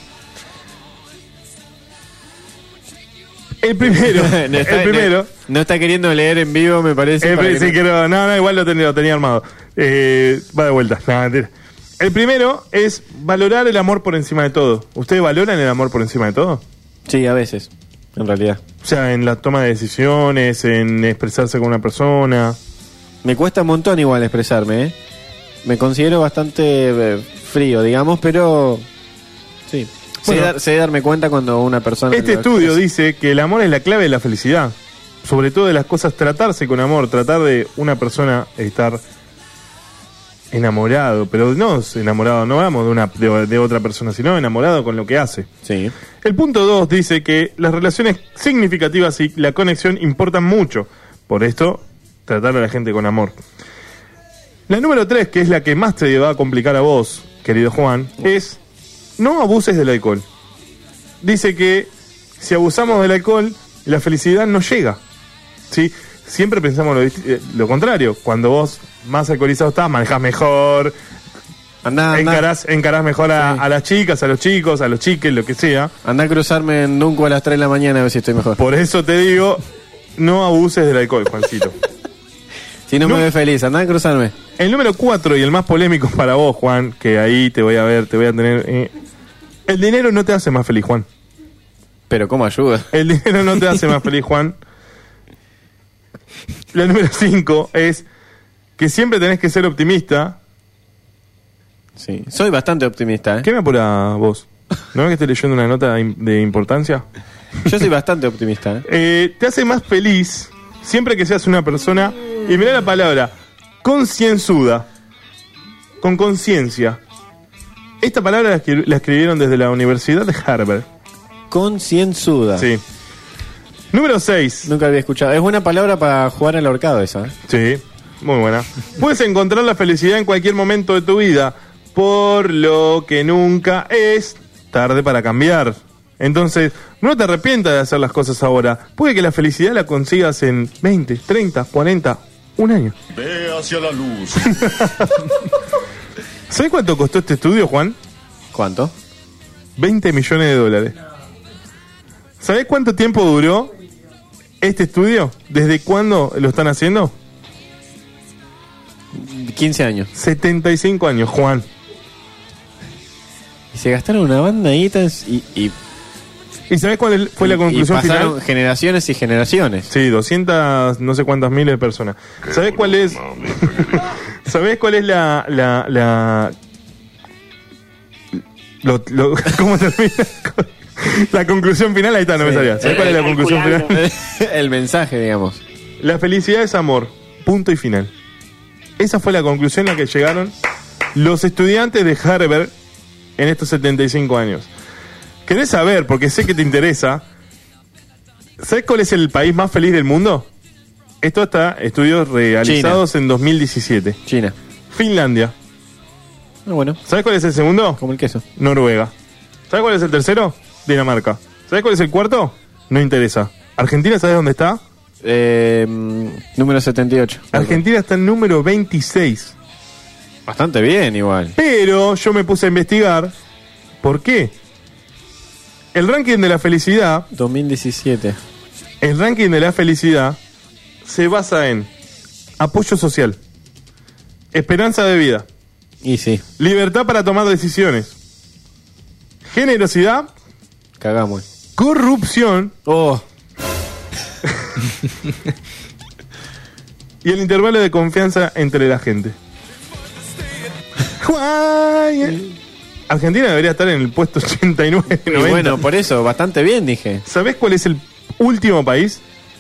El primero. No está queriendo leer en vivo, me parece. Igual lo tenía armado. Va de vuelta. No, mentira. El primero es valorar el amor por encima de todo. ¿Ustedes valoran el amor por encima de todo? Sí, a veces, en realidad. O sea, en la toma de decisiones, en expresarse con una persona. Me cuesta un montón igual expresarme, Me considero bastante frío, digamos, pero sí. Sé darme cuenta cuando una persona... Este estudio dice que el amor es la clave de la felicidad. Sobre todo de las cosas, tratarse con amor, tratar de una persona estar enamorado, pero no enamorado, no hablamos de otra persona, sino enamorado con lo que hace. Sí. El punto 2 dice que las relaciones significativas y la conexión importan mucho. Por esto, tratar a la gente con amor. La número 3, que es la que más te va a complicar a vos, querido Juan, es no abuses del alcohol. Dice que si abusamos del alcohol, la felicidad no llega. ¿Sí? Siempre pensamos lo contrario. Cuando vos más alcoholizado estás, manejás mejor, encarás mejor a las chicas, a los chicos, a los chiques, lo que sea. Andá a cruzarme en Dunco a las 3 de la mañana a ver si estoy mejor. Por eso te digo, no abuses del alcohol, Juancito. Si no me ves feliz, andá a cruzarme. El número 4 y el más polémico para vos, Juan, que ahí te voy a tener... el dinero no te hace más feliz, Juan. Pero ¿cómo ayuda? El dinero no te hace más feliz, Juan. La número 5 es que siempre tenés que ser optimista. Sí, soy bastante optimista, ¿Qué me apura vos? ¿No ves que estoy leyendo una nota de importancia? Yo soy bastante optimista, Te hace más feliz siempre que seas una persona, y mirá la palabra, concienzuda, con conciencia. Esta palabra la escribieron desde la Universidad de Harvard. Concienzuda. Sí. Número 6. Nunca había escuchado. Es buena palabra para jugar al ahorcado esa, Sí, muy buena. Puedes encontrar la felicidad en cualquier momento de tu vida, por lo que nunca es tarde para cambiar. Entonces, no te arrepientas de hacer las cosas ahora. Puede que la felicidad la consigas en 20, 30, 40, un año. Ve hacia la luz. ¿Sabes cuánto costó este estudio, Juan? ¿Cuánto? $20 millones. ¿Sabés cuánto tiempo duró este estudio? ¿Desde cuándo lo están haciendo? 15 años. 75 años, Juan. Y se gastaron una banda de guitas ¿Y sabés cuál fue la conclusión pasaron final? Generaciones y generaciones. Sí, 200, no sé cuántas miles de personas. ¿Sabés cuál es? ¿Sabés cuál es ¿cómo termina? La conclusión final, ahí está, no me salía. ¿Sabés cuál es la conclusión final? El mensaje, digamos. La felicidad es amor, punto y final. Esa fue la conclusión a la que llegaron los estudiantes de Harvard en estos 75 años. ¿Querés saber? Porque sé que te interesa. ¿Sabés cuál es el país más feliz del mundo? Esto está estudios realizados en 2017. China. Finlandia. Bueno. ¿Sabes cuál es el segundo? Como el queso. Noruega. ¿Sabes cuál es el tercero? Dinamarca. ¿Sabes cuál es el cuarto? No interesa. Argentina, ¿sabes dónde está? Número 78. Argentina está en número 26. Bastante bien, igual. Pero yo me puse a investigar. ¿Por qué? El ranking de la felicidad. 2017. El ranking de la felicidad se basa en apoyo social, esperanza de vida, y sí, libertad para tomar decisiones, generosidad, cagamos, corrupción, y el intervalo de confianza entre la gente. Argentina debería estar en el puesto 89, 90. Y bueno, por eso, bastante bien, dije. ¿Sabés cuál es el último país?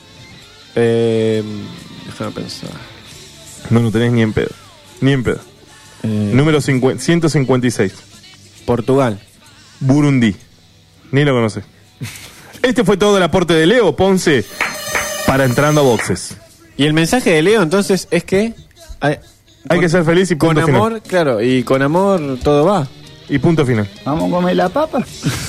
Déjame pensar. No lo tenés ni en pedo. Ni en pedo. Número 156. Portugal. Burundi. Ni lo conoces. Este fue todo el aporte de Leo Ponce para Entrando a Boxes. Y el mensaje de Leo entonces es que hay que ser feliz y punto con amor, final. Claro, y con amor todo va. Y punto final. Vamos a comer la papa.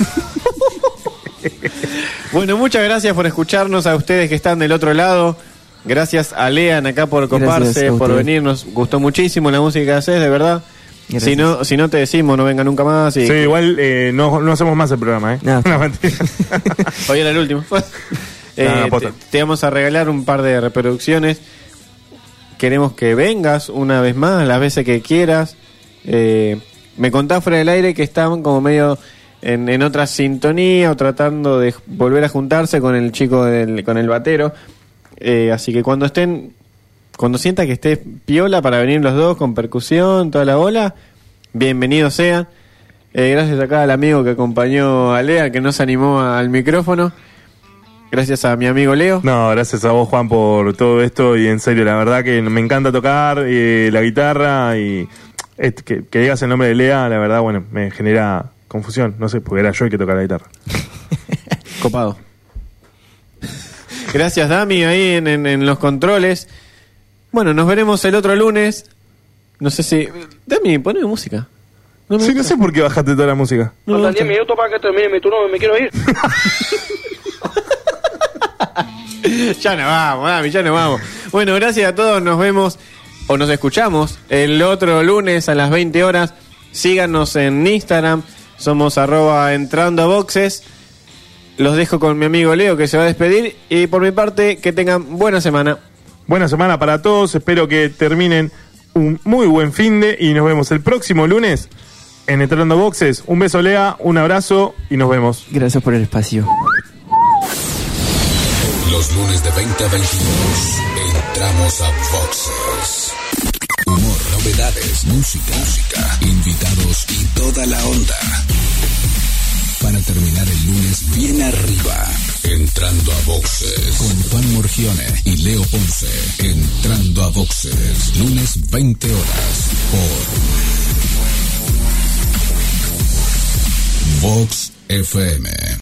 Bueno, muchas gracias por escucharnos, a ustedes que están del otro lado. Gracias a Lean acá por coparse, por venir. Nos gustó muchísimo la música que haces, de verdad. Si no te decimos, no venga nunca más. Y... Sí, igual no hacemos más el programa, ¿eh? No. No, mentira. Hoy era el último. Te vamos a regalar un par de reproducciones. Queremos que vengas una vez más, las veces que quieras. Me contás fuera del aire que estaban como medio en otra sintonía o tratando de volver a juntarse con el chico con el batero. Así que cuando sienta que estés piola para venir los dos con percusión, toda la bola, bienvenidos sean. Gracias acá al amigo que acompañó a Lea, que no se animó al micrófono. Gracias a mi amigo Leo. No, gracias a vos, Juan, por todo esto. Y en serio, la verdad que me encanta tocar la guitarra. Y que digas el nombre de Lea, la verdad, bueno, me genera confusión. No sé, porque era yo el que tocaba la guitarra. Copado. Gracias, Dami, ahí en los controles. Bueno, nos veremos el otro lunes. No sé si... Dami, poneme música. No sé por qué bajaste toda la música. Faltan 10 minutos para que termine mi turno, me quiero ir. Ya nos vamos, Dami, ya nos vamos. Bueno, gracias a todos, nos vemos o nos escuchamos el otro lunes a las 20 horas. Síganos en Instagram, somos @entrando-a-boxes. Los dejo con mi amigo Leo, que se va a despedir. Y por mi parte, que tengan buena semana. Buena semana para todos. Espero que terminen un muy buen finde. Y nos vemos el próximo lunes en Entrando Boxes. Un beso, Lea. Un abrazo y nos vemos. Gracias por el espacio. Los lunes de 20 a 22 entramos a Boxes. Humor, novedades, música, invitados y toda la onda. Para terminar el lunes bien arriba. Entrando a Boxes con Juan Morgione y Leo Ponce. Entrando a Boxes, lunes 20 horas por Vox FM.